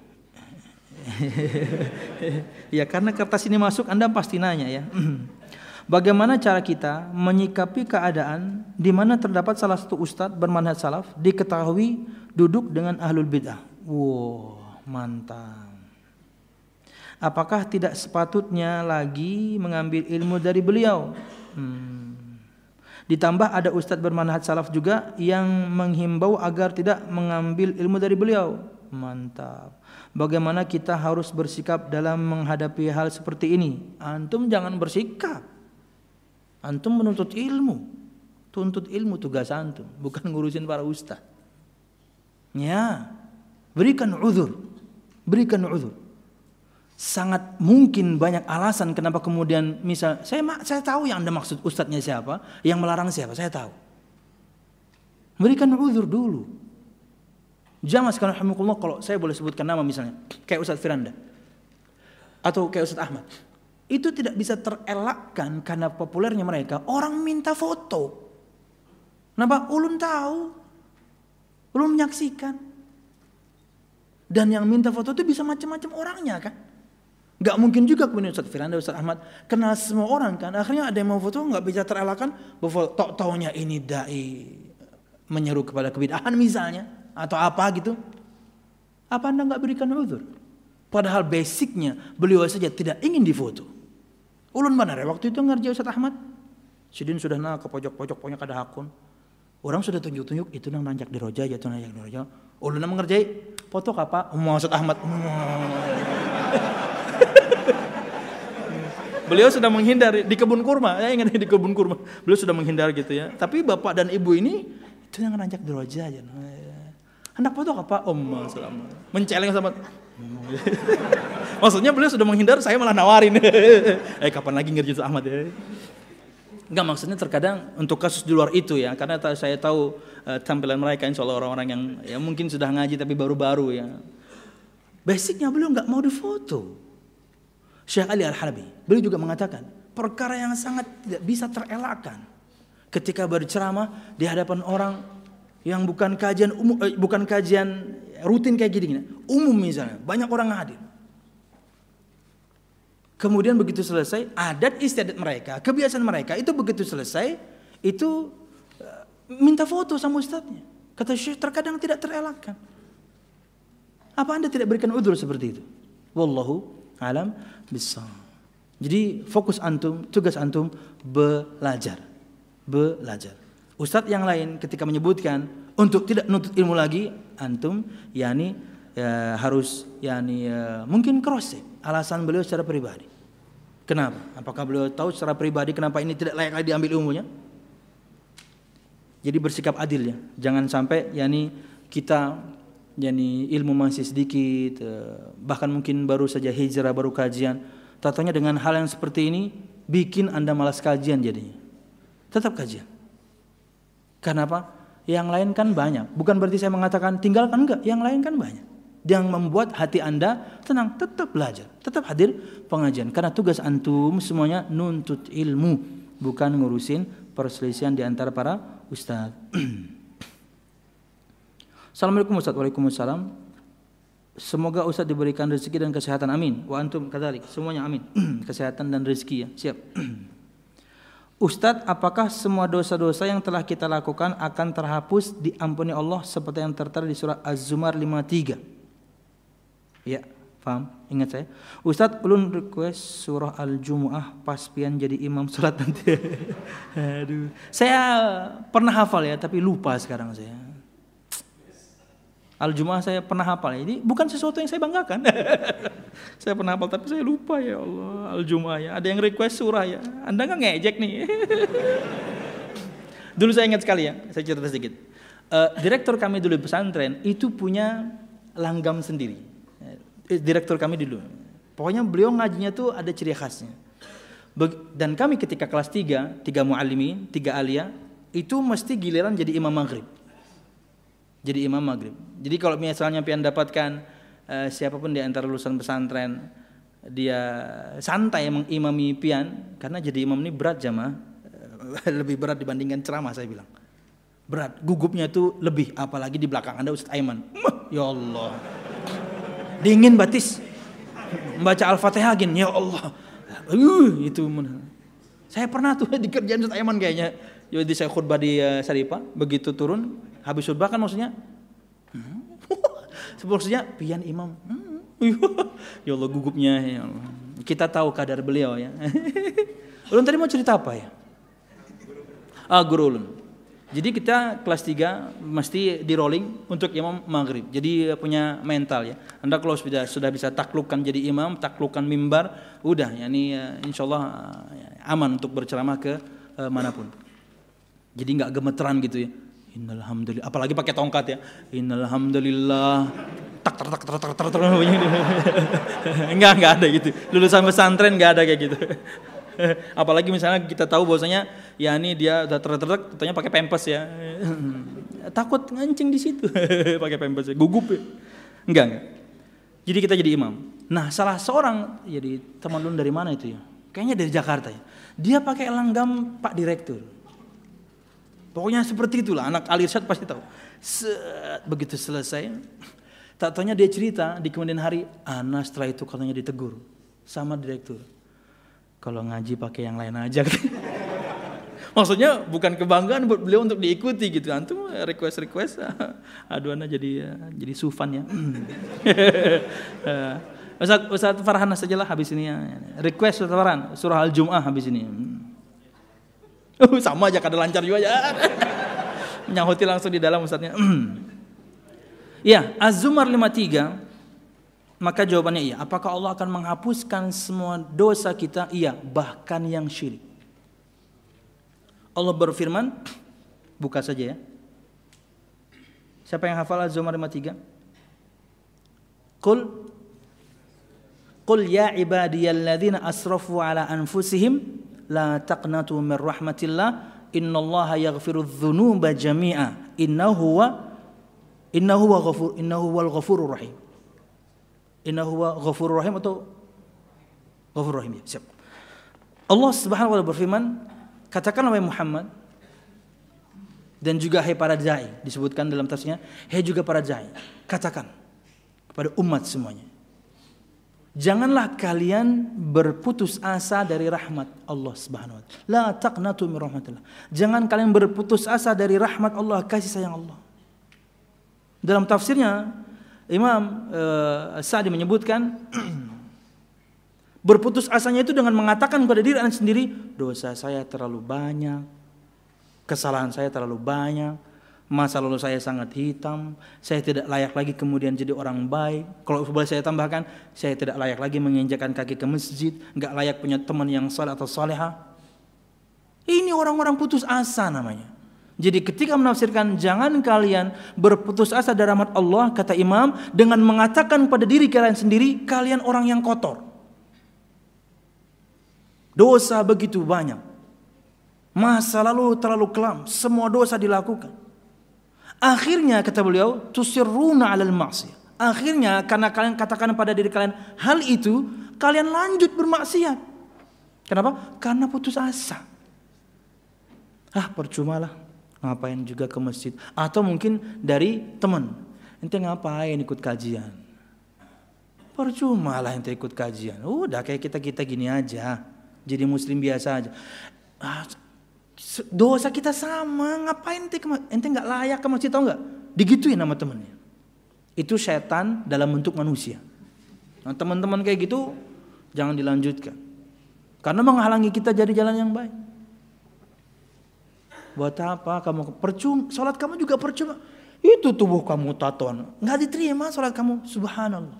Ya karena kertas ini masuk Anda pasti nanya ya. Bagaimana cara kita menyikapi keadaan di mana terdapat salah satu ustadz bermanhaj salaf diketahui duduk dengan ahlul bid'ah? Wow, mantap. Apakah tidak sepatutnya lagi mengambil ilmu dari beliau? Hmm. Ditambah ada ustadz bermanhaj salaf juga yang menghimbau agar tidak mengambil ilmu dari beliau. Mantap. Bagaimana kita harus bersikap dalam menghadapi hal seperti ini? Antum jangan bersikap. Antum menuntut ilmu. Tuntut ilmu tugas antum, bukan ngurusin para ustaz. Ya. Berikan uzur. Berikan uzur. Sangat mungkin banyak alasan kenapa kemudian misal saya saya tahu yang Anda maksud ustadznya siapa, yang melarang siapa, saya tahu. Berikan uzur dulu. Jamaah sekalian rahimakumullah, kalau saya boleh sebutkan nama misalnya kayak Ustaz Firanda atau kayak Ustaz Ahmad, itu tidak bisa terelakkan karena populernya mereka. Orang minta foto. Kenapa? Ulun tahu, ulun menyaksikan. Dan yang minta foto itu bisa macam-macam orangnya kan. Gak mungkin juga kemudian Ustaz Firanda, Ustaz Ahmad kenal semua orang kan. Akhirnya ada yang mau foto gak bisa terelakkan. Tok taunya ini dai menyeru kepada kebid'ahan misalnya. Atau apa gitu. Apa Anda gak berikan uzur? Padahal basicnya beliau saja tidak ingin difoto. Ulun benar ya waktu itu ngerjain Ustaz Ahmad. Sidin sudah nak ke pojok-pojok pokoknya kada hakun. Orang sudah tunjuk-tunjuk itu nang nanjak di roja, jatuh nanjak di roja. Ulun nang mengerjai foto apa? Umma Ustaz Ahmad. Beliau sudah menghindar di kebun kurma. Saya ingat di kebun kurma. Beliau sudah menghindar gitu ya. Tapi bapak dan ibu ini itu yang nanjak di roja aja. Hendak foto apa? Umma Ustaz Ahmad. Menceleng sama maksudnya beliau sudah menghindar, saya malah nawarin. Eh kapan lagi ngerjain Ustaz Ahmad ya? Enggak, maksudnya terkadang untuk kasus di luar itu ya, karena saya tahu uh, tampilan mereka insya Allah orang-orang yang ya mungkin sudah ngaji tapi baru-baru ya. Basicnya beliau enggak mau difoto. Syekh Ali Al-Halabi, beliau juga mengatakan perkara yang sangat tidak bisa terelakkan ketika berceramah di hadapan orang yang bukan kajian umum, eh, bukan kajian rutin kayak gini, umum misalnya, banyak orang hadir. Kemudian begitu selesai, adat istiadat mereka, kebiasaan mereka itu begitu selesai, itu uh, minta foto sama ustadznya. Kata Syekh terkadang tidak terelakkan. Apa Anda tidak berikan udzur seperti itu? Wallahu alam bissawab. Jadi fokus antum, tugas antum belajar, belajar. Ustadz yang lain ketika menyebutkan untuk tidak nuntut ilmu lagi, antum yakni ya, harus yakni ya, mungkin cross check alasan beliau secara pribadi. Kenapa? Apakah beliau tahu secara pribadi kenapa ini tidak layak lagi diambil ilmunya? Jadi bersikap adil ya. Jangan sampai yakni kita yakni ilmu masih sedikit, bahkan mungkin baru saja hijrah, baru kajian. Tatanya dengan hal yang seperti ini bikin Anda malas kajian jadinya. Tetap kajian. Kenapa? Yang lain kan banyak. Bukan berarti saya mengatakan tinggalkan, enggak. Yang lain kan banyak. Yang membuat hati Anda tenang, tetap belajar, tetap hadir pengajian. Karena tugas antum semuanya nuntut ilmu, bukan ngurusin perselisihan di antara para ustaz. Assalamualaikum Ustaz. Waalaikumsalam. Semoga Ustaz diberikan rezeki dan kesehatan, amin. Wa antum kadzalik, semuanya amin. Kesehatan dan rezeki ya, siap. Ustadz, apakah semua dosa-dosa yang telah kita lakukan akan terhapus diampuni Allah seperti yang tertera di surah Az-Zumar lima puluh tiga? Ya, paham? Ingat saya. Ustadz, ulun request surah Al-Jumu'ah pas pian jadi imam salat nanti. Aduh. Saya pernah hafal ya, tapi lupa sekarang saya. Al-Jumu'ah saya pernah hafal. Ini bukan sesuatu yang saya banggakan. Saya pernah hafal tapi saya lupa ya Allah. Al-Jumu'ah ya. Ada yang request surah ya. Anda nggak ngejek nih. Dulu saya ingat sekali ya. Saya cerita sedikit. Uh, direktur kami dulu di pesantren itu punya langgam sendiri. Direktur kami dulu. Pokoknya beliau ngajinya tuh ada ciri khasnya. Dan kami ketika kelas tiga, tiga muallimin, tiga alia, itu mesti giliran jadi imam maghrib. Jadi imam maghrib. Jadi kalau misalnya pian dapatkan uh, siapapun di antara lulusan pesantren, dia santai mengimami pian, karena jadi imam ini berat jamaah, lebih berat dibandingkan ceramah saya bilang. Berat, gugupnya itu lebih, apalagi di belakang Anda Ustaz Aiman. Ya Allah. Dingin batis. Membaca Al-Fatihah gini, ya Allah. Uh, itu saya pernah tuh dikerjain Ustaz Aiman kayaknya. Jadi saya khutbah di uh, Saripah, begitu turun habis khutbah kan maksudnya maksudnya pian imam. Ya Allah gugupnya ya Allah. Kita tahu kadar beliau ya. Ulun tadi mau cerita apa ya? Ah, guru ulun. Jadi kita kelas tiga mesti di rolling untuk imam maghrib. Jadi punya mental ya. Anda kalau sudah sudah bisa taklukkan jadi imam, taklukkan mimbar, udah ya ini insyaallah aman untuk berceramah ke uh, manapun. Jadi nggak gemeteran gitu ya. Innal hamdalillah, apalagi pakai tongkat ya. Innal hamdalillah. Tak tak tak tak tak tak tak. Enggak enggak ada gitu. Lulusan pesantren enggak ada kayak gitu. Apalagi misalnya kita tahu bahwasanya ya ini dia udah tertek-tertek, katanya pakai pampers ya. Takut ngancing di situ. Pakai pampers ya, gugup ya. Enggak enggak. Jadi kita jadi imam. Nah, salah seorang jadi teman lu dari mana itu ya? Kayaknya dari Jakarta ya. Dia pakai langgam Pak Direktur. Pokoknya seperti itulah, anak Al-Irsyad pasti tahu. Set, begitu selesai, tak taunya dia cerita di kemudian hari, Ana setelah itu katanya ditegur sama direktur. Kalau ngaji pakai yang lain aja. Maksudnya bukan kebanggaan buat beliau untuk diikuti gitu. Antum request-request, aduh Ana jadi jadi sufan ya. Ustaz, Ustaz Farhan sajalah habis ini ya. Request Ustaz Farhan, surah Al-Jum'ah habis ini. Uh, sama aja kada lancar juga ya. Menyahuti langsung di dalam Ustaznya. Ya, Az-Zumar lima puluh tiga. Maka jawabannya iya. Apakah Allah akan menghapuskan semua dosa kita? Iya, bahkan yang syirik. Allah berfirman, buka saja ya. Siapa yang hafal Az-Zumar lima puluh tiga? Qul Qul ya ibadiyalladzina asrafu ala anfusihim la taqnatu min rahmatillah innallaha yaghfirudz dzunuba jami'a innahu huwa innahu huwa ghafur innahu huwal ghafurur rahim. Innahu huwa ghafurur rahim atau ghafurur rahim ya. Siap. Allah Subhanahu wa taala berfirman, katakanlah wahai Muhammad dan juga hai para dai, disebutkan dalam tafsirnya, hai juga para dai, katakan kepada umat semuanya, janganlah kalian berputus asa dari rahmat Allah Subhanahu wa taala. La taqnatu min rahmatillah. Jangan kalian berputus asa dari rahmat Allah, kasih sayang Allah. Dalam tafsirnya Imam uh, Sa'di menyebutkan berputus asanya itu dengan mengatakan kepada diri anda sendiri, dosa saya terlalu banyak, kesalahan saya terlalu banyak, masa lalu saya sangat hitam, saya tidak layak lagi kemudian jadi orang baik. Kalau boleh saya tambahkan, saya tidak layak lagi menginjakkan kaki ke masjid, enggak layak punya teman yang saleh atau salehah. Ini orang-orang putus asa namanya. Jadi ketika menafsirkan jangan kalian berputus asa dari rahmat Allah, kata Imam, dengan mengatakan pada diri kalian sendiri, kalian orang yang kotor. Dosa begitu banyak. Masa lalu terlalu kelam, semua dosa dilakukan. Akhirnya kata beliau, tusirruna 'alal ma'siyah. Akhirnya karena kalian katakan pada diri kalian hal itu, kalian lanjut bermaksiat. Kenapa? Karena putus asa. Ah, percumalah. Ngapain juga ke masjid? Atau mungkin dari teman, ente ngapain ikut kajian? Percuma lah ente ikut kajian. Udah kayak kita-kita gini aja, jadi muslim biasa aja. Ah, dosa kita sama, ngapain ente ke, ente nggak layak ke masjid, tau nggak? Digituin sama temennya. Itu setan dalam bentuk manusia. Nah, teman-teman kayak gitu jangan dilanjutkan, karena menghalangi kita jadi jalan yang baik. Buat apa kamu percuma? Salat kamu juga percuma. Itu tubuh kamu tatoan, nggak diterima salat kamu. Subhanallah.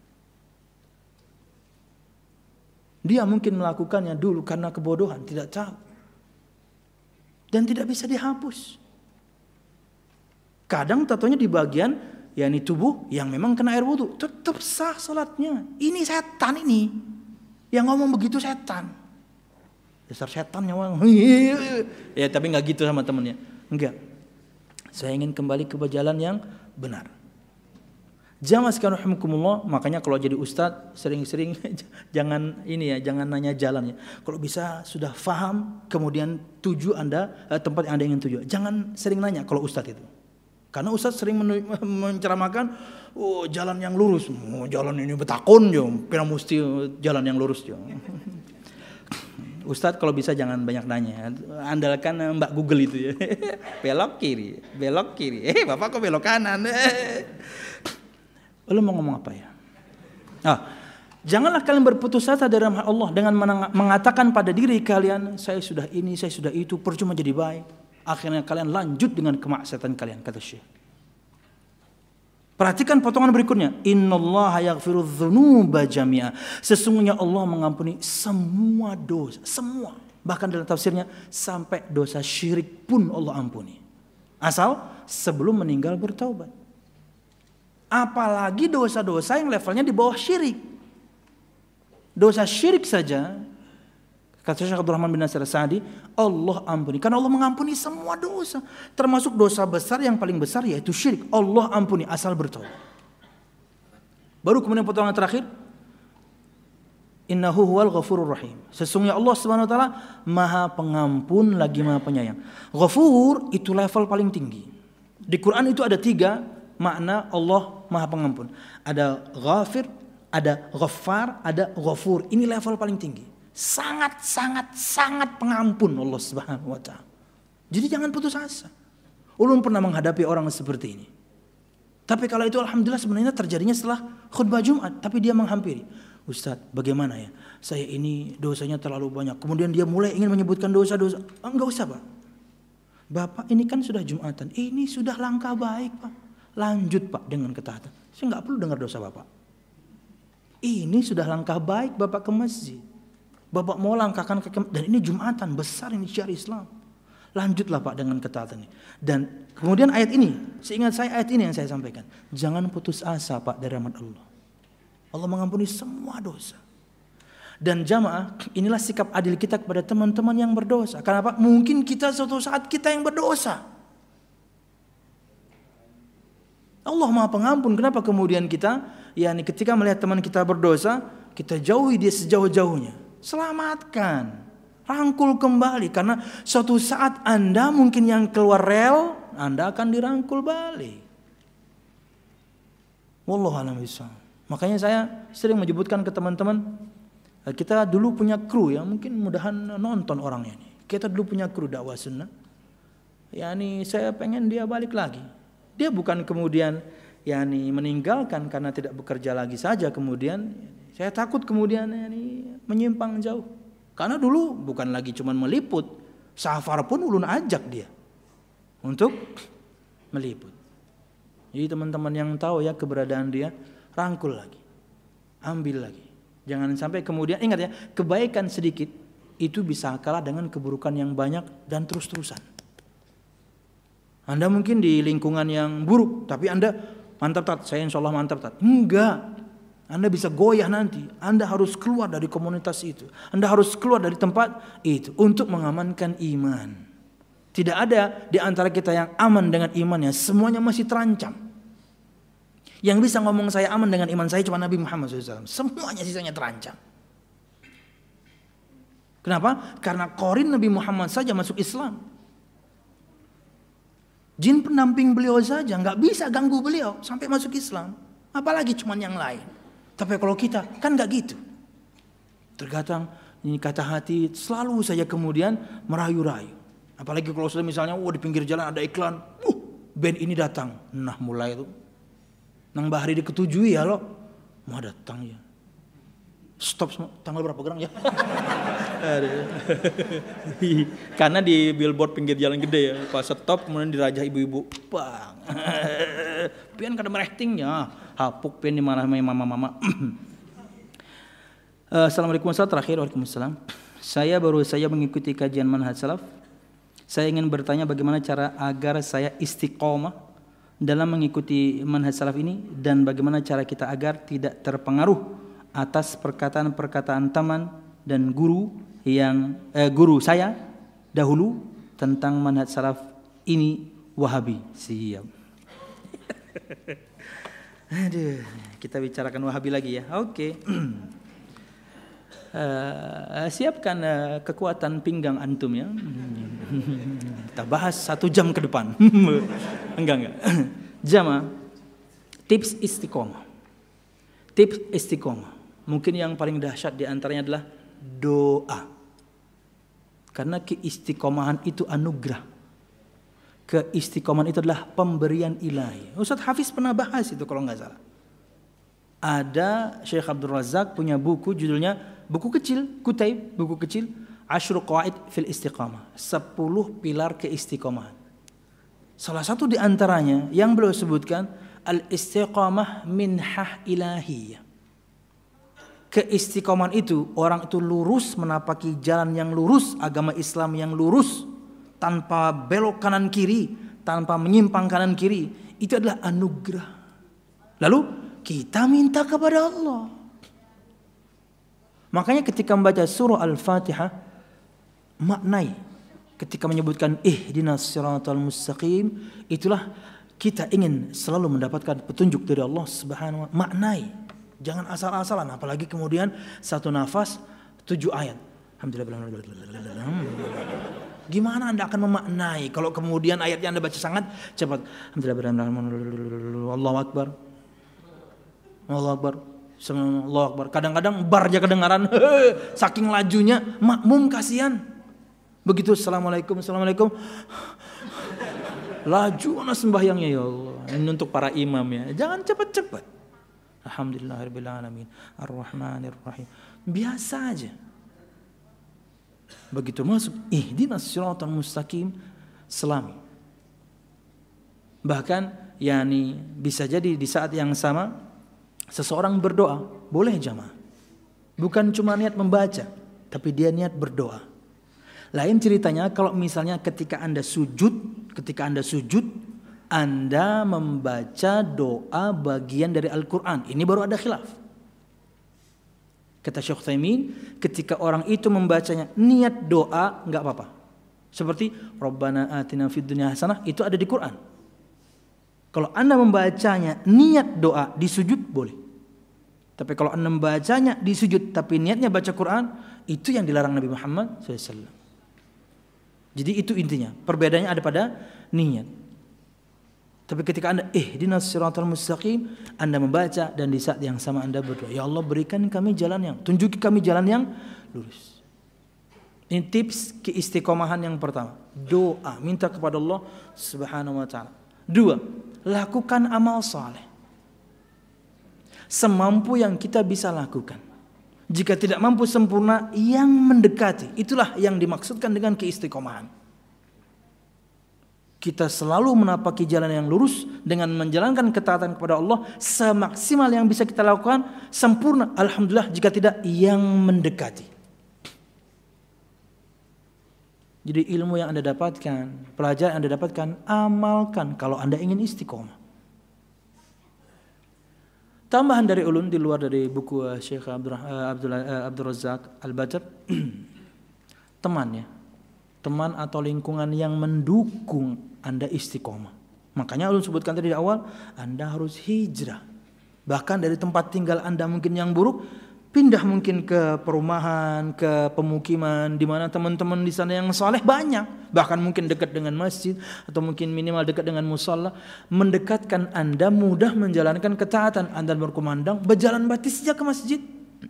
Dia mungkin melakukannya dulu karena kebodohan, tidak tahu, dan tidak bisa dihapus. Kadang tatonya di bagian yakni tubuh yang memang kena air wudu, tetap sah salatnya. Ini setan ini yang ngomong begitu, setan. Dasar setan nyawa. Ya tapi nggak gitu sama temennya. Enggak. Saya ingin kembali ke jalan yang benar. Jamaah sekalian rahimakumullah, makanya kalau jadi ustadz sering-sering jangan ini ya, jangan nanya jalannya. Kalau bisa sudah faham, kemudian tuju Anda eh, tempat yang Anda ingin tuju. Jangan sering nanya kalau ustadz itu. Karena ustadz sering menceramahkan, oh jalan yang lurus, oh, jalan ini betakon jo, kira mesti jalan yang lurus jo. Ustadz kalau bisa jangan banyak nanya, andalkan Mbak Google itu ya. Belok kiri, belok kiri. Eh Bapak kok belok kanan? Lu mau ngomong apa ya? Ah, janganlah kalian berputus asa dari rahmat Allah dengan mengatakan pada diri kalian, saya sudah ini, saya sudah itu, percuma jadi baik. Akhirnya kalian lanjut dengan kemaksiatan kalian, kata Syekh. Perhatikan potongan berikutnya. Innallaha yaghfiru dzunuba jami'a. Sesungguhnya Allah mengampuni semua dosa, semua. Bahkan dalam tafsirnya sampai dosa syirik pun Allah ampuni. Asal sebelum meninggal bertaubat. Apalagi dosa-dosa yang levelnya di bawah syirik. Dosa syirik saja, kata Syekh Abdul Rahman bin Nasir As-Sa'di, Allah ampuni. Karena Allah mengampuni semua dosa. Termasuk dosa besar yang paling besar yaitu syirik. Allah ampuni asal bertaubat. Baru kemudian potongan terakhir. Innahu huwal ghafurur rahim. Sesungguhnya Allah Subhanahu wa taala Maha Pengampun lagi Maha Penyayang. Ghafur itu level paling tinggi. Di Quran itu ada tiga makna Allah Maha Pengampun. Ada ghafir, ada ghaffar, ada ghafur. Ini level paling tinggi. Sangat, sangat, sangat pengampun Allah Subhanahu wa ta'ala. Jadi jangan putus asa. Ulun pernah menghadapi orang seperti ini. Tapi kalau itu alhamdulillah sebenarnya terjadinya setelah khutbah Jumat. Tapi dia menghampiri. Ustadz bagaimana ya? Saya ini dosanya terlalu banyak. Kemudian dia mulai ingin menyebutkan dosa-dosa. Oh, enggak usah Pak. Bapak ini kan sudah Jumatan. Ini sudah langkah baik Pak. Lanjut Pak dengan ketaatan. Saya nggak perlu dengar dosa Bapak. Ini sudah langkah baik Bapak ke masjid. Bapak mau langkahkan ke dan ini Jumatan besar ini syiar Islam. Lanjutlah Pak dengan ketaatan ini. Dan kemudian ayat ini, seingat saya ayat ini yang saya sampaikan. Jangan putus asa Pak dari rahmat Allah. Allah mengampuni semua dosa. Dan jamaah, inilah sikap adil kita kepada teman-teman yang berdosa. Karena Pak, mungkin kita suatu saat kita yang berdosa. Allah Maha Pengampun. Kenapa kemudian kita, yakni ketika melihat teman kita berdosa, kita jauhi dia sejauh-jauhnya. Selamatkan, rangkul kembali. Karena suatu saat Anda mungkin yang keluar rel, Anda akan dirangkul balik. Wallahu a'lam bishawab. Makanya saya sering menyebutkan ke teman-teman, kita dulu punya kru yang mungkin mudahan nonton orangnya ini. Kita dulu punya kru dakwah sunnah. Yani saya pengen dia balik lagi. Dia bukan kemudian yani meninggalkan karena tidak bekerja lagi saja kemudian. Saya takut kemudian yani menyimpang jauh. Karena dulu bukan lagi cuma meliput, safar pun ulun ajak dia untuk meliput. Jadi teman-teman yang tahu ya keberadaan dia, rangkul lagi, ambil lagi. Jangan sampai kemudian, ingat ya, kebaikan sedikit itu bisa kalah dengan keburukan yang banyak dan terus-terusan. Anda mungkin di lingkungan yang buruk, tapi Anda mantap tat, saya insya Allah mantap tat. Enggak, Anda bisa goyah nanti. Anda harus keluar dari komunitas itu. Anda harus keluar dari tempat itu untuk mengamankan iman. Tidak ada di antara kita yang aman dengan imannya, semuanya masih terancam. Yang bisa ngomong saya aman dengan iman saya cuma Nabi Muhammad shallallahu alaihi wasallam. Semuanya sisanya terancam. Kenapa? Karena korin Nabi Muhammad saja masuk Islam. Jin pendamping beliau saja nggak bisa ganggu beliau sampai masuk Islam. Apalagi cuma yang lain. Tapi kalau kita kan nggak gitu. Terkadang ini kata hati selalu saja kemudian merayu-rayu. Apalagi kalau sudah misalnya, oh di pinggir jalan ada iklan, uh band ini datang, nah mulai itu. Nang bahari diketujui ya lo, mau datang ya. Stop semua, tanggal berapa gerang ya? Karena di billboard pinggir jalan gede ya, pas stop kemudian dirajah ibu-ibu, bang, pian kada merehtingnya, hapuk pian di mana mama-mama. Assalamualaikum warahmatullahi terakhir, waalaikumsalam. Saya baru saya mengikuti kajian manhaj salaf. Saya ingin bertanya bagaimana cara agar saya istiqomah dalam mengikuti manhaj salaf ini dan bagaimana cara kita agar tidak terpengaruh atas perkataan-perkataan teman dan guru yang eh, guru saya dahulu tentang manhaj salaf ini Wahabi. Siap. Aduh, kita bicarakan Wahabi lagi ya. Oke. Okay. Uh, siapkan uh, kekuatan pinggang antum ya. Kita bahas satu jam ke depan. Enggak enggak. Jamaah, tips istiqomah. Tips istiqomah. Mungkin yang paling dahsyat di antaranya adalah doa. Karena keistiqomahan itu anugerah. Keistiqomahan itu adalah pemberian ilahi. Ustaz Hafiz pernah bahas itu kalau nggak salah. Ada Syekh Abdul Razak punya buku judulnya, buku kecil, kutaib, buku kecil, Ashru Qawaid fil Istiqamah, sepuluh pilar keistiqomahan. Salah satu di antaranya yang beliau sebutkan, al-istiqamah minhah ilahiyah. Keistiqomahan itu, orang itu lurus menapaki jalan yang lurus, agama Islam yang lurus, tanpa belok kanan kiri, tanpa menyimpang kanan kiri, itu adalah anugerah. Lalu kita minta kepada Allah. Makanya ketika membaca surah Al-Fatihah, maknai ketika menyebutkan ihdinas siratal mustaqim, itulah kita ingin selalu mendapatkan petunjuk dari Allah Subhanahu wa taala. Maknai, jangan asal-asalan, apalagi kemudian satu nafas tujuh ayat. Alhamdulillah. Gimana Anda akan memaknai kalau kemudian ayatnya Anda baca sangat cepat? Alhamdulillah. Allahu Akbar. Allahu Akbar. Allahu Akbar. Kadang-kadang barnya kedengaran saking lajunya, makmum kasihan. Begitu assalamualaikum, assalamualaikum. Laju mana sembahyangnya ya Allah. Ini untuk para imam ya. Jangan cepat-cepat. Alhamdulillahirabbil alamin. Arrahmanir rahim. Biasa aja. Begitu masuk ihdinas siratal mustaqim, selami. Bahkan yakni bisa jadi di saat yang sama seseorang berdoa, boleh jamaah. Bukan cuma niat membaca, tapi dia niat berdoa. Lain ceritanya kalau misalnya ketika Anda sujud, ketika Anda sujud, Anda membaca doa bagian dari Al-Quran. Ini baru ada khilaf. Kata Syekh Utsaimin, ketika orang itu membacanya niat doa, enggak apa-apa. Seperti Rabbana atina fid dunya hasanah, itu ada di Quran. Kalau Anda membacanya niat doa di sujud boleh. Tapi kalau Anda membacanya di sujud tapi niatnya baca Quran, itu yang dilarang Nabi Muhammad shallallahu alaihi wasallam. Jadi itu intinya, perbedaannya ada pada niat. Tapi ketika Anda ihdinas siratal mustaqim, Anda membaca dan di saat yang sama Anda berdoa, ya Allah berikan kami jalan yang, tunjuki kami jalan yang lurus. Ini tips keistiqomahan yang pertama, doa, minta kepada Allah Subhanahu wa taala. Dua, lakukan amal saleh semampu yang kita bisa lakukan. Jika tidak mampu sempurna, yang mendekati. Itulah yang dimaksudkan dengan keistiqomahan. Kita selalu menapaki jalan yang lurus dengan menjalankan ketaatan kepada Allah semaksimal yang bisa kita lakukan, sempurna. Alhamdulillah, jika tidak, yang mendekati. Jadi ilmu yang Anda dapatkan, pelajaran yang Anda dapatkan, amalkan kalau Anda ingin istiqomah. Tambahan dari ulun di luar dari buku Syekh Abdul, Abdul, Abdul Razak Al-Badr, teman ya, teman atau lingkungan yang mendukung Anda istiqomah. Makanya ulun sebutkan tadi di awal, Anda harus hijrah. Bahkan dari tempat tinggal Anda mungkin yang buruk, pindah mungkin ke perumahan, ke pemukiman di mana teman-teman di sana yang saleh banyak, bahkan mungkin dekat dengan masjid atau mungkin minimal dekat dengan musalla, mendekatkan Anda mudah menjalankan ketaatan. Anda berkumandang berjalan bati saja ke masjid.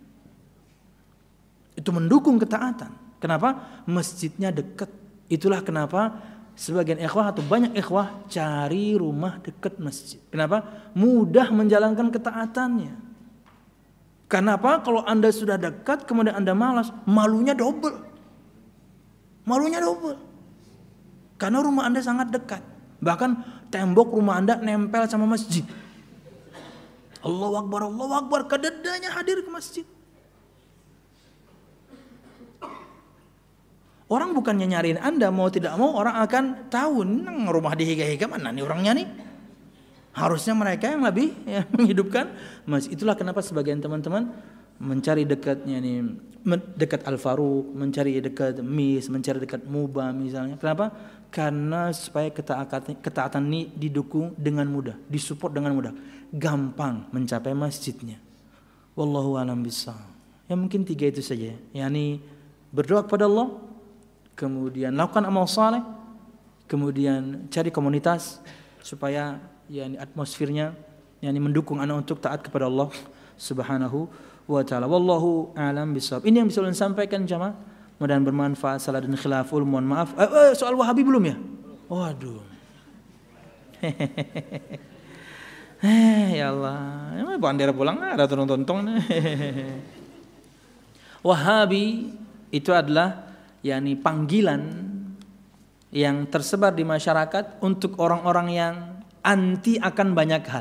Itu mendukung ketaatan. Kenapa? Masjidnya dekat. Itulah kenapa sebagian ikhwah atau banyak ikhwah cari rumah dekat masjid. Kenapa? Mudah menjalankan ketaatannya. Kenapa? Kalau Anda sudah dekat kemudian Anda malas, malunya double. Malunya double. Karena rumah Anda sangat dekat. Bahkan tembok rumah Anda nempel sama masjid. Allahu Akbar, Allahu Akbar, kededanya hadir ke masjid. Orang bukannya nyariin Anda, mau tidak mau orang akan tahu nang rumah di higa-higa mana nih orangnya nih. Harusnya mereka yang lebih ya, menghidupkan masjid. Itulah kenapa sebagian teman-teman mencari dekatnya nih dekat Al-Faruq, mencari dekat Mis, mencari dekat Muba misalnya. Kenapa? Karena supaya ketaatan, ketaatan ini didukung dengan mudah, disupport dengan mudah, gampang mencapai masjidnya. Wallahu a'lam bishawab. Ya mungkin tiga itu saja. yakni berdoa kepada Allah, kemudian lakukan amal saleh, kemudian cari komunitas supaya yakni atmosfernya yakni mendukung anak untuk taat kepada Allah Subhanahu wa taala. Wallahu a'lam bishawab. Ini yang bisa saya sampaikan jamaah. Mudah-mudahan bermanfaat. Salah dan khilaful, mohon maaf. Eh, eh, soal Wahabi belum ya? Waduh. Eh, ya Allah. Ya bandera pulang ada tonton-tonton. Wahabi itu adalah yakni panggilan yang tersebar di masyarakat untuk orang-orang yang anti akan banyak hal.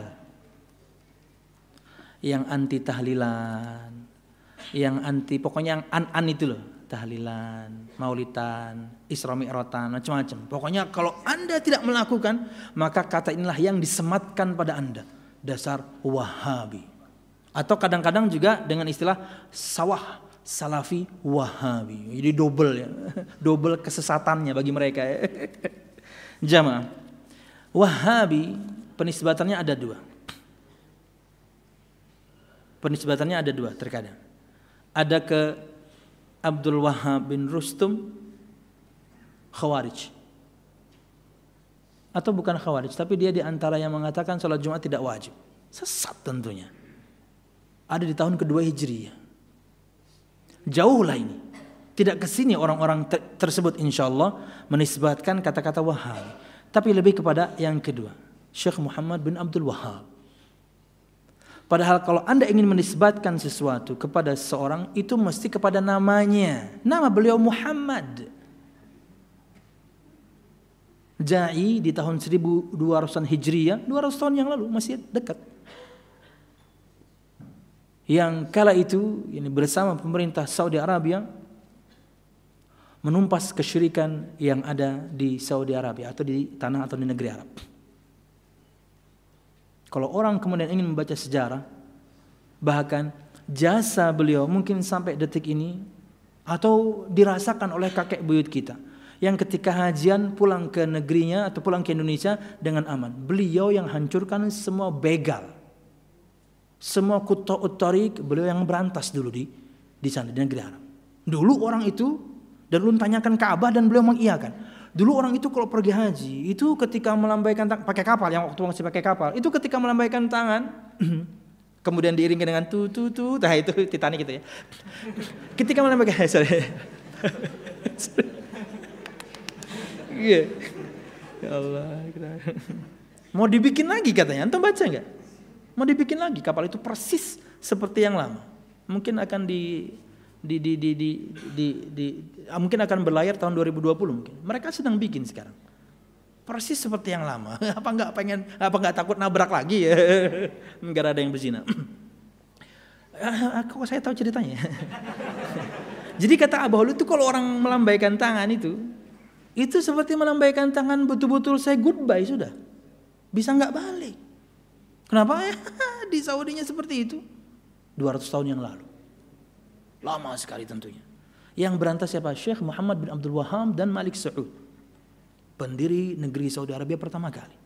Yang anti tahlilan, yang anti pokoknya yang an-an itu loh, tahlilan, maulidan, Isra Mi'ratan, macam-macam. Pokoknya kalau Anda tidak melakukan, maka kata inilah yang disematkan pada Anda, dasar Wahabi. Atau kadang-kadang juga dengan istilah sawah, Salafi Wahabi. Jadi double ya, double kesesatannya bagi mereka ya. Jamaah, Wahabi penisbatannya ada dua. Penisbatannya ada dua terkadang. Ada ke Abdul Wahhab bin Rustum, Khawarij. Atau bukan Khawarij, tapi dia di antara yang mengatakan sholat Jumat tidak wajib. Sesat tentunya. Ada di tahun kedua Hijriyah. Jauhlah ini. Tidak kesini orang-orang ter- tersebut insyaAllah menisbatkan kata-kata Wahabi. Tapi lebih kepada yang kedua, Syekh Muhammad bin Abdul Wahhab. Padahal kalau Anda ingin menisbatkan sesuatu kepada seseorang, itu mesti kepada namanya. Nama beliau Muhammad. Ja'i di tahun seribu dua ratusan Hijriyah, dua ratus tahun yang lalu, masih dekat. Yang kala itu ini bersama pemerintah Saudi Arabia menumpas kesyirikan yang ada di Saudi Arabia atau di tanah atau di negeri Arab. Kalau orang kemudian ingin membaca sejarah, bahkan jasa beliau mungkin sampai detik ini atau dirasakan oleh kakek buyut kita yang ketika hajian pulang ke negerinya atau pulang ke Indonesia dengan aman. Beliau yang hancurkan semua begal, semua quta'ut thariq, beliau yang berantas dulu di di sana di negeri Arab. Dulu orang itu, dan lu tanyakan Ka'bah dan beliau mengiyakan. Dulu orang itu kalau pergi haji, itu ketika melambaikan tangan, pakai kapal, yang waktu masih pakai kapal, itu ketika melambaikan tangan, kemudian diiringi dengan tu tu tu, nah itu Titanic gitu ya. Ketika melambaikan, sorry, iya, ya Allah, mau dibikin lagi katanya, antum baca nggak? Mau dibikin lagi kapal itu persis seperti yang lama, mungkin akan di Di, di, di, di, di, di, mungkin akan berlayar tahun dua ribu dua puluh mungkin. Mereka sedang bikin sekarang. Persis seperti yang lama. Apa enggak pengen, apa enggak takut nabrak lagi ya? Enggak ada yang berzina. Kok saya tahu ceritanya? Jadi kata Abah Hulu itu kalau orang melambaikan tangan itu, itu seperti melambaikan tangan betul-betul saya goodbye sudah. Bisa enggak balik. Kenapa? Di Saudinya seperti itu. dua ratus tahun yang lalu. Lama sekali tentunya. Yang berantas siapa? Syekh Muhammad bin Abdul Wahhab dan Malik Saud, pendiri negeri Saudi Arabia pertama kali.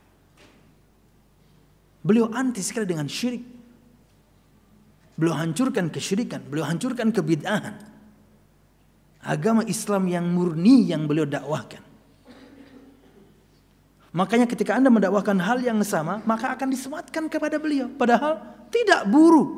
Beliau anti sekali dengan syirik. Beliau hancurkan kesyirikan, beliau hancurkan kebid'ahan. Agama Islam yang murni yang beliau dakwahkan. Makanya ketika Anda mendakwahkan hal yang sama, maka akan disematkan kepada beliau. Padahal tidak buruk.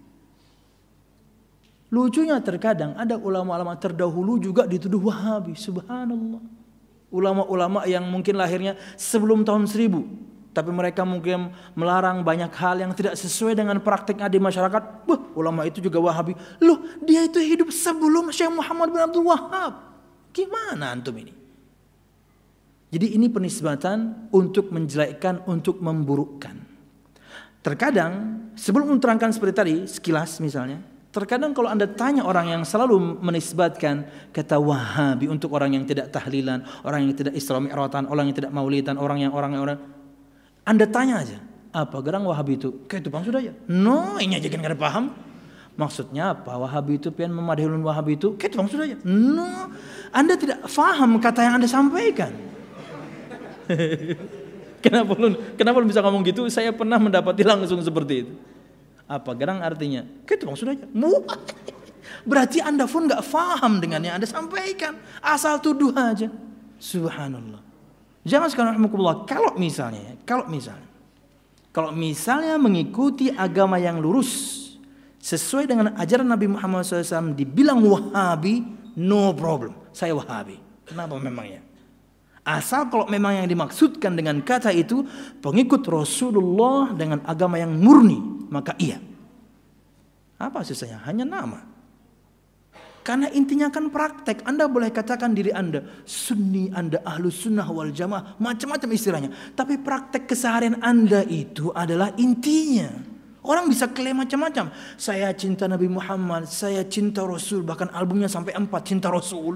Lucunya terkadang ada ulama-ulama terdahulu juga dituduh Wahabi. Subhanallah. Ulama-ulama yang mungkin lahirnya sebelum tahun seribu, tapi mereka mungkin melarang banyak hal yang tidak sesuai dengan praktiknya di masyarakat. Wah, ulama itu juga Wahabi. Loh, dia itu hidup sebelum Syekh Muhammad bin Abdul Wahhab. Gimana antum ini? Jadi ini penisbatan untuk menjelekkan, untuk memburukkan. Terkadang sebelum menerangkan seperti tadi, sekilas misalnya, terkadang kalau Anda tanya orang yang selalu menisbatkan kata Wahabi untuk orang yang tidak tahlilan, orang yang tidak Isra Mi'ratan, orang yang tidak maulidan, orang yang orang yang orang, Anda tanya aja, apa gerang Wahabi itu? Kayak itu bang sudah ya? No, ini aja kan gak ada paham. Maksudnya apa? Wahabi itu pian memadahi ulun Wahabi itu? Gitu maksud aja. No, Anda tidak faham kata yang Anda sampaikan. Kenapa ulun? Kenapa ulun bisa ngomong gitu? Saya pernah mendapati langsung seperti itu. Apa gerang artinya? Gitu maksud aja. Berarti Anda pun nggak faham dengan yang Anda sampaikan. Asal tuduh aja. Subhanallah. Jangan sekarang rahmatullah. Kalau misalnya, kalau misalnya, kalau misalnya mengikuti agama yang lurus sesuai dengan ajaran Nabi Muhammad shallallahu alaihi wasallam, dibilang Wahabi, no problem. Saya Wahabi. Kenapa memangnya? Asal kalau memang yang dimaksudkan dengan kata itu pengikut Rasulullah dengan agama yang murni, maka iya. Apa susahnya? Hanya nama. Karena intinya kan praktek. Anda boleh katakan diri Anda Sunni, Anda Ahlus Sunnah wal Jamaah, macam-macam istilahnya. Tapi praktek keseharian Anda itu adalah intinya. Orang bisa klaim macam-macam. Saya cinta Nabi Muhammad, saya cinta Rasul, bahkan albumnya sampai empat cinta Rasul.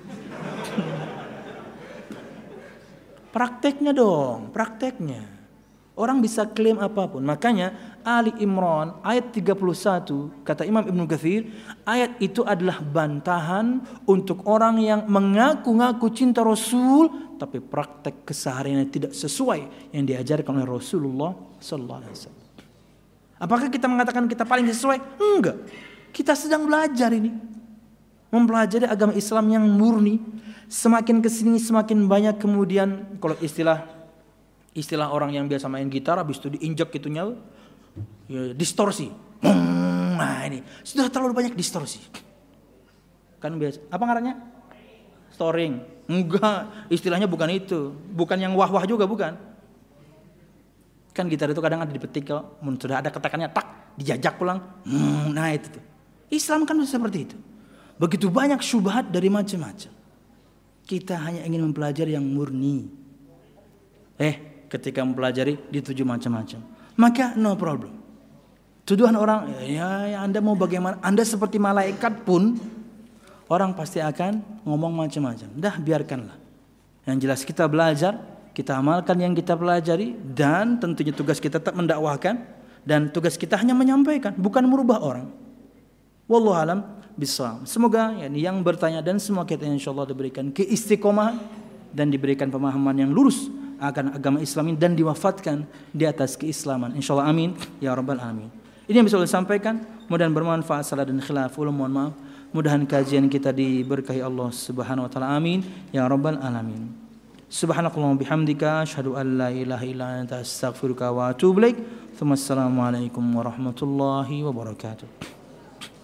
Prakteknya dong, prakteknya. Orang bisa klaim apapun. Makanya Ali Imran ayat tiga puluh satu kata Imam Ibnu Katsir, ayat itu adalah bantahan untuk orang yang mengaku-ngaku cinta Rasul tapi praktek kesehariannya tidak sesuai yang diajarkan oleh Rasulullah sallallahu alaihi wasallam. Apakah kita mengatakan kita paling sesuai? Enggak. Kita sedang belajar ini. Mempelajari agama Islam yang murni. Semakin kesini semakin banyak kemudian kalau istilah istilah orang yang biasa main gitar habis itu diinjak gitunya ya, distorsi. Nah ini sudah terlalu banyak distorsi. Kan biasa. Apa ngarannya? Storing. Enggak, istilahnya bukan itu. Bukan yang wah-wah juga bukan. Kan gitar itu kadang ada dipetik kalau sudah ada ketakannya tak dijajak pulang. Hmm, nah itu tuh. Islam kan seperti itu. Begitu banyak syubhat dari macam-macam. Kita hanya ingin mempelajari yang murni. Eh, ketika mempelajari dituju macam-macam. Maka no problem. Tuduhan orang, ya, ya Anda mau bagaimana? Anda seperti malaikat pun orang pasti akan ngomong macam-macam. Dah biarkanlah. Yang jelas kita belajar. Kita amalkan yang kita pelajari dan tentunya tugas kita tetap mendakwahkan dan tugas kita hanya menyampaikan, bukan merubah orang. Wallahu alam bissawab. Semoga ya, yang bertanya dan semua kita insyaallah diberikan keistiqomahan dan diberikan pemahaman yang lurus akan agama Islam dan diwafatkan di atas keislaman. Insyaallah amin ya rabbal alamin. Ini yang bisa saya sampaikan, mudah-mudahan bermanfaat. Salah dan khilaf, mohon maaf. Mudah-mudahan kajian kita diberkahi Allah Subhanahu wa taala. Amin ya rabbal alamin. Subhanakallahumma bihamdika asyhadu an la ilaha illa anta astaghfiruka wa atubu ilaik. Assalamualaikum warahmatullahi wabarakatuh.